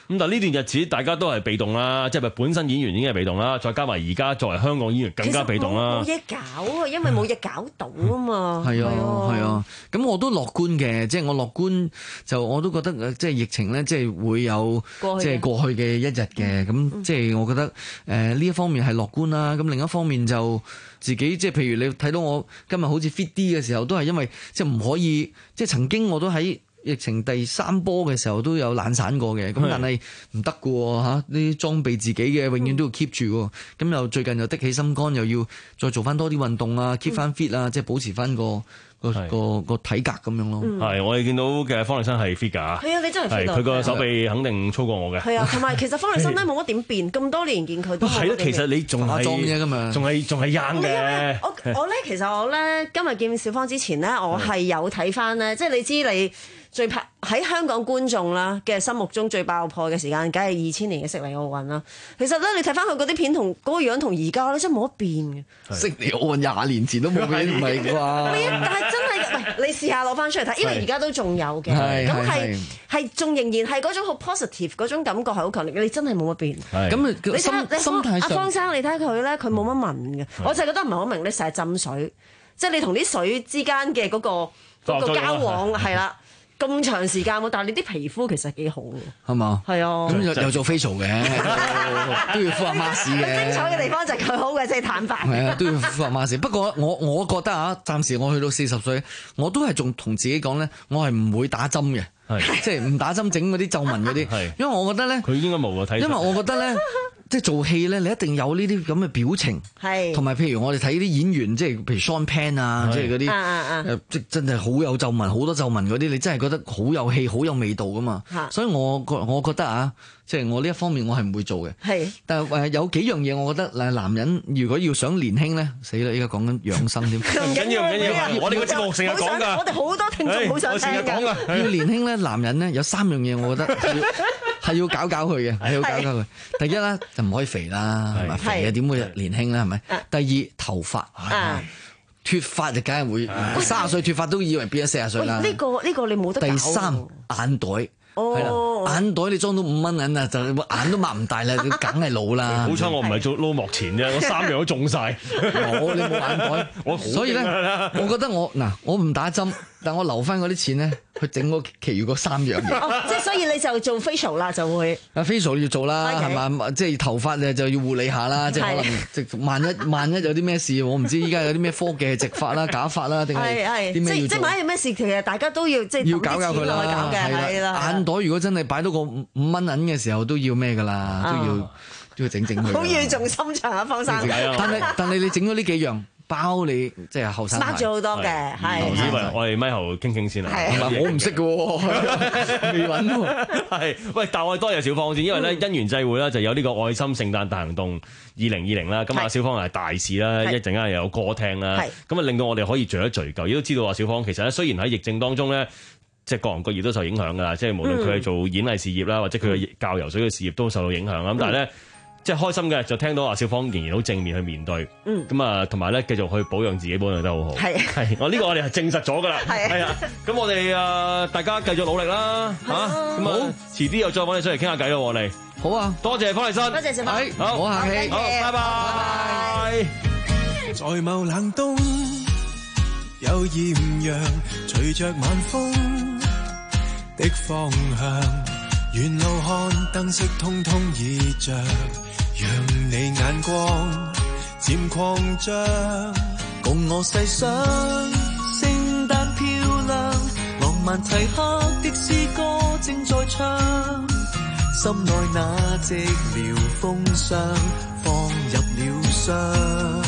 咁但係呢段日子大家都係被動啦，即係咪本身演員已經係被動啦，再加埋而家作為香港演員更加被動啦。 冇嘢搞啊，因為冇嘢搞到啊嘛。 係啊，係啊。咁我都樂觀嘅，即係我樂觀就我都覺得即係疫情咧，即係會有即係過去嘅一日嘅。咁即係我覺得誒呢一方面係樂觀啦。咁另一方面就自己即係譬如你睇到我今日好似 fit 啲嘅時候，都係因為即係唔可以，即係曾經我都喺疫情第三波嘅時候都有懶散過嘅。咁但係唔得㗎喎嚇，啲裝備自己嘅永遠都要 keep 住喎。咁又最近又的起心肝，又要再做翻多啲運動啊，keep 翻 fit 啊，即係保持翻個個個個體格咁樣咯。 係，我哋見到嘅方力申係 fit 㗎。 係啊，你真係 fit 佢個手臂肯定粗過我嘅。 係啊，同埋其實方力申咧冇乜點變，咁多年見佢都係咯。其實你仲係裝啫嘛， 仲係仲係 young 嘅。 我我咧其實我咧今日見小方之前咧，我係有睇翻咧，即係你知你。最拍喺香港觀眾啦嘅心目中最爆破嘅時間，梗係二千年嘅悉尼奧運啦。其實咧，你睇翻佢嗰啲片同嗰個樣同而家咧，真係冇得變嘅。 悉尼奧運廿年前都冇變，唔係啩？ 但係真係，喂，你試下攞翻出嚟睇，因為而家都仲有嘅。咁係係仲仍然係嗰種好 positive 嗰種感覺係好強烈嘅。你真係冇乜變。咁你睇下心態上，阿方生，你睇佢咧，佢冇乜紋嘅。我就係覺得唔係好明，你成日浸水，即係你同啲水之間嘅嗰個嗰個交往係啦。咁長時間喎，但係你啲皮膚其實幾好喎， 係嘛？ 係啊， 咁又又做 facial 嘅，都要敷下 mask 嘅。 精彩嘅地方就係佢好嘅，即係坦白。 係啊，都要敷下 mask。不過我我覺得啊，暫時我去到四十歲，我都係仲同自己講咧，我係唔會打針嘅，即係唔打針整嗰啲皺紋嗰啲，因為我覺得咧， 佢應該冇啊睇。 因為我覺得咧。即係做戲咧，你一定有呢啲咁嘅表情，同埋譬如我哋睇啲演員，即係譬如 Sean Penn 啊，即係嗰啲，即真係好有皺紋，好多皺紋嗰啲，你真係覺得好有戲、好有味道噶嘛。所以我覺我覺得啊，即係我呢一方面我係唔會做嘅。係，但係誒有幾樣嘢，我覺得嗱，男人如果要想年輕咧，死啦！依家講緊養生添， 唔緊要唔緊要，我哋個節目成日講㗎， 我哋好多聽眾好想聽㗎。 要年輕咧，男人咧有三樣嘢，我覺得係要搞搞佢嘅，係要搞搞佢。第一咧就唔可以肥啦，係咪？肥啊點會年輕咧？係咪？第二頭髮，脫髮就梗係會三十歲脫髮都以為變咗四十歲啦。 呢個呢個你冇得搞。 第三眼袋。係啦，眼袋你裝到五蚊銀啊，就眼都擘唔大啦，佢梗係老啦。 好彩我唔係做撈幕前啫，我三樣都中晒。 我你冇眼袋，我所以咧，我覺得我嗱，我唔打針，但我留翻嗰啲錢咧，去整嗰其餘嗰三樣嘢。 哦，即係所以你就做 facial 啦，就會。 啊 facial 要做啦，係嘛？即係頭髮就要護理下啦，即係可能即萬一萬一有啲咩事，我唔知依家有啲咩科技係直髮啦、假髮啦，定係啲咩要做？ 即係萬一有咩事，其實大家都要即係要搞搞佢啦，係啦。眼袋如果真係擺到個五五蚊銀嘅時候，都要咩噶啦，都要都要整整佢。 好語重心長啊，方生。 但係但係你整咗呢幾樣。包你即係後生 ，smart 咗好多嘅，係。 頭先喂，我哋咪後傾傾先啊。 係嘛，我唔識嘅喎，未揾喎。 係，喂，但係我哋多謝小方先，因為咧因緣際會啦，就有呢個愛心聖誕大行動二零二零啦。咁啊，小方係大使啦，一陣間又有歌聽啦。咁啊，令到我哋可以聚一聚舊。亦都知道話小方其實咧，雖然喺疫症當中咧，即係各行各業都受影響㗎啦。即係無論佢係做演藝事業啦，或者佢嘅教游水嘅事業都受到影響啦。咁但係咧。即係開心嘅，就聽到阿小方仍然好正面去面對，咁啊、嗯，同埋咧繼續去保養自己，保養得好好。係係，我呢個我哋係證實咗㗎啦。係啊，咁我哋啊大家繼續努力啦，嚇咁啊，遲啲又再揾你出嚟傾下偈咯，我哋。 好啊， 多謝方力申， 多謝小方， 好，唔好客氣， 好，拜拜。 在某冷冬，有豔陽隨着晚風的方向，沿路看燈飾通通已着。讓你眼光漸擴張，共我細想，聖誕漂亮，浪漫齊刻的詩歌正在唱，心內那寂寥風霜放入了箱，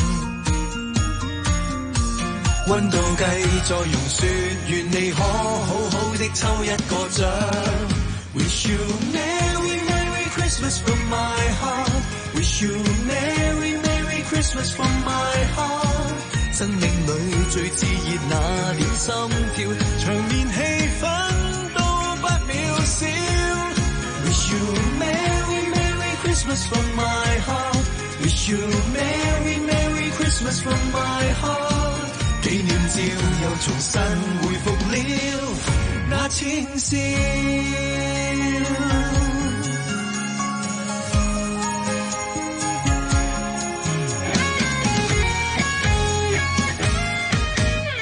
溫度計在融雪，願你可好好的抽一個獎。Wish you Merry Merry Christmas from my heart。Wish you Merry Merry Christmas from my heart。生命裏最熾熱那點心跳，場面氣氛都不渺小。Wish you Merry Merry Christmas from my heart。Wish you Merry Merry Christmas from my heart。紀念照又重新恢復了那淺笑。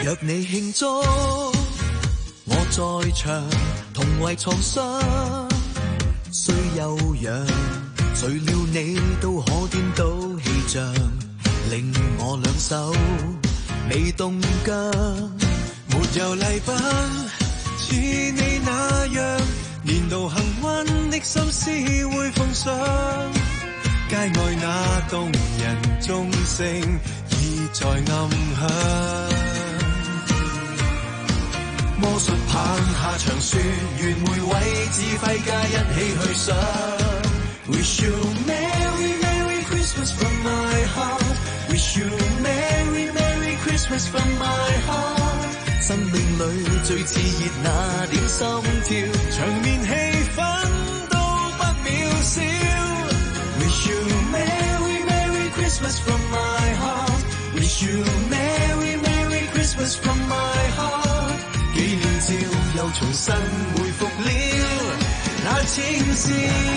若你慶祝，我在場，同為創傷，雖休養，誰料你都可顛倒氣象，令我兩手未動腳，沒有禮品，似你那樣，年度幸運的心思會奉上，街外那動人鐘聲已在暗響。魔術棒下場說，願每位指揮家一起去想。Wish you Merry Merry Christmas from my heart. Wish you Merry Merry Christmas from my heart. 生命裏最熾熱那點心跳，場面氣氛都不渺小。Wish you Merry Merry Christmas from my heart. Wish you Merry Merry Christmas from my heart.紀念照又重新回復了那情笑，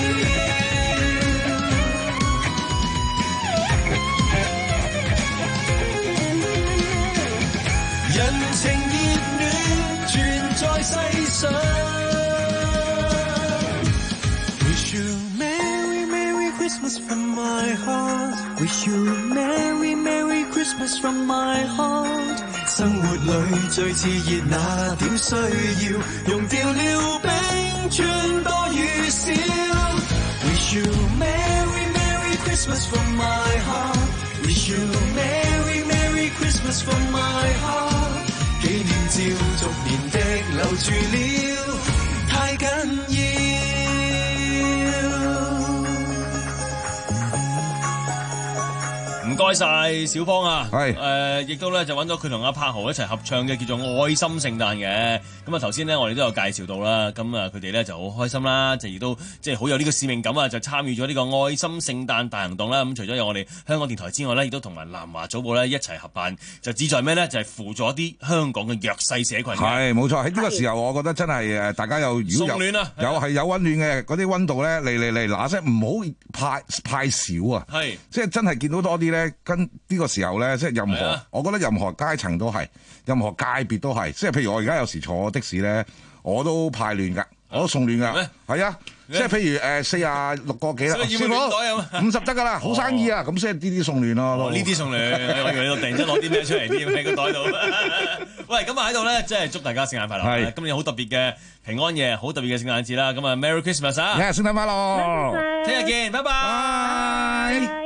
人情熱暖全在世上。Wish you Merry Merry Christmas from my heart. Wish you Merry Merry Christmas from my heart.生活裏最熾熱那點需要，溶掉了冰川多與少。Wish you Merry Merry Christmas from my heart. Wish you Merry Merry Christmas from my heart. 紀念照逐年的留住了，太緊要。 唔該晒小芳啊， 係誒，亦都咧就揾到佢同阿柏豪一齊合唱嘅叫做《愛心聖誕》嘅。咁啊頭先咧我哋都有介紹到啦，咁啊佢哋咧就好開心啦，就亦都即係好有呢個使命感啊，就參與咗呢個愛心聖誕大行動啦。咁除咗有我哋香港電台之外咧，亦都同埋南華早報咧一齊合辦，就旨在咩咧？就係輔助啲香港嘅弱勢社群嘅。 係冇錯，喺呢個時候我覺得真係誒，大家有如果有送暖啊， 有係有溫暖嘅嗰啲溫度咧，嚟嚟嚟嗱聲，唔好派派少啊！ 係即係真係見到多啲咧，跟呢個時候咧，即係任何， 啊、 我覺得任何階層都係，任何界別都係，即係譬如我而家有時坐的士咧，我都派暖㗎，我都送暖㗎，係啊。即係譬如誒四啊六個幾啦，師傅五十得㗎啦，好生意啊！咁先係呢啲送暖咯， 呢啲送暖，我以為你度突然間攞啲咩出嚟添喺個袋度。喂，咁啊喺度咧，即係祝大家聖誕快樂！今年好特別嘅平安夜，好特別嘅聖誕節啦！咁啊，Merry Christmas 啊！ 聖誕快樂！ 聽日見，拜拜。